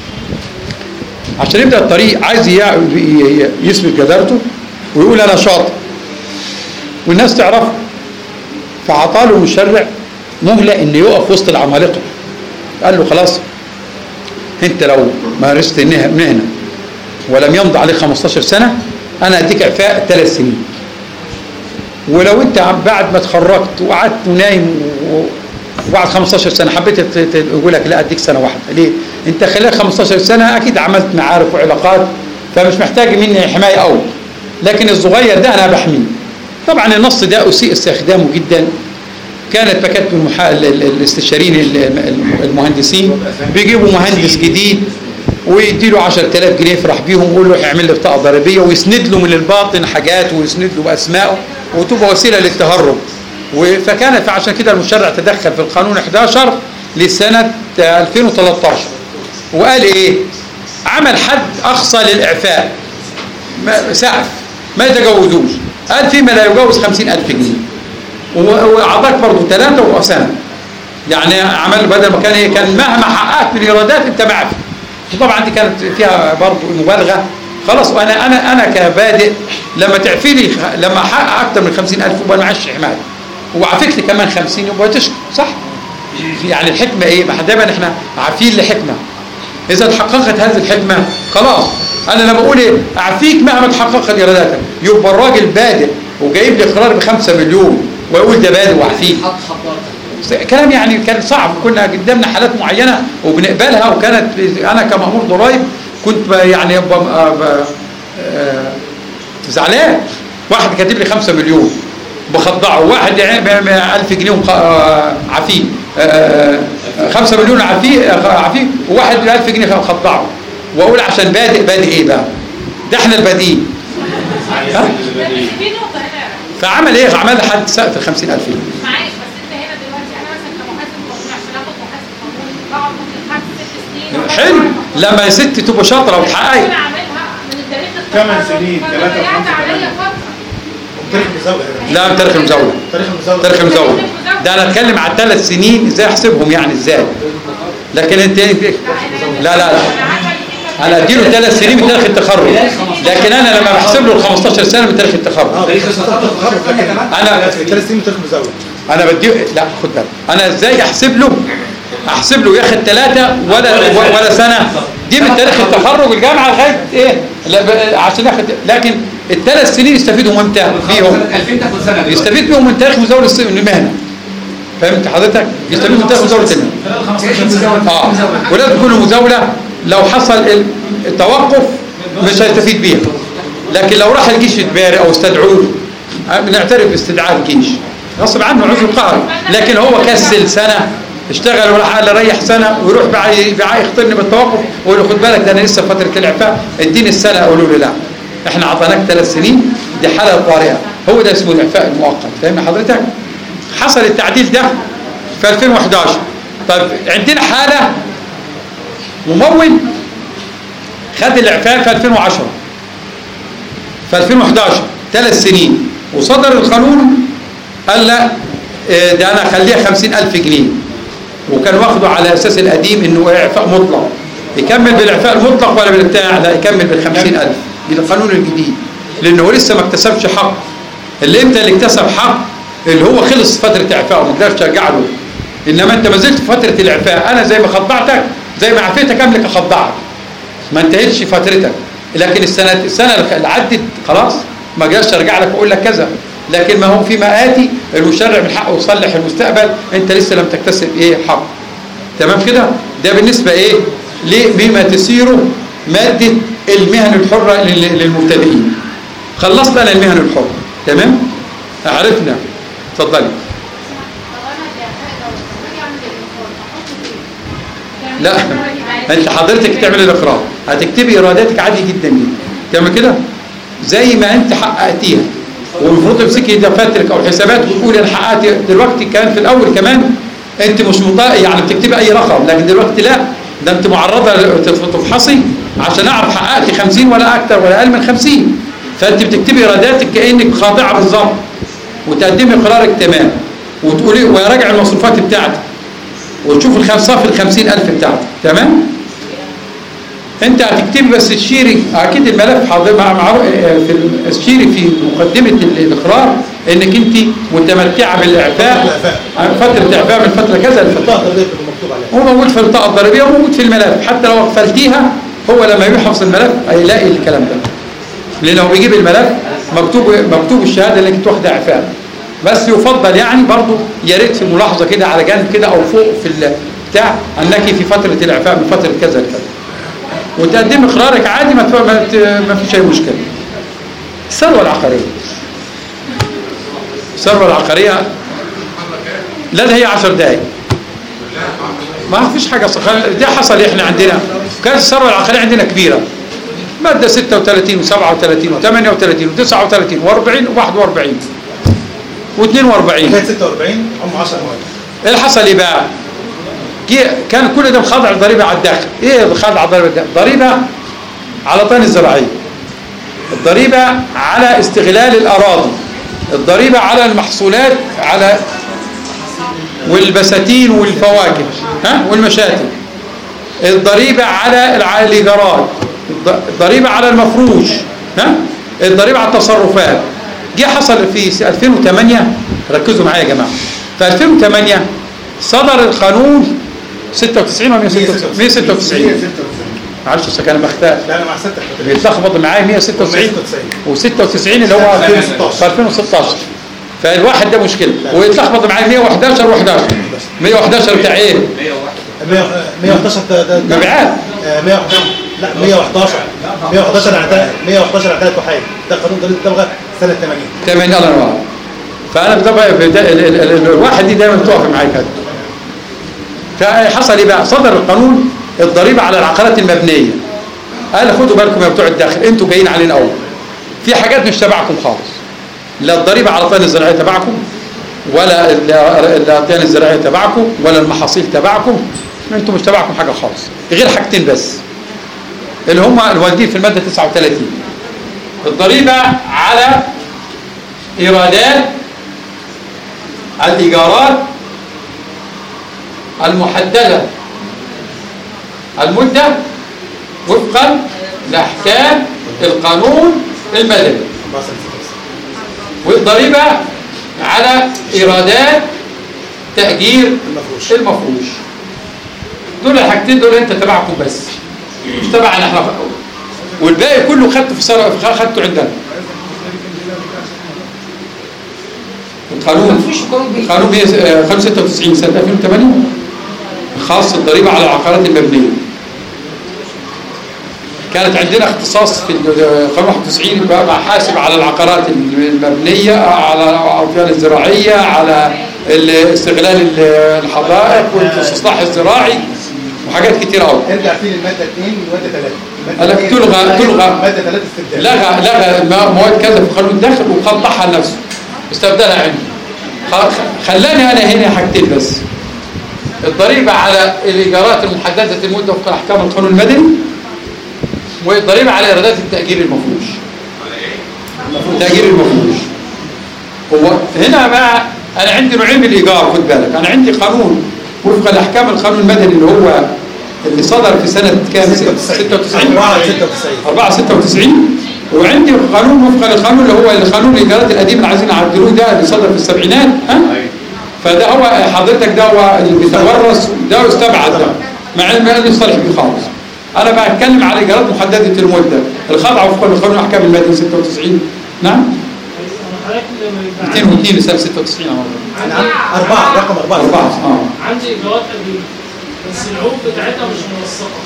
Speaker 1: عشان يبدا الطريق عايز يثبت جدارته ويقول انا شاطر والناس تعرفه، فعطاله المشرع مهله انه يقف وسط العمالقه. قال له خلاص انت لو مارست مهنه ولم يمضي عليك خمستاشر سنه انا اديك اعفاء ثلاث سنين، ولو انت بعد ما اتخرجت وقعدت ونايم وبعد خمستاشر سنه حبيت تقول لك لا اديك سنه واحده. ليه؟ انت خلال خمستاشر سنه اكيد عملت معارف وعلاقات فمش محتاج مني حمايه قوي، لكن الصغير ده انا بحميه. طبعا النص ده اسيء استخدامه جدا. كانت مكاتب المحا... الاستشاريين المهندسين بيجيبوا مهندس جديد ويديله عشرة آلاف جنيه يفرح بيهم ويقول له اعمل لي بطاقه ضريبيه ويسند له من الباطن حاجات ويسند له باسمائه وتبقى وسيله للتهرب. فكانت فعشان كده المشرع تدخل في القانون احد عشر لسنه ألفين وثلاثة عشر وقال ايه؟ عمل حد اقصى للاعفاء سقف ما يتجاوزوش، قال فيما لا يجاوز خمسين ألف جنيه واعطاك برضه ثلاثه وسنه. يعني عمل بدل ما كان ايه؟ كان مهما حققت من ايرادات انت معفي. طبعا دي كانت فيها برضه مبالغه. خلاص وانا انا انا كبادئ لما تعفي لي لما احقق اكثر من خمسين ألف يبقى معيش حمايه وعفيت لي كمان خمسين يبقى تشكر صح؟ يعني الحكمه ايه؟ ما دايما احنا عارفين لحكمه. اذا تحققت هذه الحكمه خلاص. انا لما اقول ايه؟ اعفيك مهما تحققت ايراداتك يبقى الراجل بادئ وجايب لي اقرار بخمسة مليون ويقول ده بادئ واعفيك. كلام يعني كان صعب. كنا قدامنا حالات معينه وبنقبلها، وكانت انا كمأمور ضرايب كنت يعني زعلان. واحد كاتب لي خمسة مليون بخضعه، واحد ألف جنيه عفيه، خمسة مليون عفيه عفيه وواحد ألف جنيه بخضعه، واقول عشان بادئ. بادئ ايه بقى؟ ده احنا البادئين. فعمل ايه؟ عمل حد سقف ال خمسين ألف جنيه.
Speaker 7: معلش بس انت هنا دلوقتي انا مثلا كمحاسب قانوني عشان اخد محاسب قانوني بقعد ممكن خمس ست سنين.
Speaker 1: حلو، لما يا ست تبقى شاطره وتحققي.
Speaker 7: انا عاملها من التاريخ
Speaker 2: ثمان سنين ثلاثة
Speaker 7: وخمسة عليا فتره.
Speaker 2: تاريخ مزاوله.
Speaker 1: لا تاريخ المزاوله.
Speaker 2: تاريخ المزاوله.
Speaker 1: تاريخ المزاوله. ده انا اتكلم على ثلاث سنين ازاي احسبهم يعني ازاي. لكن انت لا لا لا انا اديله ثلاث سنين من تاريخ التخرج، لكن انا لما بحسب له ال خمستاشر سنه من تاريخ التخرج. انا
Speaker 2: ثلاث سنين من تاريخ المزاوله.
Speaker 1: انا بدي لا خد بالك انا ازاي احسب له احسب له ياخد ثلاثه ولا ولا سنه؟ دي من تاريخ التخرج الجامعه لغايه ايه؟ لا عشان ياخد، لكن الثلاث سنين يستفيدوا امتى فيهم؟
Speaker 5: ألفين تاخد سنه
Speaker 1: يستفيد بيهم من تاريخ مزاوله المهنه. فهمت حضرتك؟ يستفيد من تاريخ مزاوله المهنه. اه ولازم تكون المزاوله لو حصل التوقف مش هيستفيد بيها. لكن لو راح الجيش يتباري او استدعوه بنعترف باستدعاء الجيش غصب عنه عذر قهري، لكن هو كسل سنه اشتغل وراح قال ريح سنه ويروح بقى بقى يخطرني بالتوقف ويقول له خد بالك ده انا لسه في فتره الاعفاء اديني السنه، اقول له لا احنا اعطيناك ثلاث سنين دي حاله طارئه، هو ده اسمه الاعفاء المؤقت. فاهم حضرتك؟ حصل التعديل ده في ألفين وأحد عشر. طيب عندنا حاله ممول خد الاعفاء في ألفين وعشرة في ألفين وأحد عشر ثلاث سنين وصدر القانون قال لا ده انا اخليها خمسين ألف جنيه، وكان واخده على اساس القديم انه اعفاء مطلق، يكمل بالاعفاء المطلق ولا بالبتاع؟ لا يكمل بالخمسين ألف بالقانون الجديد، لانه هو لسه ما اكتسبش حق. اللي امتى اللي اكتسب حق؟ اللي هو خلص فتره اعفائه ما تقدرش ترجع له. انما انت ما زلت في فتره الاعفاء، انا زي ما خضعتك زي ما عفيتك املك اخضعك، ما انتهتش فترتك. لكن السنه السنه اللي عدت خلاص ما اقدرش ارجع لك واقول لك كذا. لكن ما هو فيما آتي المشرع من حقه يصلح المستقبل، انت لسه لم تكتسب ايه حق. تمام كده؟ ده بالنسبه ايه لما تسيره ماده المهن الحره للمبتدئين. خلصنا انا المهن الحره. تمام؟ عرفنا. اتفضلي. لا انت حضرتك تعمل الاقرار، هتكتبي ايراداتك عادي جدا جدا. تمام كده؟ زي ما انت حققتيها، والمفروض تمسكي دفاترك او حسابات وتقولي انا حققت. دلوقتي كان في الاول كمان انت مش مطا... يعني بتكتبي اي رقم، لكن دلوقتي لا، ده انت معرضه تفحصي عشان اعرف حققتي خمسين ولا اكثر ولا اقل من خمسين. فانت بتكتبي ايراداتك كانك خاضعه بالظبط، وتقدمي قرارك تمام، وتقولي وراجع المصروفات بتاعتك، وتشوف الخمسه في الخمسين ألف بتاعتك. تمام؟ انت هتكتبي بس تشيري اكيد الملف حاضر مع في التشيري في مقدمه الاقرار انك انت متمتعه بالاعفاء فتره اعفاء من فتره كذا لفتره. هو موجود في البطاقه الضريبيه وموجود في الملف، حتى لو قفلتيها هو لما يحفظ الملف هيلاقي الكلام ده، لانه بيجيب الملف مكتوب مكتوب الشهاده اللي انت واخده اعفاء. بس يفضل يعني برضو يا ريت في ملاحظه كده على جنب كده او فوق في البتاع انك في فتره الاعفاء من فتره كذا لكذا، وتقدم اقرارك عادي ما ما فيش اي مشكله. الثروه العقاريه الثروه العقاريه لا ده هي عشر دقائق ما فيش حاجه. ده حصل احنا عندنا كانت الثروه العقاريه عندنا كبيره، ماده ستة وثلاثين وسبعة وثلاثين وثمانية وثلاثين وتسعة وثلاثين وأربعين وواحد وأربعين واثنين وأربعين
Speaker 4: كانت ستة وأربعين هم عشرة مواد.
Speaker 1: ايه اللي حصل ايه بقى؟ كان كل ده خاضع للضريبه على الداخل. ايه الخاضع على الضريبه؟ الضريبه على طن الزراعيه، الضريبه على استغلال الاراضي، الضريبه على المحصولات على والبساتين والفواكه ها والمشاتل، الضريبه على الايجارات، الضريبه على المفروش ها، الضريبه على التصرفات. جه حصل في ألفين وثمانية، ركزوا معايا يا جماعه، في ألفين وثمانية صدر القانون ستة وتسعين و مئة وستة وتسعين. معلش انا انا بختار
Speaker 4: لا انا مع ستة
Speaker 1: بيتلخبط معايا مئة وستة وتسعين و ستة وتسعين اللي هو في ألفين وستاشر. فالواحد ده مشكله، ويتلخبط معايا مئة وأحد عشر و11 مئة وأحد عشر بتاع ايه؟
Speaker 4: مئة وأحد عشر ده
Speaker 1: مبيعات.
Speaker 4: مئة وأحد عشر لا مئة وأحد عشر مئة وأحد عشر على مئة وأحد عشر على ثلاث وحايد. ده قانون ضريبه الدوله سنه ثمانين
Speaker 1: ثمانين. الله ينور. فانا بطبع الواحد دي دايما بتقف معايا كده. فحصل ايه بقى؟ صدر القانون الضريبه على العقارات المبنيه. قال خدوا بالكم يا بتوع الداخل، انتوا جايين علينا قوي. في حاجات مش تبعكم خالص. لا الضريبه على الطن الزراعيه تبعكم، ولا الطن الزراعيه تبعكم، ولا المحاصيل تبعكم. انتوا مش تبعكم حاجه خالص، غير حاجتين بس اللي هم الواردين في الماده تسعة وثلاثين. الضريبه على ايرادات الايجارات المحدده المده وفقا لاحكام القانون المدني، والضريبه على ايرادات تاجير المفروش. دول الحاجتين دول انت تبعكم بس، مش تبعنا احنا، والباقي كله خدته في سر... خدته عندنا. القانون القانون قانون ستة وتسعين سنه ألفين وثمانية خاص الضريبه على العقارات المبنيه. كانت عندنا اختصاص في قانون واحد وتسعين بقى حاسب على العقارات المبنيه، على الاوطان الزراعيه، على استغلال الحدائق والاستصلاح الزراعي وحاجات كتير قوي.
Speaker 4: ارجع فين الماده اثنين والماده ثلاثة.
Speaker 1: قال لك تلغى تلغى
Speaker 4: ماده ثلاثة استبدال.
Speaker 1: لغى لغى مواد كذا في قانون الدخل وقطعها لنفسه استبدلها عنده. خلاني انا هنا حاجتين بس: الضريبه على الايجارات المحدده المده وفق احكام القانون المدني، والضريبه على ايرادات التاجير المفروش. التاجير المفروش هو هنا بقى انا عندي نوعين من الايجار، خد بالك. انا عندي قانون وفق الاحكام القانون المدني اللي هو اللي صدر في سنه كام؟ ستة وتسعين أربعة ستة وتسعين، وعندي قانون وفق القانون اللي هو القانون الايجارات القديم اللي عايزين يعدلوه ده اللي صدر في السبعينات. ها فده هو حضرتك ده هو اللي بيتورث، ده استبعد ده مع انه ما يصالح بيه خالص. انا بتكلم على ايجارات محدده المده الخاضعه وفق القانون الاحكام المدني ستة وتسعين. نعم مئتين واثنين سنه ستة وتسعين
Speaker 4: أربعة رقم أربعة
Speaker 1: أربعة اه
Speaker 8: عندي ايجارات قديمه بس العقود بتاعتها مش منسقه،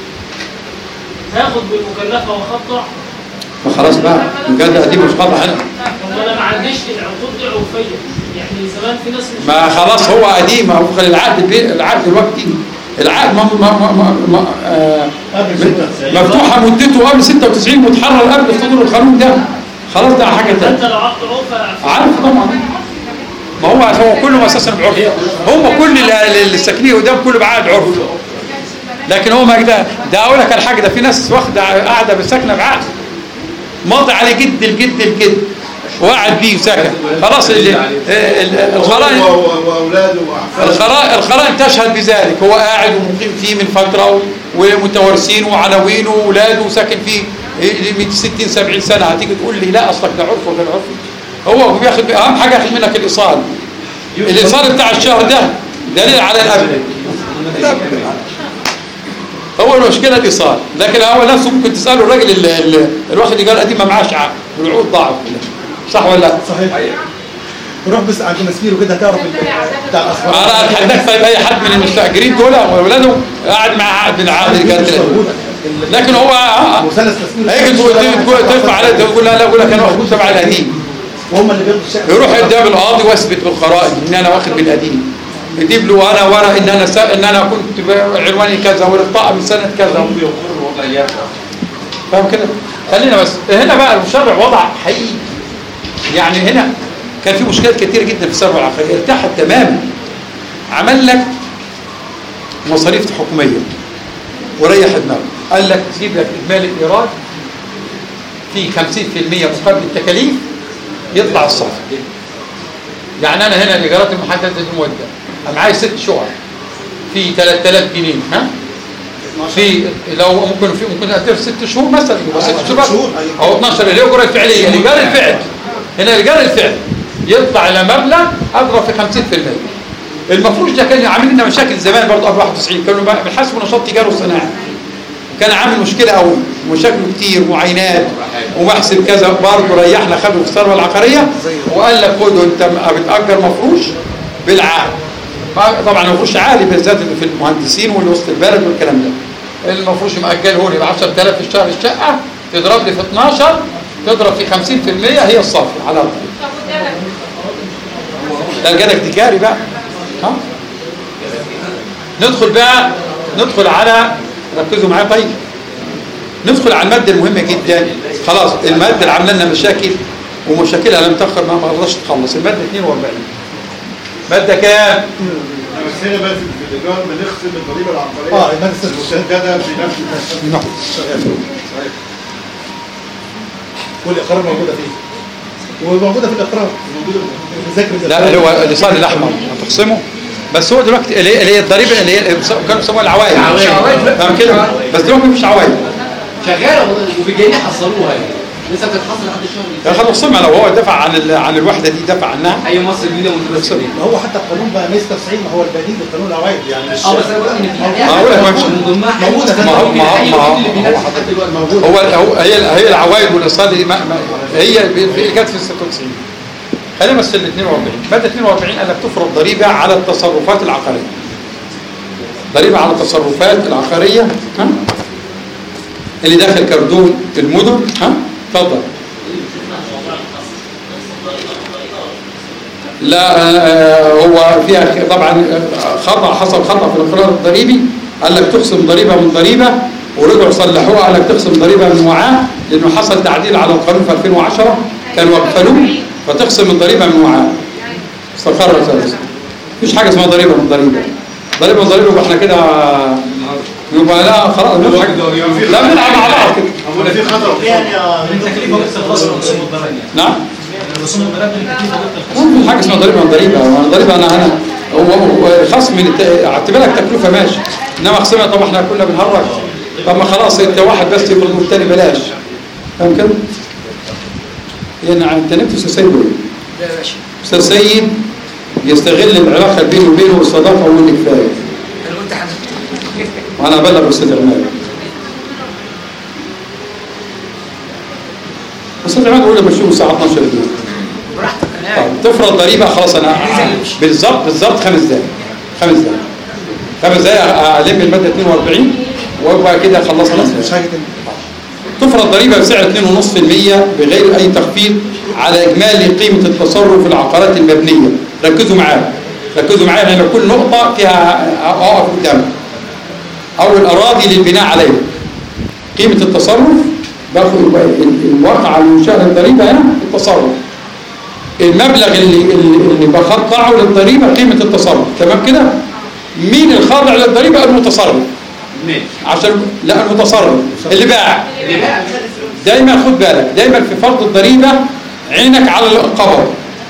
Speaker 8: تاخد بالمكلفه وخطع.
Speaker 1: فخلاص بقى الجاده قديمه مش قاطعه هنا.
Speaker 8: طب انا ما عنديش العقود دي عرفيه، يعني زمان في ناس مش
Speaker 1: ما خلاص هو قديم وفق العقد العقد الوقتي. العقد ما ما ما ما آه مفتوحه مدته قبل ستة وتسعين متحرر قبل صدور القانون ده. خلاص ده حاجه ثانيه.
Speaker 8: انت لو عقد عرفه
Speaker 1: عارف طبعا. ما هو هو كله اساسا بعرف، هم كل اللي ساكنين قدام كله بعقد عرف. لكن هو ما ده ده اقول لك الحاجه، ده في ناس واخده قاعده بالسكنه بعقد ماضي عليه جد الجد الجد وقعد بيه وسكن. خلاص الخرائط
Speaker 2: واولاده
Speaker 1: الخرائط الخرائط تشهد بذلك. هو قاعد ومقيم فيه من فتره ومتوارثين وعناوينه واولاده وساكن فيه من ستين سبعين سنه. هتيجي تقول لي لا اصلك ده عرف وغير عرف. هو بياخد اهم حاجه ياخد منك الايصال. الايصال بتاع الشهر ده دليل على القبل. هو المشكله الايصال، لكن هو نفسه ممكن تساله الراجل اللي واخد ايجار قديم ما معاش عقد والعقود ضاعت كلها. صح ولا لا؟
Speaker 4: صحيح. روح بس عند مسكير وكده تعرف بتاع الاصفار.
Speaker 1: انا اتحداك طيب اي حد من المستاجرين دول واولاده قاعد مع عقد من عقد الايجار، لكن هو
Speaker 4: مثلث تسمير
Speaker 1: هيجي ترفع عليه تقول لا لا اقول لك انا واخد تبع القديم،
Speaker 4: وهم اللي بياخدوا الشقه.
Speaker 1: يروح قدام القاضي واثبت بالقرائن ان انا واخد بالقديم، يجيب له انا ورق ان انا سا... ان انا كنت عنواني كذا والطاقه من سنه كذا. فاهم كده؟ خلينا بس هنا بقى المشرع وضع حقيقي. يعني هنا كان في مشكلات كتيره جدا في الثروه العقاريه، ارتاحت تماما. عمل لك مصاريف حكوميه وريح دماغه، قال لك سيب لك اجمالي الايراد في خمسين بالمئة مقابل التكاليف يطلع الصافي. يعني انا هنا الايجارات المحدده المده انا معايا ست شقق في ثلاثة آلاف جنيه. ها في لو ممكن في ممكن اقدر ست شهور مثلا يبقى ست شهور او اثناشر الايجار الفعليه. الايجار الفعل هنا الايجار الفعل يطلع الى مبلغ اضرب في خمسين بالمئة. المفروض ده كان عامل لنا مشاكل زمان برضه قبل واحد وتسعين، كانوا بيحاسبوا نشاط تجاري وصناعه، كان عامل مشكله قوي ومشاكله كتير ومعاينات ومحسب كذا. برضه ريحنا خده في الثروه العقاريه وقال لك خده انت بتاجر مفروش بالعقد. طبعا المفروش عالي بالذات اللي في المهندسين واللي وسط البلد والكلام ده. المفروش مأجله لي ب عشرة آلاف في الشهر الشقه، تضرب لي في اثناشر تضرب في خمسين بالمئة هي الصافي على الارض. ده الجدك تجاري بقى. ها ندخل بقى ندخل على ركزوا معايا طيب. ندخل على الماده المهمه جدا. خلاص الماده اللي عامله لنا مشاكل ومشاكلها لم تخر ما قدرتش تخلص. الماده اثنين وأربعين ماده كام؟
Speaker 2: بس هنا بقى في الايجار بنخصم الضريبه العقاريه
Speaker 4: اه الماده
Speaker 2: المسدده بنفس
Speaker 1: نعم.
Speaker 4: والاقرار موجوده فيه وموجوده في الاقرار موجوده.
Speaker 1: لا هو الايصال الاحمر هتخصمه بس هو دلوقتي اللي هي الضريبه اللي هي كانوا بيسموها العوائد. فاهم كده؟ بس دلوقتي مفيش عوائد.
Speaker 5: شغاله وبيجيين يحصلوها يعني. لسه بتتحصل لحد الشهر
Speaker 1: ياخد خصمها لو هو دفع عن ال... عن الوحده دي دفع عنها.
Speaker 5: اي مصر جديده متمسكه بيه.
Speaker 4: ما هو حتى القانون بقى مية وتسعين ما هو البديل لقانون العوائد يعني مش
Speaker 5: اه بس انا بقول ان في
Speaker 1: ما هو ما مش
Speaker 4: موجوده
Speaker 1: ما هو ما هو ما هو هو هو هي هي العوائد والاقساط دي ما ما هي اللي جت في ستة وتسعين. خلينا بس ال اثنين وأربعين ماده اثنين وأربعين قال لك تفرض ضريبه على التصرفات العقاريه. ضريبه على التصرفات العقاريه ها اللي داخل كردون المدن. ها اتفضل. لا هو فيها طبعا خطا حصل خطا في الاقرار الضريبي. قال لك تخصم ضريبه من ضريبه ورجعوا صلحوها. قال لك تخصم ضريبه من وعاء لانه حصل تعديل على القانون في ألفين وعشرة كانوا وقفلوه فتخصم الضريبه من وعاء. استقر ذلك. مفيش حاجه اسمها ضريبه من ضريبه. ضريبه من ضريبه واحنا كده يبقى لا خلاص لا بنلعب مع بعض كده.
Speaker 2: هو في خطر
Speaker 6: يعني
Speaker 4: التكليف خلاص رسوم الضرائب.
Speaker 1: نعم.
Speaker 4: رسوم الضرائب التكليف
Speaker 1: ما في حاجه اسمها ضريبه من ضريبه. ضريبه انا انا هو خصم من اعتبر لك تكلفه ماشي انما خصمها. طب احنا كنا بنهرج. طب ما خلاص انت واحد بس يفرض والثاني بلاش. فاهم كده؟ يعني انت نمت استاذ سيد ولا
Speaker 3: لا يا باشا
Speaker 1: استاذ سيد يستغل العلاقه بينه وبينه والصداقه ويقول لي كفايه.
Speaker 3: انا قلت حضرتك
Speaker 1: وانا ابلغ استاذ عماد. استاذ عماد يقول لي بشوف الساعه اثناشر بالليل.
Speaker 3: براحتك انا قاعد.
Speaker 1: طب تفرض ضريبه خلاص انا بالظبط بالظبط خمس دقائق خمس دقائق خمس دقائق الم الماده اثنين وأربعين وابقى كده خلصنا.
Speaker 4: مش حاجه تانية.
Speaker 1: تفرض ضريبه بسعر اثنين فاصلة خمسة بالمئة بغير اي تخفيض على اجمالي قيمه التصرف في العقارات المبنيه. ركزوا معايا ركزوا معايا لان كل نقطه فيها اقف قدامك. او الاراضي للبناء عليها. قيمه التصرف باخد الواقع المنشاه للضريبه هنا التصرف. المبلغ اللي اللي بخضعه للضريبه قيمه التصرف. تمام كده؟ مين الخاضع للضريبه؟ المتصرف. عشان لا المتصرف اللي باع.
Speaker 6: اللي بقى
Speaker 1: دايما خد بالك دايما في فرض الضريبه عينك على القبض.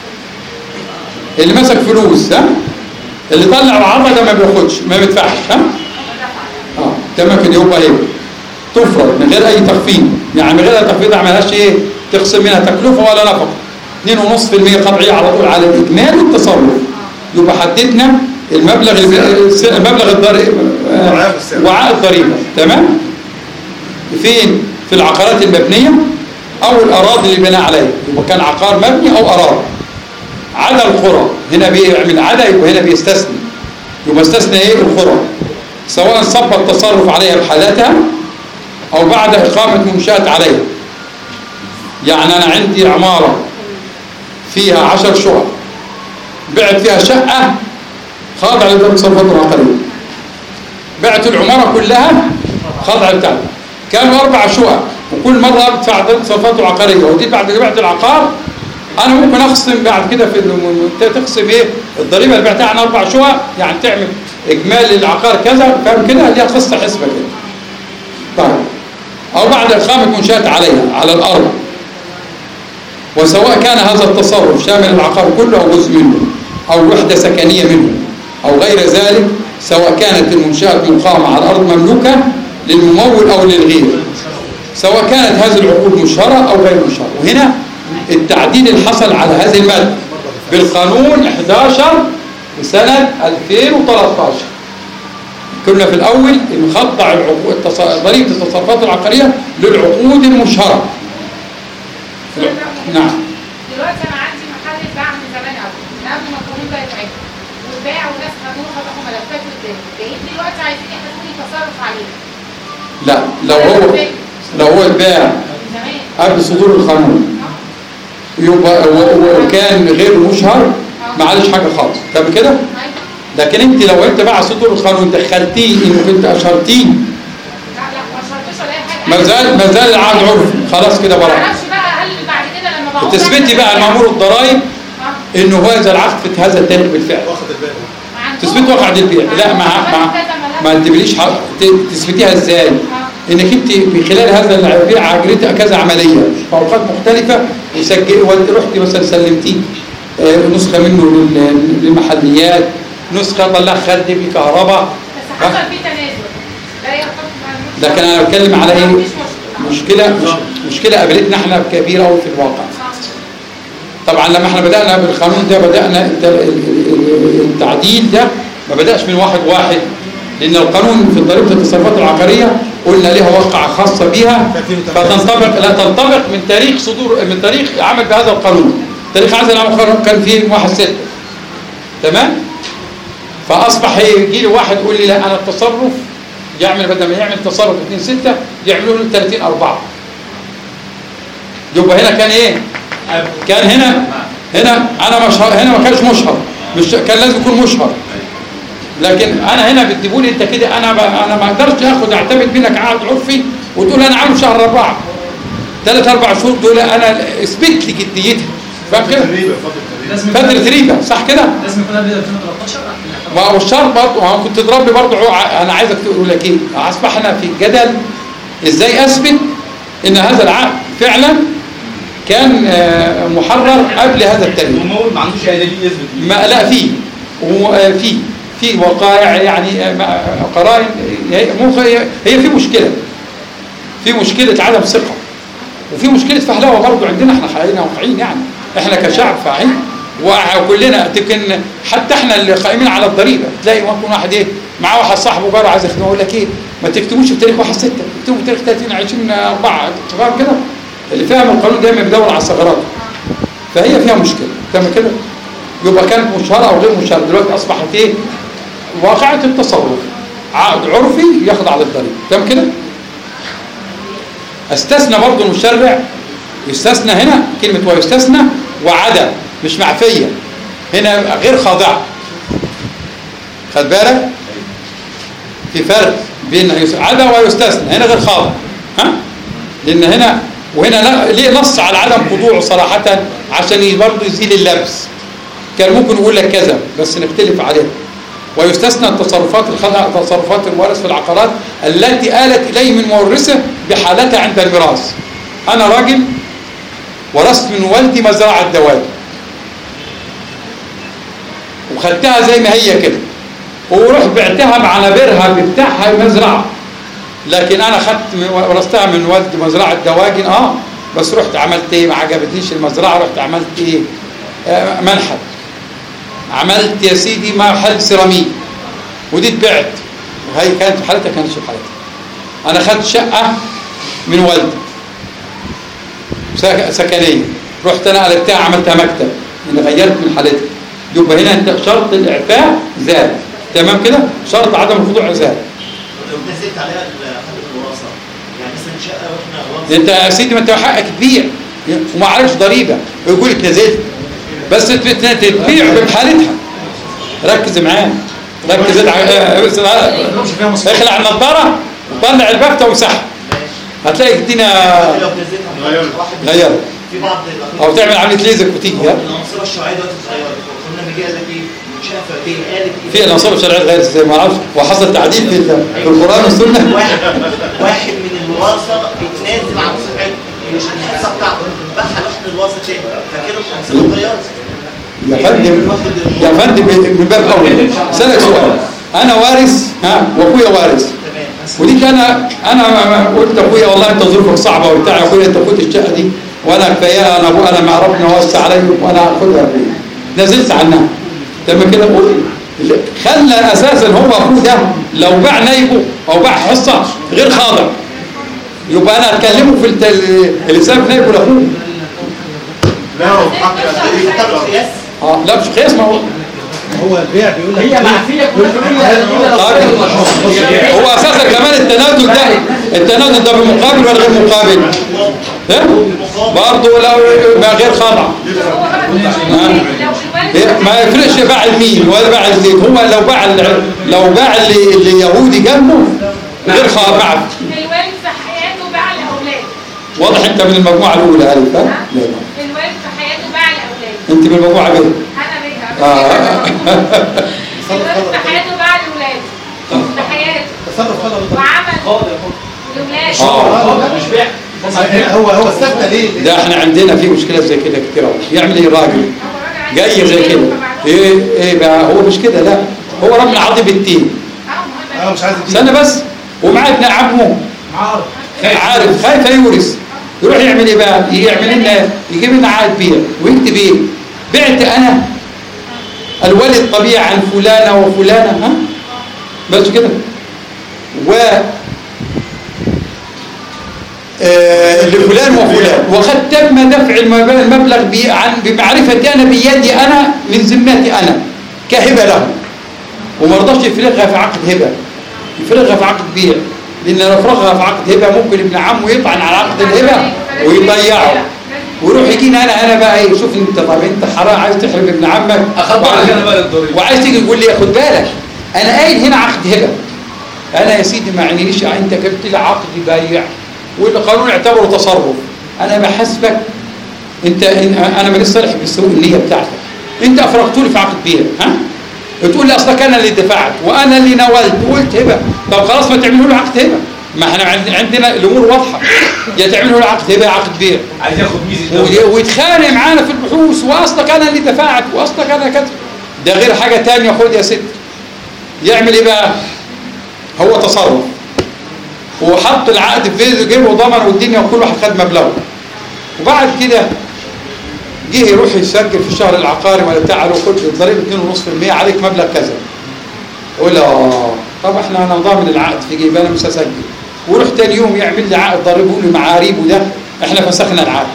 Speaker 1: اللي مسك فلوس ها اللي طلع وعرض ده ما بياخدش ما بيدفعش. ها اه تمام كده. يبقى ايه تفرض من غير اي تخفيض. يعني من غير تخفيض ما عملهاش ايه تخصم منها تكلفه ولا نفقه. اثنين فاصلة خمسة بالمئة قطعيه على طول على الاجمالي التصرف. يبقى حددنا المبلغ المبلغ الضريبه وعاء الضريبه. تمام. فين؟ في العقارات المبنيه او الاراضي اللي بناء عليها. يبقى كان عقار مبني او اراضي. عدا القرى هنا بيعمل عدا يبقى هنا بيستثني. يبقى استثنى ايه القرى سواء صب التصرف عليها بحالتها او بعد اقامه منشاه عليها. يعني انا عندي عماره فيها عشر شقق بعت فيها شقه خاضعه للتصرفات العقاريه. بعت العماره كلها خاضعه بتاعتها. كانوا اربع شقق وكل مره بدفع التصرفات العقاريه ودي بعد ما بعت العقار انا ممكن اخصم بعد كده في تخصم ايه الضريبه اللي بعتها عن اربع شقق. يعني تعمل اجمالي العقار كذا. فاهم كده؟ ليها قصه حسبه كده. طيب او بعد اقامه منشاه عليها على الارض. وسواء كان هذا التصرف شامل العقار كله او جزء منه او وحده سكنيه منه او غير ذلك سواء كانت المنشاه مقامه على الارض مملوكه للممول او للغير سواء كانت هذه العقود مشهره او غير مشهره. وهنا التعديل اللي حصل على هذه الماده بالقانون احد عشر لسنه ألفين وثلاثة عشر. كنا في الاول نخضع العقود ضريبه التصرفات العقاريه للعقود المشهره. نعم.
Speaker 7: دلوقتي انا عندي محل اتباع من زمان قوي من قبل ما القانون ده يتعمل واتباع وناس خدوه فتحوا ملفات قدامي. جايين دلوقتي عايزين يحطوا لي تصرف عليه.
Speaker 1: لا لو هو لو هو اتباع قبل صدور القانون يبقى وكان غير مشهر معلش حاجه خالص. تمام كده؟ لكن انت لو انت بقى صدور القانون دخلتيه انك انت اشرتيه ما زال ما زال العقد عرفي خلاص كده براءه.
Speaker 7: معرفش بقى هل بعد كده لما بقول
Speaker 1: تثبتي بقى المأمور الضرائب انه هذا العقد في هذا التاريخ بالفعل.
Speaker 2: واخد البيع.
Speaker 1: تثبت وقع البيع. لا ما ما ما تدبليش تثبتيها ازاي؟ انك انت من خلال هذا البيع اجريتي كذا عمليه في اوقات مختلفه وسجلي وانت رحتي مثلا سلمتيه نسخه منه للمحليات نسخه طلع خد بكهرباء.
Speaker 7: بس حصل فيه تنازل.
Speaker 1: لكن انا بتكلم على ايه؟ مشكله مش مشكله قابلتنا احنا كبيره قوي في الواقع. طبعا لما احنا بدانا بالقانون ده بدانا التعديل ده ما بداش من واحد واحد، لان القانون في ضريبه التصرفات العقاريه قلنا لها واقعه خاصه بيها فتنطبق لا تنطبق من تاريخ صدور من تاريخ عمل بهذا القانون. تاريخ عمل هذا القانون كان فيه واحد ستة تمام. فاصبح يجي لي واحد يقول لي لا انا التصرف يعمل بدل ما يعمل تصرف اثنين ستة يعملوا له ثلاثين أربعة. يبقى هنا كان ايه؟ كان هنا هنا انا مشهر، هنا ما كانش مشهر، مش كان لازم يكون مشهر. لكن انا هنا بتجيبوا لي انت كده انا ب... انا ما اقدرش اخد اعتمد منك عقد عرفي وتقول انا عامل شهر اربعه ثلاث اربع شهور دول انا اثبت لي جديتها. فاهم كده؟ فتره ريبه صح كده؟
Speaker 9: لازم يكون قبل ألفين وثلاثة عشر.
Speaker 1: والشرط برضه كنت تضرب لي برضه انا عايزك تقول لك ايه؟ اصبحنا في جدل ازاي اثبت ان هذا العقد فعلا كان محرر قبل هذا التاريخ.
Speaker 9: الممول ما عندوش دليل يثبت.
Speaker 1: ما لا في وفي في وقائع يعني قرائن هي في مشكله في مشكله عدم ثقه وفي مشكله فهلوه برضه عندنا احنا خلينا واقعين يعني احنا كشعب فاعلين وكلنا تمكن حتى احنا اللي قائمين على الضريبه تلاقي ممكن واحد ايه معاه واحد صاحبه جاره عايز يخدمه يقول لك ايه ما تكتبوش بتاريخ واحد ستة اكتبوا بتاريخ ثلاثين عشرين أربعة فاهم كده؟ اللي فاهم القانون دايما بيدور على الثغرات فهي فيها مشكله تمام كده؟ يبقى كانت مشهره او غير مشهره دلوقتي اصبحت ايه؟ واقعه التصرف عقد عرفي ياخد على الضريبه تمام كده؟ استثنى برضه المشرع يستثنى هنا كلمه ويستثنى وعدا مش معفيه هنا غير خاضعه. خد بالك؟ في فرق بين عدا ويستثنى هنا غير خاضع ها؟ لان هنا وهنا لا ليه نص على عدم خضوعه صراحه عشان برضه يزيل اللبس. كان ممكن يقول لك كذا بس نختلف عليه. ويستثنى التصرفات الخاضعه تصرفات الوارث في العقارات التي آلت اليه من مورثه بحالتها عند الميراث. انا راجل ورثت من والدي مزرعه دواجن وخدتها زي ما هي كده ورحت بعتها بعنابرها بتاعها مزرعه لكن انا خدت ورثتها من والدي مزرعه دواجن اه بس رحت عملت ايه؟ ما عجبتنيش المزرعه رحت عملت ايه؟ آه منحل. عملت يا سيدي محل سيراميك ودي اتبعت وهي كانت في حالتها كانت في حالتها. انا خدت شقه من والدي سكنيه رحت انا قلبتها عملتها مكتب انا غيرت من حالتها. يبقى هنا انت شرط الاعفاء زاد تمام كده؟ شرط عدم الخضوع زاد.
Speaker 6: لو نزلت عليها الوراثه يعني مثلا شقه واحنا
Speaker 1: انت يا سيدي ما انت حقك تبيع وما عليكش ضريبه ويقول لك نزلت بس تبيع بحالتها. ركز معايا ركز اخلع النظاره وطلع البفته وامسحها هتلاقي الدنيا غيرت
Speaker 6: في بعض
Speaker 1: او تعمل عمليه ليزك وتيجي ها
Speaker 6: العنصر الشرعيه دلوقتي اتغيرت كنا بنجي قال لك ايه شافه دي قالت
Speaker 1: في العنصر الشرعيه اتغيرت ازاي ما اعرفش وحصل تعديل في في القران والسنه.
Speaker 6: واحد واحد من الوراثه بيتنازل عن صحته مش الحصه بتاعته باعها لحد الوراثه تاني فكده العنصر اتغيرت.
Speaker 1: يا فندم يا فندم من باب اول اسالك سؤال انا وارث ها واخويا وارث ودي انا انا قلت لاخويا والله انت ظروفك صعبه وبتاع يا اخويا انت خد الشقه دي وانا كفايه انا ابويا انا ما عرفنا وسع عليا وانا هاخدها نزلت عنها تمام كده قول خلى اساسا هو اخوه ده لو باع نايبه او باع حصه غير خاضع يبقى انا هتكلمه في اللي ساب نايبه لاخوه.
Speaker 2: لا هو حق
Speaker 6: قياس
Speaker 1: اه لا مش قياس ما هو
Speaker 4: هو البيع بيقول لك
Speaker 5: هي معفيه
Speaker 1: هو اساسا كمان التنازل ده التنازل ده بمقابل ولا غير مقابل؟ برضه لو ما غير خاضع ما يفرقش باع المين ولا باع الزيت هو لو باع لو باع اللي يهودي جنبه غير خاضع.
Speaker 7: الوالد في حياته باع الاولاد.
Speaker 1: واضح انت من المجموعه الاولى الف ها؟
Speaker 7: الوالد في حياته باع الاولاد.
Speaker 1: انت من المجموعه ب.
Speaker 7: انا بيها الوالد في حياته باع الاولاد في حياته
Speaker 4: تصرف خاضع
Speaker 7: وعمل الاولاد
Speaker 1: اه
Speaker 9: مش بيع
Speaker 4: هو هو استثنى ليه؟
Speaker 1: ده احنا عندنا في مشكله زي كده كتير قوي. يعمل ايه الراجل؟ جاي زي كده ايه ايه بقى هو مش كده لا هو ربنا عاطي بالتين
Speaker 4: اه مش عايز
Speaker 1: استنى بس ومعاه ابن عمه عارف خايف يورث يروح يعمل ايه بقى؟ يعمل لنا يجيب لنا عقد بيع ويكتب ايه؟ بعت انا الولي الطبيعي عن فلانه وفلانه، ها؟ بس كده. و آه لفلان وفلان، وقد تم دفع المبلغ عن بمعرفتي انا بيدي انا من ذمتي انا كهبه له، وما رضاش يفرغها في عقد هبه، يفرغها في عقد بيع، لان لو فرغها في عقد هبه ممكن ابن عمه يطعن على عقد الهبه ويضيعه، ويروح يجينا انا انا بقى ايه، شوف انت طب انت حرام عايز تحرم ابن عمك وعايز تيجي تقول لي خد بالك انا قايل هنا عقد هبه، انا يا سيدي ما عينيش انت جبت لي عقد بيع والقانون اعتبره تصرف، انا بحاسبك انت انا ماليش صالح بالسوء النيه بتاعتك، انت افرغت لي في عقد بيع، ها؟ بتقول لي اصلك انا اللي دفعت وانا اللي نولت وقلت هبه، طب خلاص ما تعملوا له عقد هبه، ما احنا عندنا الامور واضحه، يا تعملوا له عقد هبه عقد بيع
Speaker 9: عايز ياخد ميزه
Speaker 1: ويتخانق معانا في البحوث واصلك انا اللي دفعت واصلك انا كذا، ده غير حاجه ثانيه. خد يا ست، يعمل ايه بقى؟ هو تصرف وحط العقد في جيبه وضمن والدنيا وكل واحد خد مبلغه، وبعد كده جه يروح يسجل في الشهر العقاري ولا بتاع له خد الضريبه اتنين ونص في المية عليك مبلغ كذا، يقول اه طب احنا انا ضامن العقد في جيبي انا مش هسجل، ويروح ثاني يوم يعمل لي عقد ضريبه لي مع قريبه ده احنا فسخنا العقد،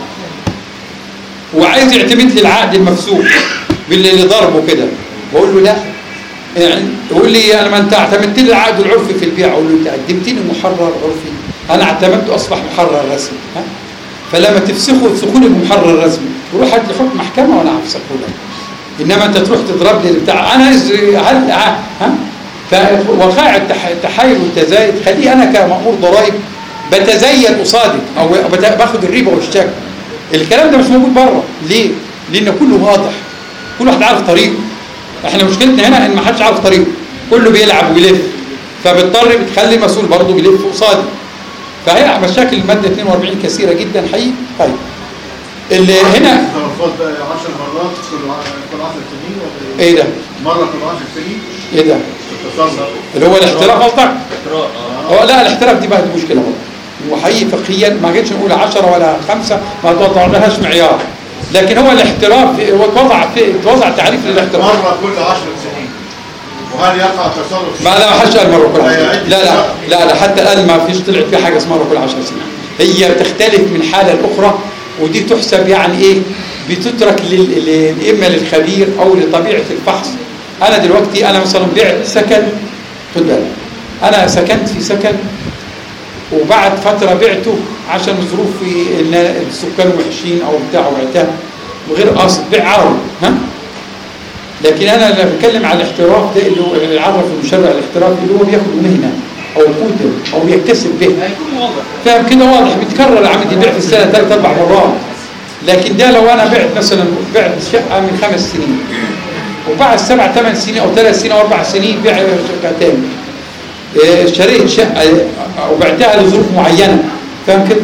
Speaker 1: وعايز يعتمد لي العقد المفسوخ باللي ضربه كده، بقول له لا يعني، يقول لي انا ما انت اعتمدت لي العقد العرفي في البيع، اقول له انت قدمت لي محرر عرفي، انا اعتمدته اصبح محرر رسمي، ها؟ فلما تفسخه تفسخوا لي بمحرر رسمي، روح هات لي حكم محكمه وانا هفسخه لك، انما انت تروح تضرب لي بتاع انا هل ها؟ فوقائع التحايل والتزايد خليه انا كمأمور ضرائب بتزايد قصادك او باخد الربا والشك، الكلام ده مش موجود بره، ليه؟ لان كله واضح، كل واحد عارف طريقه، احنا مشكلتنا هنا ان ما حدش عارف طريقه، كله بيلعب ويلف، فبالضطر بتخلي المسؤول برضه بيلف قصادي، فهي مشاكل الماده اتنين واربعين كثيره جدا حقيقي. طيب اللي هنا
Speaker 2: عشر مرات كل عشر سنين ولا
Speaker 1: ايه ده؟
Speaker 2: مره كل عشر سنين
Speaker 1: ايه ده؟ اللي هو الاحتراف قصدك؟ اه لا الاحتراف دي بقى مشكله برضه، وحقيقي فقهيا ما جيتش نقول عشرة ولا خمسة ما توضعناهاش معيار، لكن هو الاحتراف هو اتوضع في اتوضع تعريف للاحتراف
Speaker 2: مره كل عشر سنين، وهل يقع تصرف؟
Speaker 1: ما لا ما حدش قال مره كل عشر لا لا لا لا حتى الان ما فيش طلعت في حاجه اسمها مره كل عشر سنين، هي بتختلف من حاله لاخرى، ودي تحسب يعني ايه بتترك لل... اما للخبير او لطبيعه الفحص. انا دلوقتي انا مثلا بعت سكن، خد بالك انا سكنت في سكن وبعد فتره بعته عشان ظروف في ان السكان وحشين او بتاع وبعتها وغير قاصد بيع عرض، ها؟ لكن انا اللي بتكلم على الاحتراف ده اللي هو اللي عرف المشرع الاحتراف اللي هو بياخد مهنه او قدر او بيكتسب به،
Speaker 9: هيكون واضح
Speaker 1: فاهم كده واضح، بيتكرر عمليه البيع في السنه ثلاث اربع مرات، لكن ده لو انا بعت مثلا بعت شقه من خمس سنين وبعد سبع ثمان سنين او ثلاث سنين او اربع سنين بيع شقه ثاني، اشتريت شقه او بعتها لظروف معينه، فاهم كده؟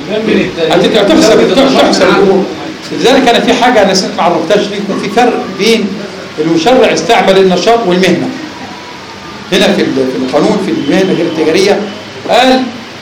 Speaker 1: هتحسب تحسب الامور. لذلك انا في حاجه انا نسيت ما عرفتهاش لكم، في فرق بين المشرع استعمل النشاط والمهنه. هنا في في القانون في المهنه غير التجاريه قال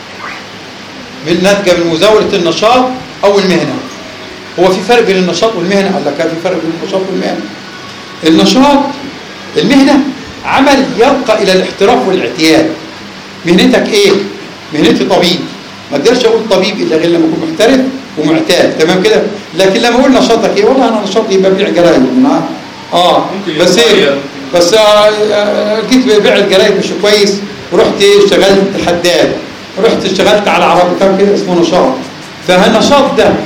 Speaker 1: بالناتجه من مزاوله النشاط او المهنه. هو في فرق بين النشاط والمهنه؟ قال لك في فرق بين النشاط والمهنه. النشاط المهنه عمل يرقى الى الاحتراف والاعتياد. مهنتك ايه؟ مهنتي طبيب، ما اقدرش اقول طبيب الا غير لما اكون محترف ومعتاد، تمام كده؟ لكن لما اقول نشاطك ايه؟ والله انا نشاطي ببيع جرايد، اه بس ايه؟ بس جيت ببيع الجرايد مش كويس ورحت اشتغلت حداد، رحت اشتغلت على عربي كام كده اسمه نشاط. فالنشاط ده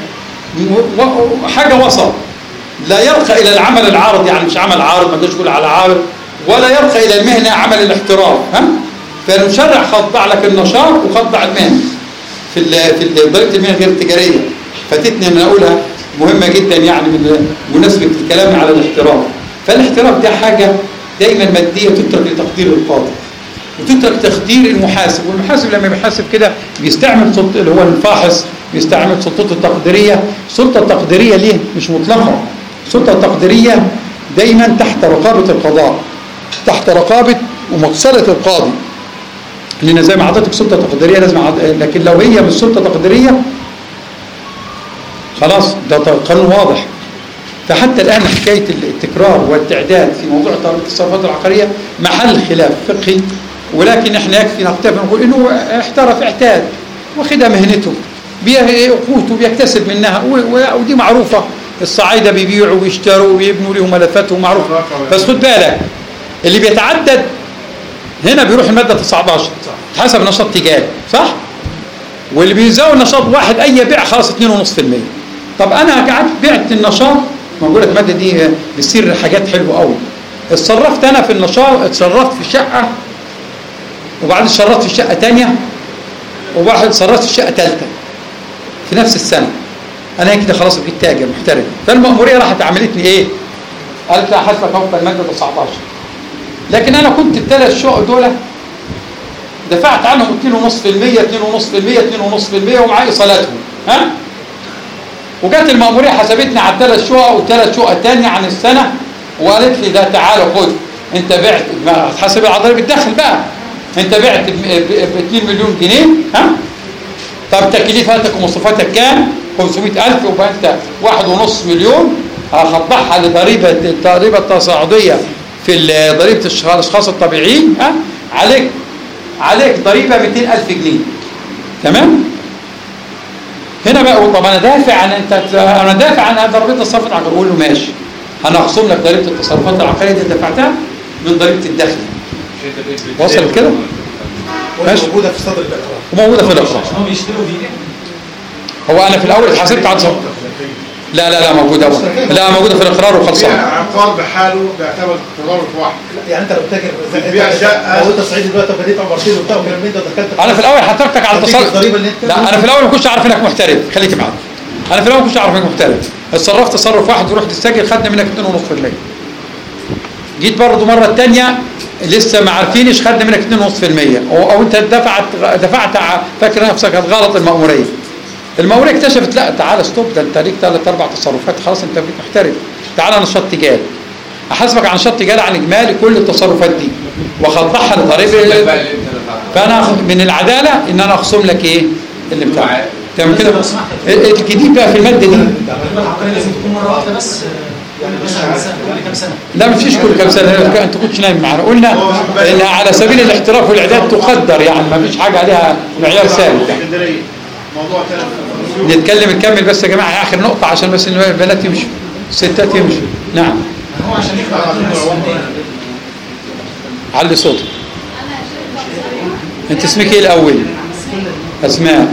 Speaker 1: حاجه وسط، لا يرقى الى العمل العارض، يعني مش عمل عارض ما تقدرش تقول على عارض، ولا يرقى الى المهنه عمل الاحتراف، ها؟ فالمشرع خضع لك النشاط وخضع المهنه في في طريقه المهنه غير التجاريه. فاتتني ان اقولها مهمه جدا يعني من مناسبه الكلام على الاحتراف. فالاحتراف ده حاجه دايما ماديه تترك لتقدير القاضي وتترك تقدير المحاسب، والمحاسب لما بيحاسب كده بيستعمل سلطه اللي هو الفاحص، بيستعمل سلطته التقديريه. السلطه التقديريه ليه؟ مش مطلقه. السلطه التقديريه دايما تحت رقابه القضاء، تحت رقابه ومقصله القاضي، لان زي ما حضرتك سلطه تقديريه لازم عض... لكن لو هي مش سلطه تقديريه خلاص ده قانون واضح. فحتى الآن حكاية التكرار والتعداد في موضوع التصرفات العقارية محل خلاف فقهي، ولكن احنا يكفي نكتفي نقول انه احترف اعتاد واخدها مهنته قوته بيكتسب منها، ودي معروفة. الصعايدة بيبيعوا وبيشتروا وبيبنوا لهم ملفاتهم معروفة. بس خد بالك اللي بيتعدد هنا بيروح المادة تسعتاشر حسب نشاط تجاري، صح؟ واللي بيزود نشاط واحد اي بيع خلاص اتنين ونص في المية. طب انا قعدت بعت النشاط، ما بقول لك المادة دي بتصير حاجات حلوة قوي. اتصرفت انا في النشاط، اتصرفت في الشقة وبعدين اتصرفت في الشقة تانية وواحد اتصرفت في الشقة تالتة في نفس السنة. انا كده خلاص بقيت تاجر محترف. فالمأمورية راحت عملتني ايه؟ قالت لا حسبك افضل المادة تسعتاشر. لكن انا كنت الثلاث شقق دول دفعت عنهم اتنين ونص في المية اتنين ونص في المية اتنين ونص في المية ومعايا ايصالاتهم، ها؟ وجات المأمورية حسبتني على الثلاث شقق والثلاث شقق تانية عن السنة وقالت لي ده تعالى خد انت بعت، هتحاسب على ضريبة الدخل بقى، انت بعت ب اتنين مليون جنيه، ها؟ طب تكليفاتك ومصروفاتك كام؟ خمسمية ألف، يبقى انت واحد ونص مليون هخضعها لضريبة الضريبة التصاعدية في ضريبة الاشخاص الطبيعيين، ها؟ عليك عليك ضريبة مئتين ألف جنيه. تمام؟ هنا بقى طب انا دافع عن انت انا دافع عن ضريبة التصرفات العقارية، اقول له ماشي انا هخصم لك ضريبة التصرفات العقارية اللي دفعتها من ضريبة الدخل. وصل كده؟ ماشي.
Speaker 4: موجودة في صدر الإقرار
Speaker 1: وموجودة في الإقرار.
Speaker 9: هم بيشتروا دي.
Speaker 1: هو انا في الاول اتحاسبت على صف. لا لا لا موجودة أول. لا موجودة في الإقرار وخلصان.
Speaker 2: عقار بحاله بيعتبر تصرف واحد.
Speaker 4: يعني انت لو تاجر
Speaker 2: بتبيع شقة
Speaker 4: لو انت صعيدي دلوقتي وبنيت عمارتين وبتاع والكلام ده دخلت
Speaker 1: انا في الاول حسبتك على التصرف. لا انا في الاول ما كنتش عارف انك محترف، خليك معايا. انا في الاول ما كنتش عارف انك محترف، اتصرفت تصرف واحد ورحت تسجل خدنا منك اتنين ونص في المية. جيت برضه مرة الثانية لسه ما عارفينش خدنا منك اتنين ونص في المية، او انت دفعت دفعت فاكر نفسك هتغلط المأمورية. المأمورية اكتشفت لا تعالى ستوب، ده انت ليك ثلاث اربع تصرفات خلاص انت بقيت محترف، تعالى نشاط تجاري. احاسبك عن نشاط تجاري عن اجمالي كل التصرفات دي واخضعها لضريبه. فانا من العداله ان انا اخصم لك ايه اللي بتاعك. تمام كده؟ الجديد بقى في الماده دي
Speaker 9: العقارية لازم تكون مرة واحدة بس، يعني مثلا كل كام سنة؟
Speaker 1: لا مفيش كل كام سنه، انت كنتش نايم معانا. قلنا ان على سبيل الاحتراف والاعداد تقدر، يعني ما فيش حاجه عليها معيار ثابت.
Speaker 2: موضوع ثاني
Speaker 1: نتكلم نكمل بس يا جماعه اخر نقطه عشان بس البنات يمشوا الستات يمشوا. نعم
Speaker 9: هو عشان يخلع
Speaker 1: علي صوتك. انت اسمك ايه الاول؟ اسماء.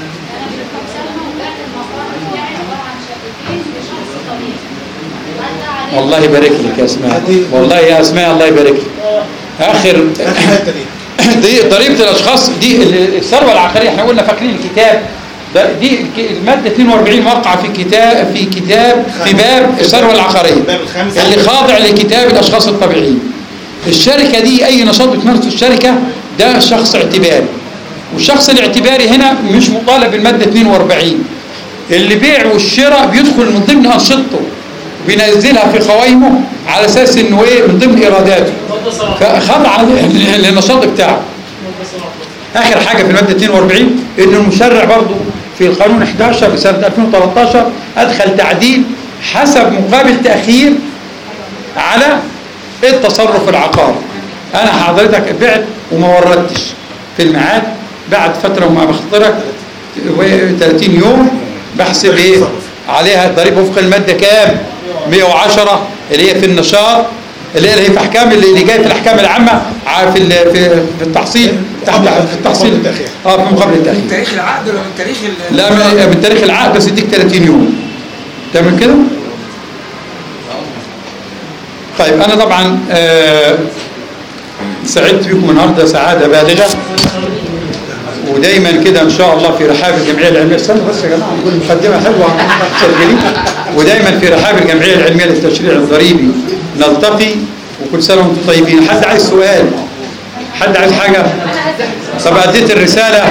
Speaker 1: الله يبارك لك يا اسماء، والله يا اسماء الله يبارك لك. اخر دي ضريبه الاشخاص دي الثروه العقاريه، احنا قلنا فاكرين الكتاب دي الماده اتنين واربعين موقعه في كتاب في كتاب في باب الثروه العقاريه اللي خاضع لكتاب الاشخاص الطبيعيين. الشركه دي اي نشاط بتمارسه الشركه ده شخص اعتباري، والشخص الاعتباري هنا مش مطالب بالماده اتنين واربعين. اللي بيع والشراء بيدخل من ضمن انشطته بينزلها في قوائمه على اساس انه ايه من ضمن ايراداته، فخضع للنشاط بتاعه. اخر حاجه في الماده اتنين واربعين ان المشرع برضه في القانون احداشر لسنه الفين وتلتاشر ادخل تعديل حسب مقابل تاخير على التصرف العقاري. انا حضرتك بعت وما وردتش في الميعاد، بعد فتره وما بخطرك ثلاثين يوم بحسب ايه عليها الضريبه وفق الماده كام؟ مية وعشرة اللي هي في النشاط، اللي هي في احكام اللي جايه في الاحكام العامه في في التحصيل تحت في التحصيل اه في مقابل التاخير.
Speaker 3: من تاريخ العقد ولا من تاريخ
Speaker 1: لا من تاريخ العقد، بس يديك ثلاثين يوم. تمام كده؟ طيب انا طبعا آه سعدت بكم النهارده سعاده بالغه، ودايما كده ان شاء الله في رحاب الجمعيه العلميه. استنى بس يا جماعه نقول مقدمه حلوه سجلي. ودايما في رحاب الجمعيه العلميه للتشريع الضريبي نلتقي، وكل سنه وانتم طيبين. حد عايز سؤال؟ حد عايز حاجه؟ طب اديت الرساله؟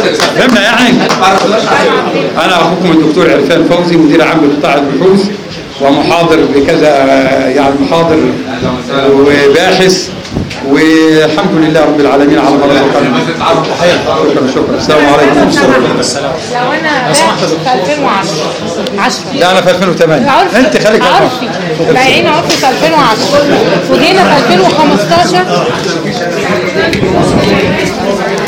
Speaker 1: فهمنا يعني. انا اخوكم الدكتور عرفان فوزي، مدير عام لقطاع البحوث ومحاضر بكذا يعني محاضر وباحث، والحمد لله رب العالمين على ما رزقنا. شكرا شكرا. السلام عليكم.
Speaker 7: لو انا في ألفين وعشرة عشرة
Speaker 1: لا انا في ألفين وثمانية.
Speaker 7: عرفي
Speaker 1: انت خليك
Speaker 7: عرفي بايعين عرفي في ألفين وعشرة وجينا في ألفين وخمستاشر